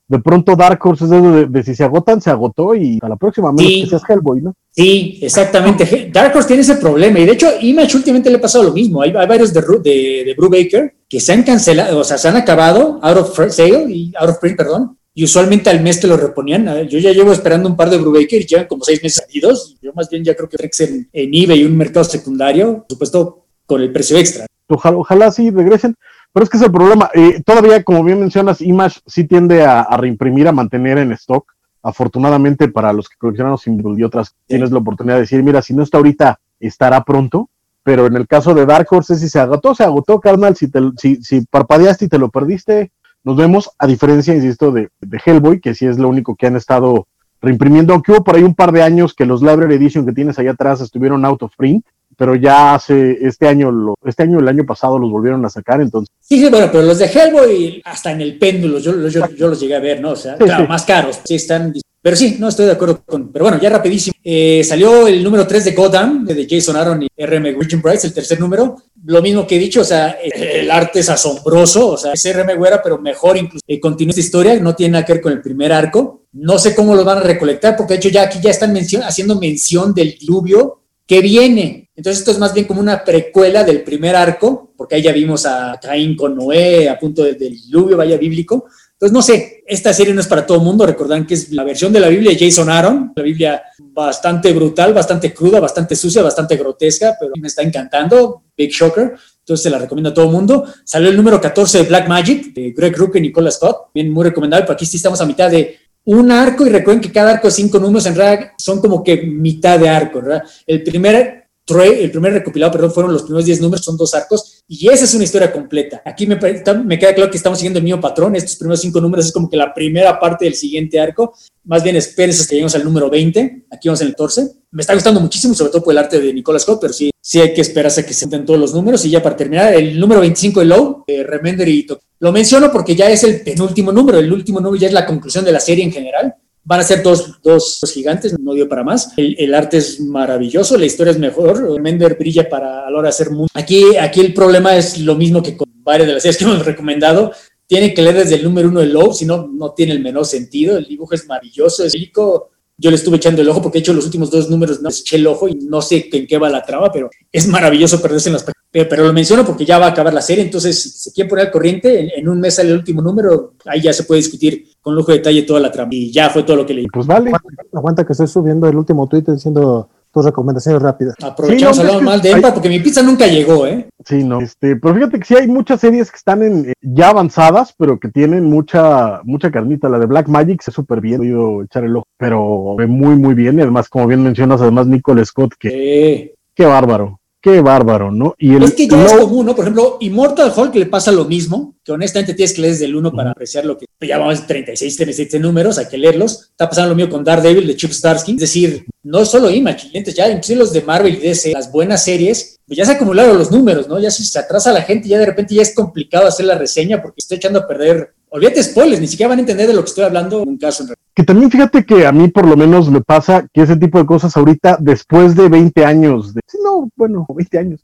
de pronto Dark Horse es de, de, de si se agotan, se agotó y a la próxima, menos sí. que seas Hellboy, ¿no? Sí, exactamente. Dark Horse tiene ese problema y de hecho Image últimamente le ha pasado lo mismo. Hay, hay varios de, de, de Brubaker que se han cancelado, o sea, se han acabado, out of sale y out of print, perdón. Y usualmente al mes te lo reponían. Yo ya llevo esperando un par de Brubaker y llevan como seis meses salidos. Yo más bien ya creo que en, en eBay y un mercado secundario, por supuesto, con el precio extra. Ojalá, ojalá sí regresen. Pero es que es el problema. Eh, todavía, como bien mencionas, Image sí tiende a, a reimprimir, a mantener en stock. Afortunadamente para los que coleccionan Symbol y otras, sí. tienes la oportunidad de decir, mira, si no está ahorita, estará pronto. Pero en el caso de Dark Horse, si se agotó, se agotó, carnal. Si, te, si, si parpadeaste y te lo perdiste, nos vemos. A diferencia, insisto, de, de Hellboy, que sí es lo único que han estado reimprimiendo. Aunque hubo por ahí un par de años que los Library Edition que tienes allá atrás estuvieron out of print. Pero ya hace este año, lo, este año, el año pasado los volvieron a sacar, entonces. Sí, sí, bueno, pero los de Hellboy, hasta en el péndulo, yo, yo, yo los llegué a ver, ¿no? O sea, sí, claro, sí. más caros, sí están. Pero sí, no estoy de acuerdo con. Pero bueno, ya rapidísimo. Eh, salió el número tres de Gotham, de Jason Aaron y R M William Bryce, el tercer número. Lo mismo que he dicho, o sea, el arte es asombroso, o sea, es R M Güera, pero mejor incluso. Eh, continúa esta historia, no tiene nada que ver con el primer arco. No sé cómo lo van a recolectar, porque de hecho ya aquí ya están mención, haciendo mención del diluvio que viene. Entonces esto es más bien como una precuela del primer arco, porque ahí ya vimos a Caín con Noé a punto de, del diluvio, vaya bíblico. Entonces no sé, esta serie no es para todo el mundo, recordarán que es la versión de la Biblia de Jason Aaron, la Biblia bastante brutal, bastante cruda, bastante sucia, bastante grotesca, pero me está encantando, Big Shocker, entonces se la recomiendo a todo el mundo. Salió el número catorce de Black Magic, de Greg Rucka y Nicola Scott, bien muy recomendable, pero aquí sí estamos a mitad de un arco, y recuerden que cada arco de cinco números en realidad son como que mitad de arco, ¿verdad? El primer el primer recopilado, perdón, fueron los primeros diez números, son dos arcos, y esa es una historia completa. Aquí me, me queda claro que estamos siguiendo el mismo patrón. Estos primeros cinco números es como que la primera parte del siguiente arco. Más bien espérense hasta que lleguemos al número veinte. Aquí vamos en el catorce. Me está gustando muchísimo, sobre todo por el arte de Nicola Scott, pero sí, sí hay que esperarse a que se den todos los números. Y ya para terminar, el número veinticinco de Low, eh, Remender y Tok. Lo menciono porque ya es el penúltimo número. El último número ya es la conclusión de la serie en general. Van a ser dos, dos gigantes, no dio para más. El, el arte es maravilloso, la historia es mejor. Mender brilla para a la hora de hacer mundo. Aquí, aquí el problema es lo mismo que con varias de las series que hemos recomendado. Tiene que leer desde el número uno de Lowe, si no, no tiene el menor sentido. El dibujo es maravilloso, es rico. Yo le estuve echando el ojo porque he hecho los últimos dos números, no eché el ojo y no sé en qué va la trama, pero es maravilloso perderse en las páginas. Pero, pero lo menciono porque ya va a acabar la serie, entonces si se quieren poner al corriente, en, en un mes sale el último número, ahí ya se puede discutir con lujo de detalle toda la trama. Y ya fue todo lo que leí. Pues vale. Aguanta que estoy subiendo el último tweet diciendo tus recomendaciones rápidas. Aprovechamos, sí, no, hablamos mal de Empa porque mi pizza nunca llegó, ¿eh? Sí, no. Este, pero fíjate que sí hay muchas series que están en, eh, ya avanzadas, pero que tienen mucha mucha carnita. La de Black Magic se súper bien, he ido a echar el ojo, pero ve muy, muy bien. Y además, como bien mencionas, además Nicola Scott, que eh. qué bárbaro. Qué bárbaro, ¿no? Y el, es que ya no, es común, ¿no? Por ejemplo, Immortal Hulk le pasa lo mismo, que honestamente tienes que leer desde el uno para apreciar lo que ya vamos a treinta y seis, treinta y siete números, hay que leerlos. Está pasando lo mismo con Daredevil de Chip Zdarsky. Es decir, no solo Image, ya incluso los de Marvel y D C, las buenas series, pues ya se acumularon los números, ¿no? Ya si se atrasa la gente, ya de repente ya es complicado hacer la reseña porque estoy echando a perder. Olvídate spoilers, ni siquiera van a entender de lo que estoy hablando en un caso. En que también fíjate que a mí por lo menos me pasa que ese tipo de cosas ahorita, después de veinte años, de, no, bueno, veinte años,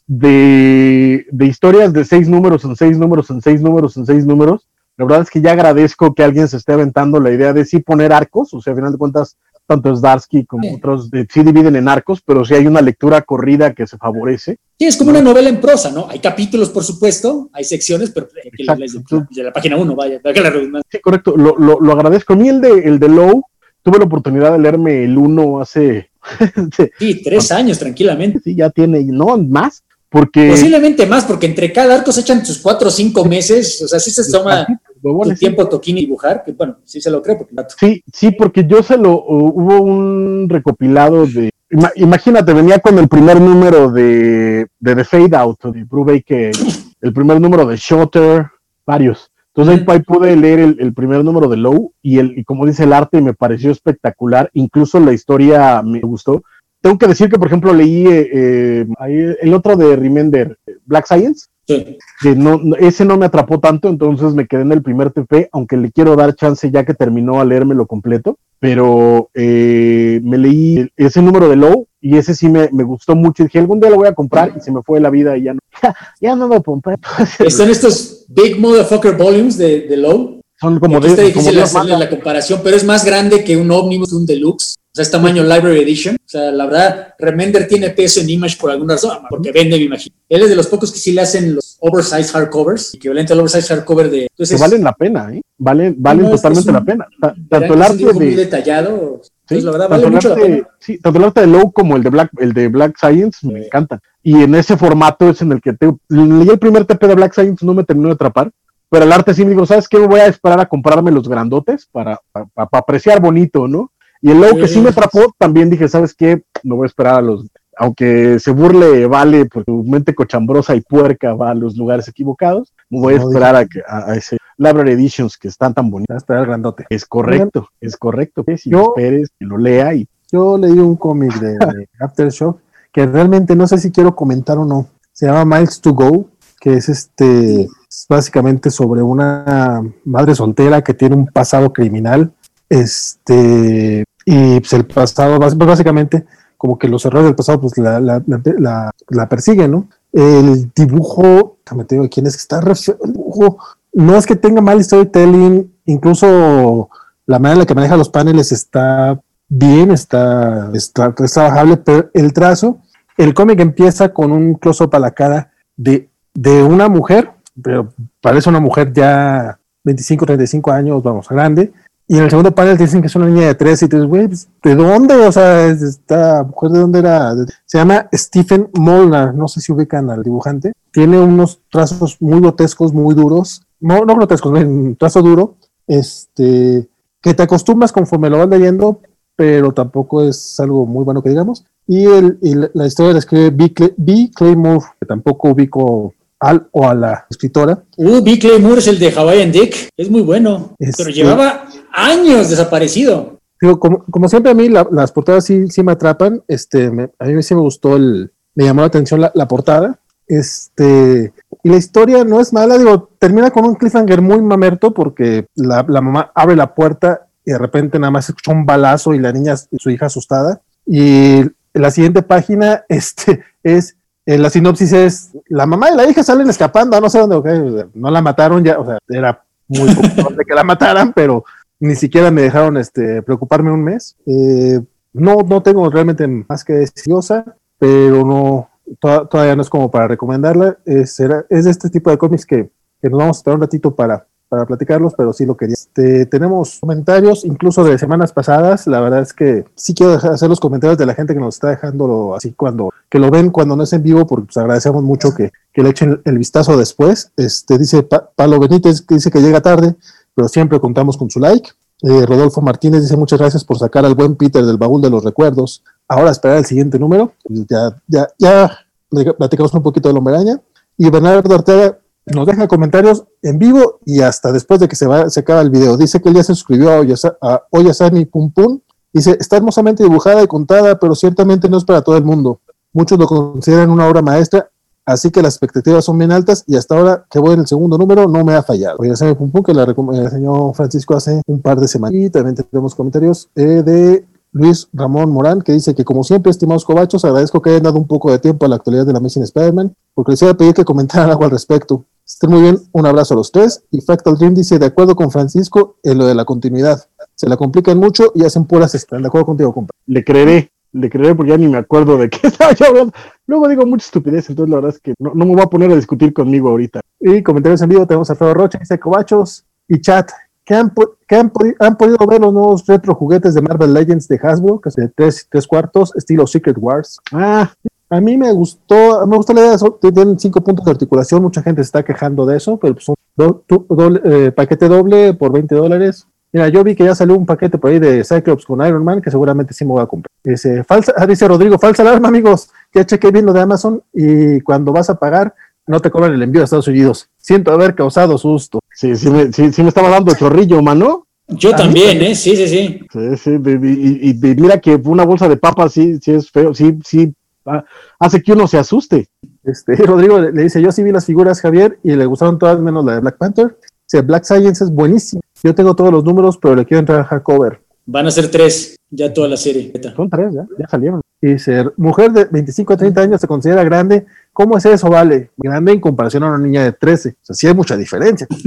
de, de historias de seis números en seis números en seis números en seis números, la verdad es que ya agradezco que alguien se esté aventando la idea de sí poner arcos, o sea, al final de cuentas, tanto Zdarsky como sí. otros eh, sí dividen en arcos, pero sí hay una lectura corrida que se favorece. Sí, es como ¿no? una novela en prosa, ¿no? Hay capítulos, por supuesto, hay secciones, pero hay que leerles de, de la página uno, vaya, que la redundancia. Sí, correcto, lo, lo, lo agradezco. A mí el de, el de Lowe, tuve la oportunidad de leerme el uno hace... sí, tres años, tranquilamente. Sí, ya tiene, no, más, porque... Posiblemente más, porque entre cada arco se echan sus cuatro o cinco meses, o sea, sí se toma... tu tiempo toquín y dibujar, que bueno, sí se lo creo. Porque... Sí, sí, porque yo se lo, uh, hubo un recopilado de, ima, imagínate, venía con el primer número de, de The Fade Out, de Brubaker, el primer número de Shutter, varios. Entonces mm. ahí pude leer el, el primer número de Lowe, y, el, y como dice el arte, me pareció espectacular, incluso la historia me gustó. Tengo que decir que, por ejemplo, leí eh, eh, el otro de Remender, Black Science, sí. que no, ese no me atrapó tanto, entonces me quedé en el primer T P, aunque le quiero dar chance ya que terminó a leérmelo completo, pero eh, me leí ese número de Lowe y ese sí me, me gustó mucho, y dije, algún día lo voy a comprar, y se me fue la vida y ya no, ya, ya no lo compré. Son estos Big Motherfucker Volumes de, de Lowe. Son como Aquí de, está difícil como hacerle la comparación, pero es más grande que un Omnibus, un Deluxe. O sea, es tamaño Library Edition. O sea, la verdad, Remender tiene peso en Image por alguna razón, porque vende, me imagino. Él es de los pocos que sí le hacen los oversized hardcovers, equivalente al oversized hardcover de... Entonces, que valen la pena, ¿eh? Valen, valen no, totalmente es un, la pena. Tanto el arte de... muy detallado. Sí, la verdad, vale tanto, mucho el arte, la pena. Sí, tanto el arte de Lowe como el de Black, el de Black Science sí. Me encantan. Y en ese formato es en el que te, leí el primer T P de Black Science, no me terminó de atrapar, pero el arte sí me digo, ¿sabes qué? Voy a esperar a comprarme los grandotes para, para, para apreciar bonito, ¿no? Y el Lowe que sí me atrapó, también dije, ¿sabes qué? No voy a esperar a los, aunque se burle, vale, por tu mente cochambrosa y puerca va a los lugares equivocados, no voy a no, esperar a, que, a, a ese Library Editions que están tan bonitos. A esperar grandote. Es correcto, es correcto. Que si yo, esperes, que lo lea y... Yo leí un cómic de, de Aftershock que realmente no sé si quiero comentar o no. Se llama Miles to Go, que es este es básicamente sobre una madre soltera que tiene un pasado criminal. Este, y pues el pasado, básicamente, como que los errores del pasado, pues la, la, la, la, la persiguen, ¿no? El dibujo, déjame te digo quién es que está re feo, el dibujo, no es que tenga mal storytelling, incluso la manera en la que maneja los paneles está bien, está, está, es trabajable, pero el trazo, el cómic empieza con un close-up a la cara de, de una mujer, pero parece una mujer ya veinticinco, treinta y cinco años, vamos, grande. Y en el segundo panel te dicen que es una niña de tres y te dices, güey, ¿de dónde? O sea, esta mujer, ¿de dónde era? Se llama Stephen Molnar, no sé si ubican al dibujante. Tiene unos trazos muy grotescos, muy duros. No, no grotescos, un trazo duro, este, que te acostumbras conforme lo vas leyendo, pero tampoco es algo muy bueno que digamos. Y, el, y la historia la escribe B. Clay, B. Clay Moore, que tampoco ubico al o a la escritora. Uh, B. Clay Moore es el de Hawaiian Dick, es muy bueno, este, pero llevaba años desaparecido. Digo, como, como siempre a mí la, las portadas sí, sí me atrapan, este, me, a mí sí me gustó, el, me llamó la atención la, la portada, este, y la historia no es mala, digo, termina con un cliffhanger muy mamerto porque la, la mamá abre la puerta y de repente nada más escucha un balazo y la niña, su hija asustada, y la siguiente página este, es, eh, la sinopsis es, la mamá y la hija salen escapando, no sé dónde, okay, no la mataron ya, o sea, era muy común de que la mataran, pero ni siquiera me dejaron este, preocuparme un mes. Eh, no, no tengo realmente más que deciosa, pero no, to- todavía no es como para recomendarla. Es, era, es de este tipo de cómics que, que nos vamos a esperar un ratito para, para platicarlos, pero sí lo quería. Este, tenemos comentarios, incluso de semanas pasadas. La verdad es que sí quiero dejar, hacer los comentarios de la gente que nos está dejando así cuando, que lo ven cuando no es en vivo, porque pues agradecemos mucho que, que le echen el, el vistazo después. Este, dice pa- Pablo Benítez, que dice que llega tarde, pero siempre contamos con su like. Eh, Rodolfo Martínez dice muchas gracias por sacar al buen Peter del baúl de los recuerdos. Ahora esperar el siguiente número. Ya, ya, ya platicamos un poquito del Hombre Araña. Y Bernardo Ortega nos deja comentarios en vivo y hasta después de que se, va, se acaba el video. Dice que él ya se suscribió a, Oyasa, a Oyasami Pum Pum. Dice, está hermosamente dibujada y contada, pero ciertamente no es para todo el mundo. Muchos lo consideran una obra maestra, así que las expectativas son bien altas y hasta ahora que voy en el segundo número no me ha fallado. Oyasami Pum Pum, que la enseñó Francisco hace un par de semanas. Y también tenemos comentarios eh, de Luis Ramón Morán, que dice que como siempre, estimados cobachos, agradezco que hayan dado un poco de tiempo a la actualidad de la Amazing Spider-Man, porque les iba a pedir que comentaran algo al respecto. Estén muy bien, un abrazo a los tres. Y Fractal Dream dice, de acuerdo con Francisco, en lo de la continuidad. Se la complican mucho y hacen puras están. De acuerdo contigo, compa. Le creeré, le creeré porque ya ni me acuerdo de qué estaba yo hablando. Luego digo mucha estupidez, entonces la verdad es que no, no me voy a poner a discutir conmigo ahorita. Y comentarios en vivo, tenemos a Alfredo Rocha, dice cobachos y chat. ¿Qué han, qué han, han podido ver los nuevos retro juguetes de Marvel Legends de Hasbro? Que es de tres, tres cuartos, estilo Secret Wars. Ah, a mí me gustó, me gustó la idea, de, tienen cinco puntos de articulación, mucha gente se está quejando de eso, pero pues un do, do, doble, eh, paquete doble por veinte dólares. Mira, yo vi que ya salió un paquete por ahí de Cyclops con Iron Man, que seguramente sí me voy a comprar. Dice, falsa, dice Rodrigo, falsa alarma, amigos, ya chequé bien lo de Amazon y cuando vas a pagar, no te cobran el envío a Estados Unidos. Siento haber causado susto. Sí, sí me, sí, sí me estaba dando chorrillo, mano. Yo también, ¿eh? Sí, sí, sí. Sí, sí, y, y, y mira que una bolsa de papas sí, sí es feo, sí, sí, hace que uno se asuste. Este, Rodrigo le, le dice, yo sí vi las figuras, Javier, y le gustaron todas menos la de Black Panther. Dice, Black Science es buenísimo. Yo tengo todos los números, pero le quiero entrar a hardcover. Van a ser tres, ya toda la serie. Son tres, ya, ya salieron. Dice, mujer de veinticinco a treinta años se considera grande. ¿Cómo es eso, vale? Grande en comparación a una niña de trece. O sea, sí hay mucha diferencia.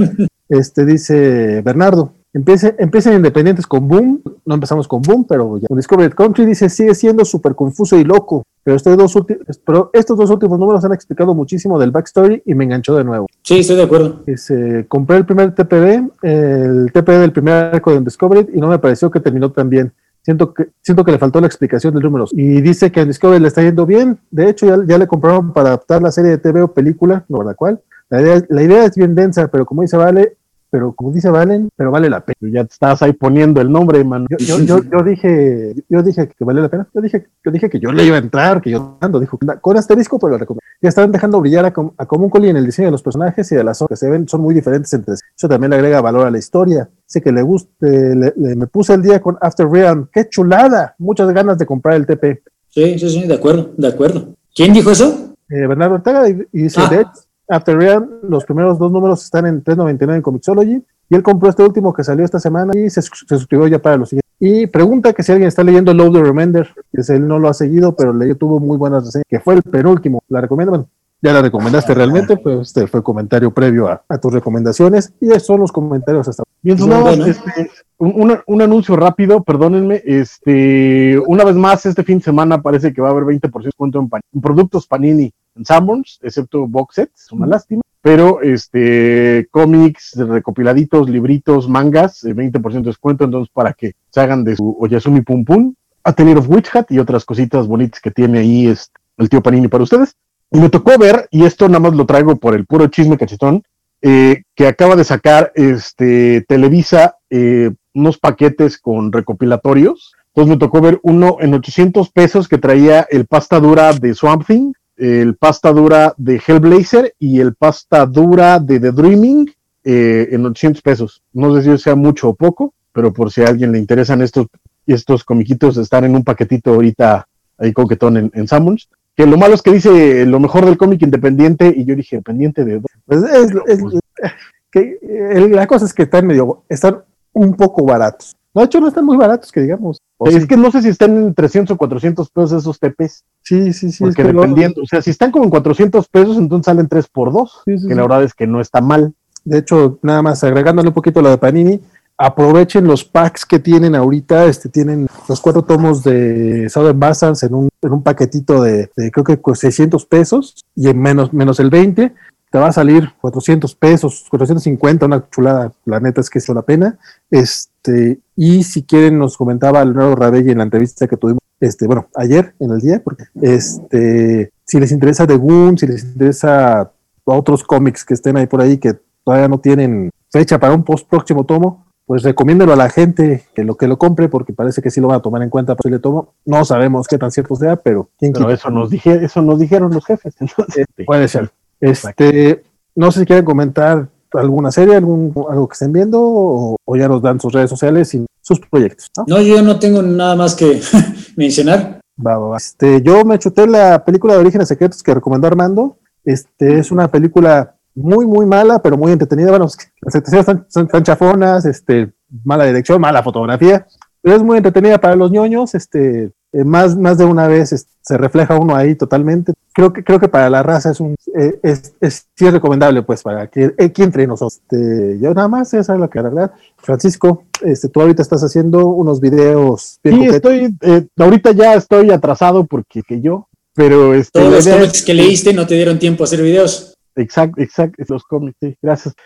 Este dice Bernardo, empiece, empiecen independientes con Boom, no empezamos con Boom, pero ya. Discovery Country dice, sigue siendo súper confuso y loco, pero, estos dos ulti- pero estos dos últimos números han explicado muchísimo del backstory y me enganchó de nuevo. Sí, estoy de acuerdo. Dice, compré el primer T P B, el T P B del primer arco de Discovery y no me pareció que terminó tan bien. Siento que, siento que le faltó la explicación del número. Y dice que a Discovery le está yendo bien. De hecho, ya, ya le compraron para adaptar la serie de T V o película, no la cual. La idea, la idea es bien densa, pero como dice Vale, pero como dice Valen, pero vale la pena. Ya te estás ahí poniendo el nombre, man. Yo, yo, yo, yo dije, yo dije que vale la pena. Yo dije, yo dije que yo le iba a entrar, que yo ando, dijo con asterisco, pero lo recomiendo. Ya están dejando brillar a, a Comuncoli en el diseño de los personajes y de las obras que se ven, son muy diferentes entre sí. Eso también le agrega valor a la historia. Sé que le guste, le, le, me puse el día con After Realm. ¡Qué chulada! Muchas ganas de comprar el T P. Sí, sí, sí, de acuerdo, de acuerdo. ¿Quién dijo eso? Eh, Bernardo Ortega, y, y dice, ah. de After Realm, los primeros dos números están en tres noventa y nueve en Comixology, y él compró este último que salió esta semana y se, se suscribió ya para los siguientes. Y pregunta que si alguien está leyendo Love the Remainder, que él no lo ha seguido, pero le tuvo muy buenas reseñas, que fue el penúltimo. ¿La recomiendo? Bueno, ya la recomendaste ah, realmente, pues este fue comentario previo a, a tus recomendaciones, y esos son los comentarios hasta ahora. Bien, no, bueno. este, un, un, un anuncio rápido, perdónenme, este, una vez más este fin de semana parece que va a haber veinte por ciento de descuento en, pan, en productos Panini en Sanborns, excepto box sets, es una lástima, pero este cómics, recopiladitos, libritos, mangas, veinte por ciento de descuento, entonces para que se hagan de su Oyasumi Pum Pum, Atelier of Witch Hat y otras cositas bonitas que tiene ahí este, el tío Panini para ustedes. Y me tocó ver, y esto nada más lo traigo por el puro chisme cachetón, eh, que acaba de sacar este Televisa eh, unos paquetes con recopilatorios. Entonces me tocó ver uno en ochocientos pesos que traía el pasta dura de Swamp Thing, el pasta dura de Hellblazer y el pasta dura de The Dreaming eh, en ochocientos pesos. No sé si sea mucho o poco, pero por si a alguien le interesan estos, estos comiquitos, están en un paquetito ahorita ahí coquetón en, en Sanborns. Que lo malo es que dice lo mejor del cómic independiente, y yo dije, ¿independiente de dónde? Pues es, es, pues, que, el, la cosa es que están medio, están un poco baratos. No, de hecho no están muy baratos, que digamos. Es sí. que no sé si están en trescientos o cuatrocientos pesos esos T Ps. Sí, sí, sí. Porque es que dependiendo, no, o sea, si están como en cuatrocientos pesos, entonces salen tres por dos, sí, sí, que sí. La verdad es que no está mal. De hecho, nada más agregándole un poquito a lo de Panini, aprovechen los packs que tienen ahorita, este tienen los cuatro tomos de Southern Bastards en un, en un paquetito de, de creo que seiscientos pesos, y en menos, menos el veinte, te va a salir cuatrocientos pesos, cuatrocientos cincuenta, una chulada, la neta es que es la pena. Este, y si quieren, nos comentaba Leonardo Rabelli en la entrevista que tuvimos, este, bueno, ayer en el día, porque este, si les interesa The Goon, si les interesa otros cómics que estén ahí por ahí que todavía no tienen fecha para un post próximo tomo, pues recomiéndelo a la gente que lo que lo compre, porque parece que sí lo van a tomar en cuenta para si le tomo. No sabemos qué tan cierto sea, pero ¿quién pero eso nos dije, eso nos dijeron los jefes. Entonces, este, puede ser. Este, no sé si quieren comentar alguna serie, algún algo que estén viendo, o, o ya nos dan sus redes sociales y sus proyectos, ¿no? No, yo no tengo nada más que mencionar. Va, va, va. Este, yo me chuté la película de Orígenes Secretos que recomendó Armando. Este, es una película muy, muy mala, pero muy entretenida. Bueno, las actuaciones están, son, están chafonas, este, mala dirección, mala fotografía, pero es muy entretenida para los ñoños. Este, eh, más, más de una vez este, se refleja uno ahí totalmente. Creo que, creo que para la raza es un, eh, es, es, sí es recomendable, pues, para que, eh, que entre nosotros. Este, yo nada más, esa es la que agregar. Francisco, este, tú ahorita estás haciendo unos videos bien Sí, completos. estoy, eh, ahorita ya estoy atrasado porque que yo, pero este, todos los cómics que leíste no te dieron tiempo a hacer videos. Exacto, exacto, los cómics, sí, gracias.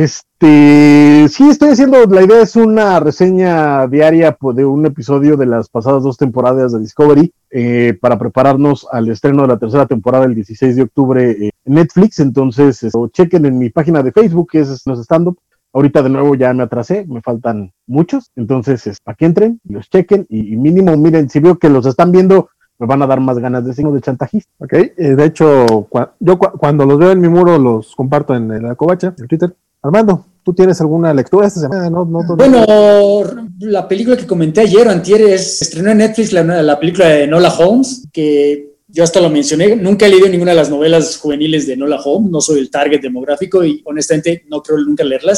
Este, sí, estoy haciendo, la idea es una reseña diaria de un episodio de las pasadas dos temporadas de Discovery, eh, para prepararnos al estreno de la tercera temporada el dieciséis de octubre eh, en Netflix. Entonces, eso, chequen en mi página de Facebook, que es los stand-up. Ahorita de nuevo ya me atrasé, me faltan muchos, entonces es para que entren, los chequen y, y mínimo, miren, si veo que los están viendo, me van a dar más ganas de signo de chantajista. Ok, eh, de hecho, cu- yo cu- cuando los veo en mi muro los comparto en, en la covacha, en Twitter. Armando, ¿tú tienes alguna lectura esta semana? No, no, no, bueno, la película que comenté ayer o antier es, estrenó en Netflix la, la película de Enola Holmes, que yo hasta lo mencioné, nunca he leído ninguna de las novelas juveniles de Enola Holmes, no soy el target demográfico y honestamente no creo nunca leerlas,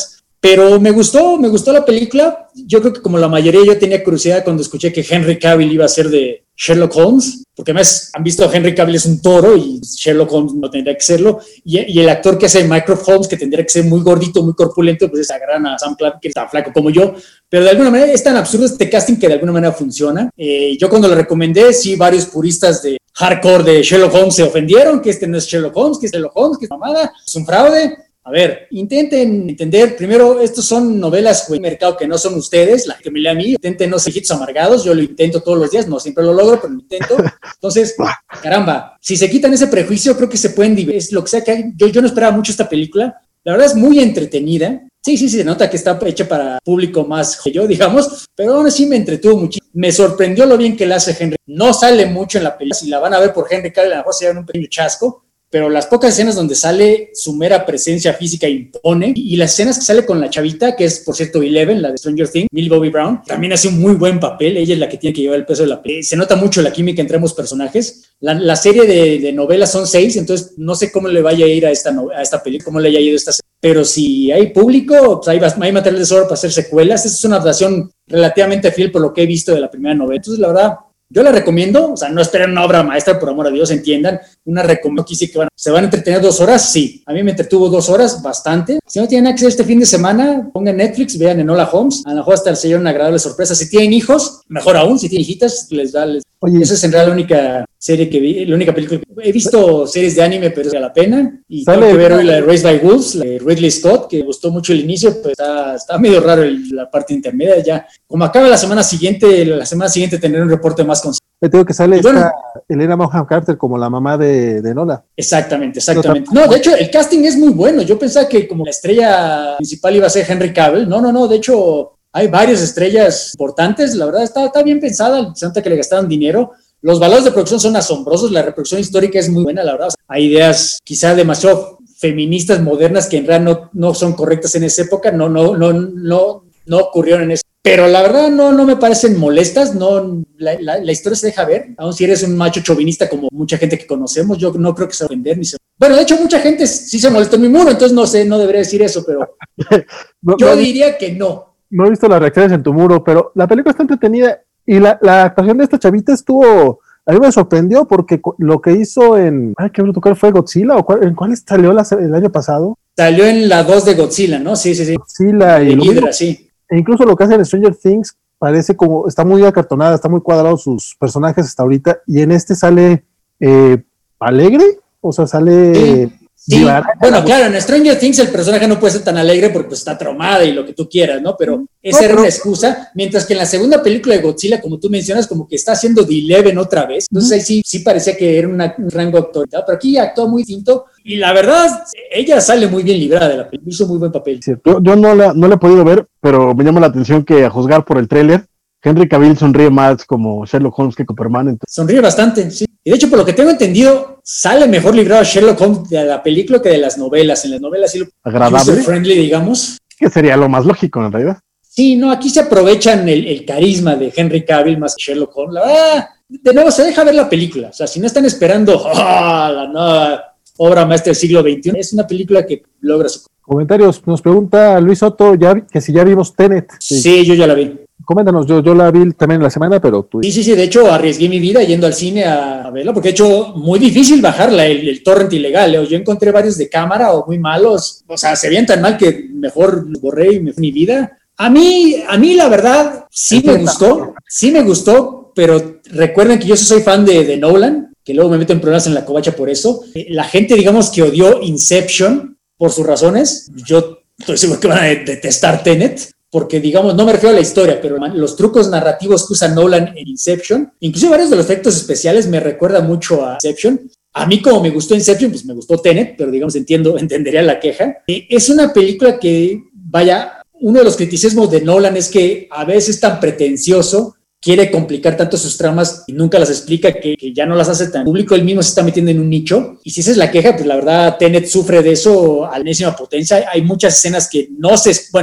Pero me gustó, me gustó la película. Yo creo que como la mayoría yo tenía curiosidad cuando escuché que Henry Cavill iba a ser de Sherlock Holmes, porque además han visto a Henry Cavill es un toro y Sherlock Holmes no tendría que serlo, y, y el actor que hace Mycroft Holmes, que tendría que ser muy gordito, muy corpulento, pues es agarran a Sam Claflin, que está flaco como yo, pero de alguna manera es tan absurdo este casting que de alguna manera funciona. Eh, yo cuando lo recomendé, sí, varios puristas de hardcore de Sherlock Holmes se ofendieron, que este no es Sherlock Holmes, que es Sherlock Holmes, que es mamada, es un fraude. A ver, intenten entender, primero, estos son novelas de mercado que no son ustedes, la que me lee a mí, intenten no ser hijitos amargados, yo lo intento todos los días, no siempre lo logro, pero lo intento. Entonces, caramba, si se quitan ese prejuicio, creo que se pueden divertir, es lo que sea que hay. Yo, yo no esperaba mucho esta película, la verdad es muy entretenida. Sí, sí, sí, se nota que está hecha para público más que yo, digamos, pero aún así me entretuvo muchísimo. Me sorprendió lo bien que la hace Henry. No sale mucho en la película, si la van a ver por Henry Cavill, a lo mejor se llevan un pequeño chasco, pero las pocas escenas donde sale su mera presencia física impone, y las escenas que sale con la chavita, que es por cierto Eleven, la de Stranger Things, Millie Bobby Brown, también hace un muy buen papel, ella es la que tiene que llevar el peso de la película. Se nota mucho la química entre ambos personajes. La, la serie de, de novelas son seis, entonces no sé cómo le vaya a ir a esta, a esta película, cómo le haya ido a esta serie, pero si hay público, pues hay, hay material de sobra para hacer secuelas. Esta es una adaptación relativamente fiel por lo que he visto de la primera novela, entonces la verdad yo la recomiendo, o sea, no esperen una obra maestra, por amor a Dios, entiendan, una recomendación que sí que van, se van a entretener dos horas, sí, a mí me entretuvo dos horas, bastante. Si no tienen acceso este fin de semana, pongan Netflix, vean Enola Holmes, a lo mejor hasta les lleva una agradable sorpresa. Si tienen hijos, mejor aún, si tienen hijitas, les da, les... Oye, esa es en realidad la única serie que vi, la única película que he visto series de anime, pero es la pena, y tengo que ver hoy la de Raised by Wolves, la de Ridley Scott, que me gustó mucho el inicio, pues está, está medio raro el, la parte intermedia ya. Como acaba la semana siguiente, la semana siguiente tendré un reporte más consistente. Me tengo que sale bueno, esta Helena Bonham Carter como la mamá de, de Nola. Exactamente, exactamente. No, de hecho, el casting es muy bueno. Yo pensaba que como la estrella principal iba a ser Henry Cavill. No, no, no. De hecho, hay varias estrellas importantes. La verdad, está, está bien pensada. Se nota que le gastaron dinero. Los valores de producción son asombrosos. La reproducción histórica es muy buena, la verdad. O sea, hay ideas quizá demasiado feministas, modernas, que en realidad no, no son correctas en esa época. No, no, no, no, no ocurrieron en esa. Pero la verdad no, no me parecen molestas, no, la, la, la historia se deja ver, aun si eres un macho chauvinista como mucha gente que conocemos, yo no creo que se ofender ni se... Bueno, de hecho mucha gente sí se molestó en mi muro, entonces no sé, no debería decir eso, pero no, yo no, diría que no. No he visto las reacciones en tu muro, pero la película está entretenida y la, la actuación de esta chavita estuvo... A mí me sorprendió porque lo que hizo en... Ay, ¿qué bruto fue? ¿Godzilla? ¿O cuál, ¿En cuál salió la, el año pasado? Salió en la dos de Godzilla, ¿no? Sí, sí, sí. Godzilla y... Hydra, sí. E incluso lo que hace en Stranger Things parece como, está muy acartonada, está muy cuadrado sus personajes hasta ahorita, y en este sale eh, alegre, o sea, sale... Sí, sí. Bueno, claro, en Stranger Things el personaje no puede ser tan alegre porque pues, está traumada y lo que tú quieras, ¿no? Pero esa no, era pero... una excusa, mientras que en la segunda película de Godzilla, como tú mencionas, como que está haciendo The Eleven otra vez, entonces ahí sí, sí parecía que era una, un rango actor, pero aquí actuó muy distinto. Y la verdad, ella sale muy bien librada de la película, hizo muy buen papel. Sí, yo, yo no, la, no la he podido ver, pero me llama la atención que a juzgar por el tráiler, Henry Cavill sonríe más como Sherlock Holmes que Copperman. Entonces... Sonríe bastante, sí. Y de hecho, por lo que tengo entendido, sale mejor librado Sherlock Holmes de la película que de las novelas. En las novelas sí lo agradable, friendly, digamos. Que sería lo más lógico en realidad. Sí, no, aquí se aprovechan el, el carisma de Henry Cavill más que Sherlock Holmes. La verdad, de nuevo, se deja ver la película. O sea, si no están esperando oh, la nueva obra maestra del siglo veintiuno, es una película que logra su... Comentarios, nos pregunta Luis Soto ya, que si ya vimos Tenet. Sí, sí yo ya la vi. Coméntanos, yo, yo la vi también en la semana, pero tú... Sí, sí, sí, de hecho arriesgué mi vida yendo al cine a, a verla, porque de hecho muy difícil bajarla, el, el torrent ilegal, ¿eh? Yo encontré varios de cámara o muy malos, o sea, se veían tan mal que mejor borré y me fui mi vida. A mí, a mí la verdad, sí me gustó, sí me gustó, pero recuerden que yo soy fan de, de Nolan, que luego me meto en problemas en la covacha por eso. La gente, digamos, que odió Inception por sus razones, yo estoy seguro que van a detestar Tenet, porque, digamos, no me refiero a la historia, pero los trucos narrativos que usa Nolan en Inception, incluso varios de los efectos especiales me recuerdan mucho a Inception. A mí, como me gustó Inception, pues me gustó Tenet, pero, digamos, entiendo, entendería la queja. Es una película que, vaya, uno de los criticismos de Nolan es que a veces es tan pretencioso, quiere complicar tanto sus tramas y nunca las explica, que, que ya no las hace tan público, él mismo se está metiendo en un nicho. Y si esa es la queja, pues la verdad, Tenet sufre de eso a la enésima potencia. Hay muchas escenas que no se, bueno,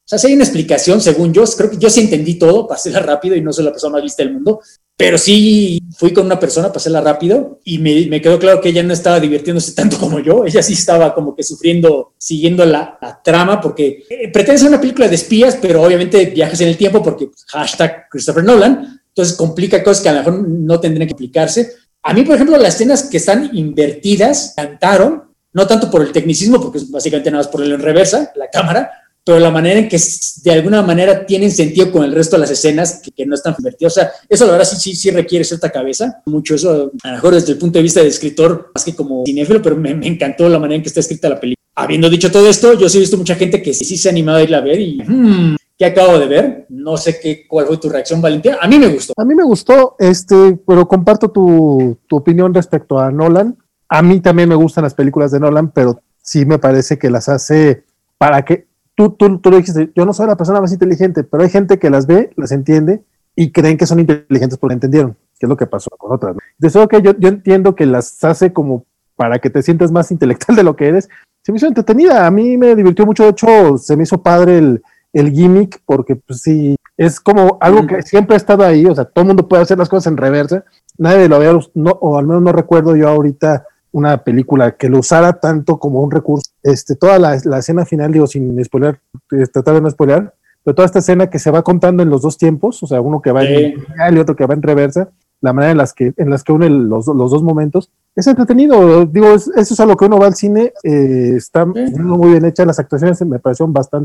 sea, si hay una explicación, según yo, creo que yo sí entendí todo, paséla rápido y no soy la persona más lista del mundo, pero sí fui con una persona, paséla rápido y me, me quedó claro que ella no estaba divirtiéndose tanto como yo, ella sí estaba como que sufriendo, siguiendo la, la trama, porque eh, pretende ser una película de espías, pero obviamente viajes en el tiempo porque hashtag Christopher Nolan, entonces complica cosas que a lo mejor no tendrían que aplicarse. A mí, por ejemplo, las escenas que están invertidas, cantaron, no tanto por el tecnicismo, porque es básicamente nada más ponerlo en reversa, la cámara, pero la manera en que de alguna manera tienen sentido con el resto de las escenas que, que no están invertidas. O sea, eso la verdad sí, sí, sí requiere cierta cabeza, mucho eso, a lo mejor desde el punto de vista de escritor, más que como cinéfilo, pero me, me encantó la manera en que está escrita la película. Habiendo dicho todo esto, yo sí he visto mucha gente que sí, sí se ha animado a irla a ver y... Hmm, ¿qué acabo de ver? No sé qué, cuál fue tu reacción, Valentín. A mí me gustó. A mí me gustó, este, pero comparto tu, tu opinión respecto a Nolan. A mí también me gustan las películas de Nolan, pero sí me parece que las hace para que... Tú, tú, tú lo dijiste, yo no soy la persona más inteligente, pero hay gente que las ve, las entiende y creen que son inteligentes porque entendieron, que es lo que pasó con otras, ¿no? De eso que yo, yo entiendo que las hace como para que te sientas más intelectual de lo que eres. Se me hizo entretenida, a mí me divirtió mucho, de hecho se me hizo padre el, el gimmick, porque pues sí, es como algo que siempre ha estado ahí, o sea, todo el mundo puede hacer las cosas en reversa, nadie lo había, no, o al menos no recuerdo yo ahorita una película que lo usara tanto como un recurso. Este, toda la, la escena final, digo, sin spoiler, tratar de no spoiler, pero toda esta escena que se va contando en los dos tiempos, o sea, uno que va sí. en lineal y otro que va en reversa, la manera en las que, en las que une los, los dos momentos, es entretenido, digo, es, eso es a lo que uno va al cine, eh, está sí. muy bien hecha, las actuaciones me parecieron bastante,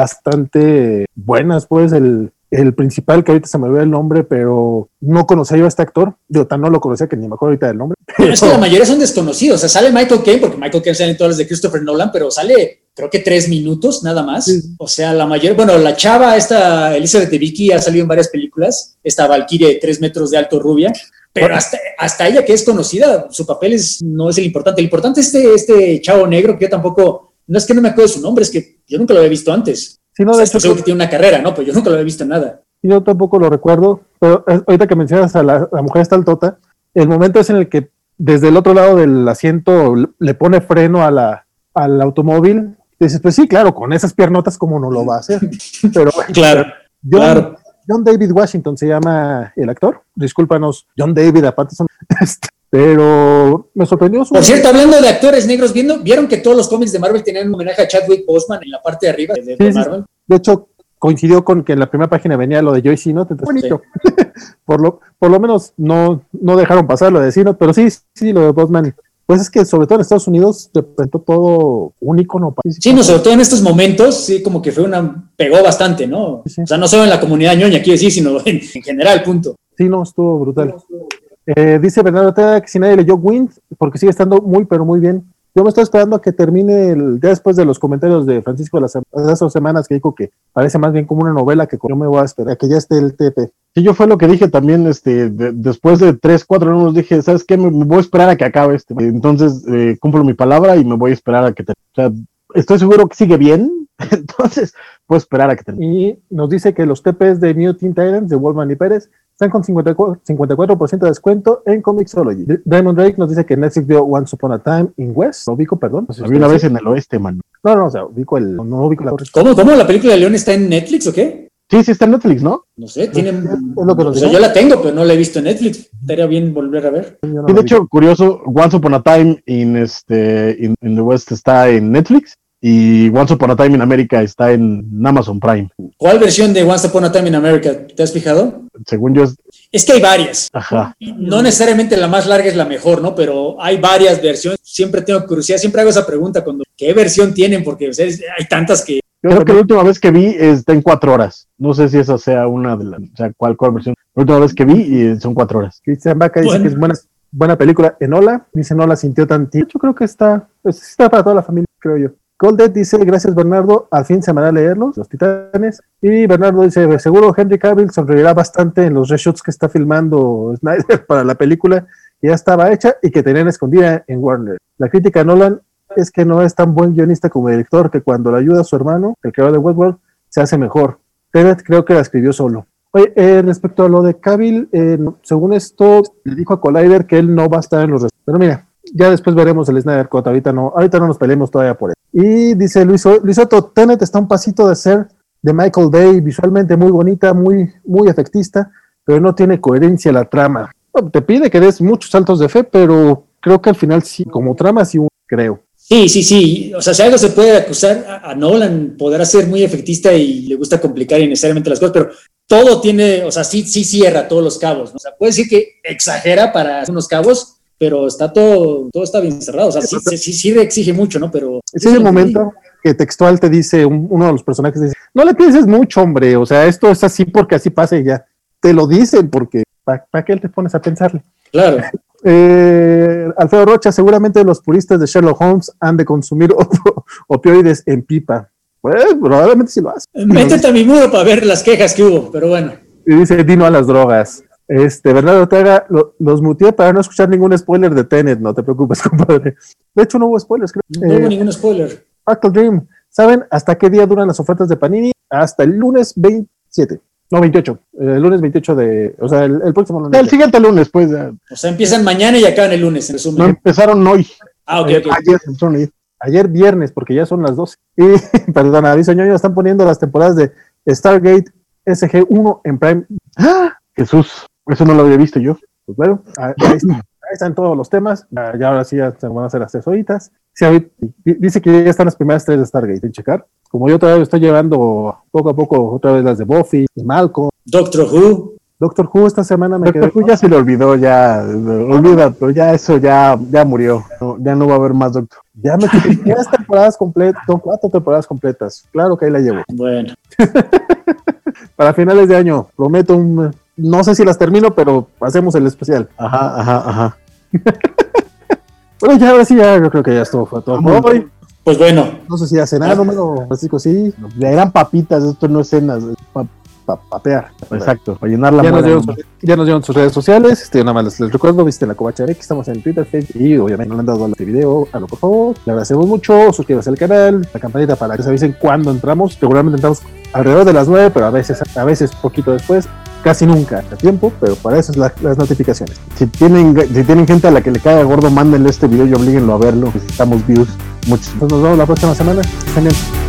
bastante buenas, pues, el el principal, que ahorita se me olvidó el nombre, pero no conocía yo a este actor, yo tan no lo conocía que ni me acuerdo ahorita del nombre. Pero es que la mayoría son desconocidos, o sea, sale Michael Caine, porque Michael Caine sale en todas las de Christopher Nolan, pero sale, creo que tres minutos, nada más. Sí. O sea, la mayoría, bueno, la chava, esta Elizabeth Debicki, ha salido en varias películas, esta Valkyrie de tres metros de alto rubia, pero hasta, hasta ella que es conocida, su papel es, no es el importante. El importante es este, este chavo negro, que yo tampoco, no es que no me acuerdo de su nombre, es que yo nunca lo había visto antes. Sí, no, de o sea, hecho, seguro que tiene una carrera, ¿no? Pero yo nunca lo había visto en nada. Yo tampoco lo recuerdo, pero ahorita que mencionas a la, la mujer esta altota, el momento es en el que desde el otro lado del asiento le pone freno a la, al automóvil, y dices, pues sí, claro, con esas piernotas, ¿cómo no lo va a hacer? Pero claro, John, claro. John David Washington se llama el actor, discúlpanos, John David, aparte son... Pero me sorprendió su... Por cierto, hablando de actores negros, ¿viendo, ¿vieron que todos los cómics de Marvel tenían un homenaje a Chadwick Boseman en la parte de arriba de, de, sí, de Marvel? Sí. De hecho, coincidió con que en la primera página venía lo de Joy Sinot, entonces bonito. Sí. por, lo, por lo menos no, no dejaron pasar lo de Sinot, pero sí, sí, lo de Boseman. Pues es que sobre todo en Estados Unidos representó todo un ícono. Sí, no, sobre todo en estos momentos, sí, como que fue una, pegó bastante, ¿no? Sí, sí. O sea, no solo en la comunidad ñoña, quiero decir, sino en, en general, punto. Sí, no, estuvo brutal. No, estuvo... Eh, dice Bernardo Teda que si nadie leyó Wind, porque sigue estando muy, pero muy bien. Yo me estoy esperando a que termine, el, ya después de los comentarios de Francisco de las, de esas semanas que dijo que parece más bien como una novela, que yo me voy a esperar a que ya esté el T P. Sí, yo fue lo que dije también, este, de, después de tres, cuatro números dije, ¿sabes qué? Me, me voy a esperar a que acabe este. Entonces, eh, cumplo mi palabra y me voy a esperar a que termine. O sea, estoy seguro que sigue bien, entonces puedo esperar a que termine. Y nos dice que los T Ps de New Teen Titans, de Wolfman y Pérez, están con cincuenta y cuatro por ciento de descuento en Comixology. Diamond Drake nos dice que Netflix vio Once Upon a Time in West. Lo ubico, perdón. No sé si había una vez en el oeste, man. No, no, o sea, ubico el... No ubico la... ¿Cómo? ¿Cómo? ¿La película de León está en Netflix o qué? Sí, sí está en Netflix, ¿no? No sé, tienen... Es lo que o sea, yo la tengo, pero no la he visto en Netflix. Estaría bien volver a ver. Sí, no de hecho, visto. Curioso, Once Upon a Time in, este, in, in the West está en Netflix. Y Once Upon a Time in America está en Amazon Prime. ¿Cuál versión de Once Upon a Time in America? ¿Te has fijado? Según yo es... Es que hay varias. Ajá. No necesariamente la más larga es la mejor, ¿no? Pero hay varias versiones. Siempre tengo curiosidad, siempre hago esa pregunta cuando ¿qué versión tienen? Porque o sea, hay tantas que... Yo creo que la última vez que vi está en cuatro horas. No sé si esa sea una de las... O sea, ¿cuál, cuál versión? La última vez que vi son cuatro horas. Cristian Vaca dice bueno. que es buena, buena película. Enola dice no la sintió tan... Yo creo que está... Pues, está para toda la familia, creo yo. Goldet dice, gracias Bernardo, al fin se me hará leerlos, Los Titanes. Y Bernardo dice, seguro Henry Cavill sonreirá bastante en los reshoots que está filmando Snyder para la película, que ya estaba hecha y que tenían escondida en Warner. La crítica a Nolan es que no es tan buen guionista como director, que cuando le ayuda a su hermano, el creador de Westworld, se hace mejor. Tenet creo que la escribió solo. Oye, eh, respecto a lo de Cavill, eh, según esto, le dijo a Collider que él no va a estar en los reshoots. Pero mira, ya después veremos el Snyder Cut, ahorita no, ahorita no nos peleemos todavía por él. Y dice Luis, Luis Otto, Tenet está un pasito de ser de Michael Bay, visualmente muy bonita, muy, muy efectista, pero no tiene coherencia la trama. Te pide que des muchos saltos de fe, pero creo que al final sí, como trama sí, creo. Sí, sí, sí. O sea, si algo se puede acusar a, a Nolan, podrá ser muy efectista y le gusta complicar innecesariamente las cosas, pero todo tiene, o sea, sí, sí cierra todos los cabos, ¿no? O sea, puede decir que exagera para unos cabos, pero está todo, todo está bien cerrado. O sea, sí, sí, sí, sí exige mucho, ¿no? Pero es el momento que textual te dice un, uno de los personajes, dice, no le pienses mucho, hombre, o sea, esto es así porque así pasa y ya. Te lo dicen porque, ¿para pa qué te pones a pensarle? Claro. Eh, Alfredo Rocha, seguramente los puristas de Sherlock Holmes han de consumir op- opioides en pipa. Pues probablemente sí lo hacen. Métete a mi muro para ver las quejas que hubo, pero bueno. Y dice, Dino a las drogas. Este, Bernardo Ortega, lo, los muteé para no escuchar ningún spoiler de Tenet, no te preocupes, compadre. De hecho, no hubo spoilers, creo. No eh, hubo ningún spoiler. Fractal Dream, ¿saben hasta qué día duran las ofertas de Panini? Hasta el lunes veintisiete. No, veintiocho. El lunes veintiocho de... O sea, el, el próximo lunes. El siguiente lunes, pues. Ya. O sea, empiezan mañana y acaban el lunes, en resumen. No, empezaron hoy. Ah, ok, eh, ok. Ayer, ayer, ayer viernes, porque ya son las doce. Y, perdona, dice Ñoño, están poniendo las temporadas de Stargate S G uno en Prime. ¡Ah! Jesús, eso no lo había visto yo. Pues bueno, ahí, ahí, ahí están todos los temas. Ya ahora sí ya se van a hacer las tres horitas. Sí, dice que ya están las primeras tres de Stargate, en checar. Como yo todavía estoy llevando poco a poco otra vez las de Buffy, de Malcolm. Doctor Who. Doctor Who esta semana me Doctor quedé... Who ya se le olvidó, ya, olvídate, ya eso ya, ya murió, no, ya no va a haber más Doctor. Ya me quedé tres temporadas completas, cuatro temporadas completas, claro que ahí la llevo. Bueno. Para finales de año, prometo un... No sé si las termino, pero hacemos el especial. Ajá, ajá, ajá. Bueno, ya ahora sí, ya yo creo que ya estuvo, fue todo por hoy. Pues bueno. No sé si ya cenaron, o Francisco, sí. Ya eran papitas, esto no es cenas, es pa, pa, papear. Exacto, para llenar la ya mano. Nos dieron, ya nos dieron sus redes sociales, este, nada más les, les recuerdo, visiten la Covacha X, estamos en Twitter, Facebook, y obviamente no le han dado a este video, háganlo por favor, le agradecemos mucho, suscríbanse al canal, la campanita para que se avisen cuando entramos, regularmente entramos alrededor de las nueve, pero a veces, a veces poquito después, casi nunca a tiempo, pero para eso es la, las notificaciones. Si tienen, si tienen gente a la que le caiga gordo, mándenle este video y oblíguenlo a verlo, necesitamos views. Muchos. Entonces nos vemos la próxima semana. Genial.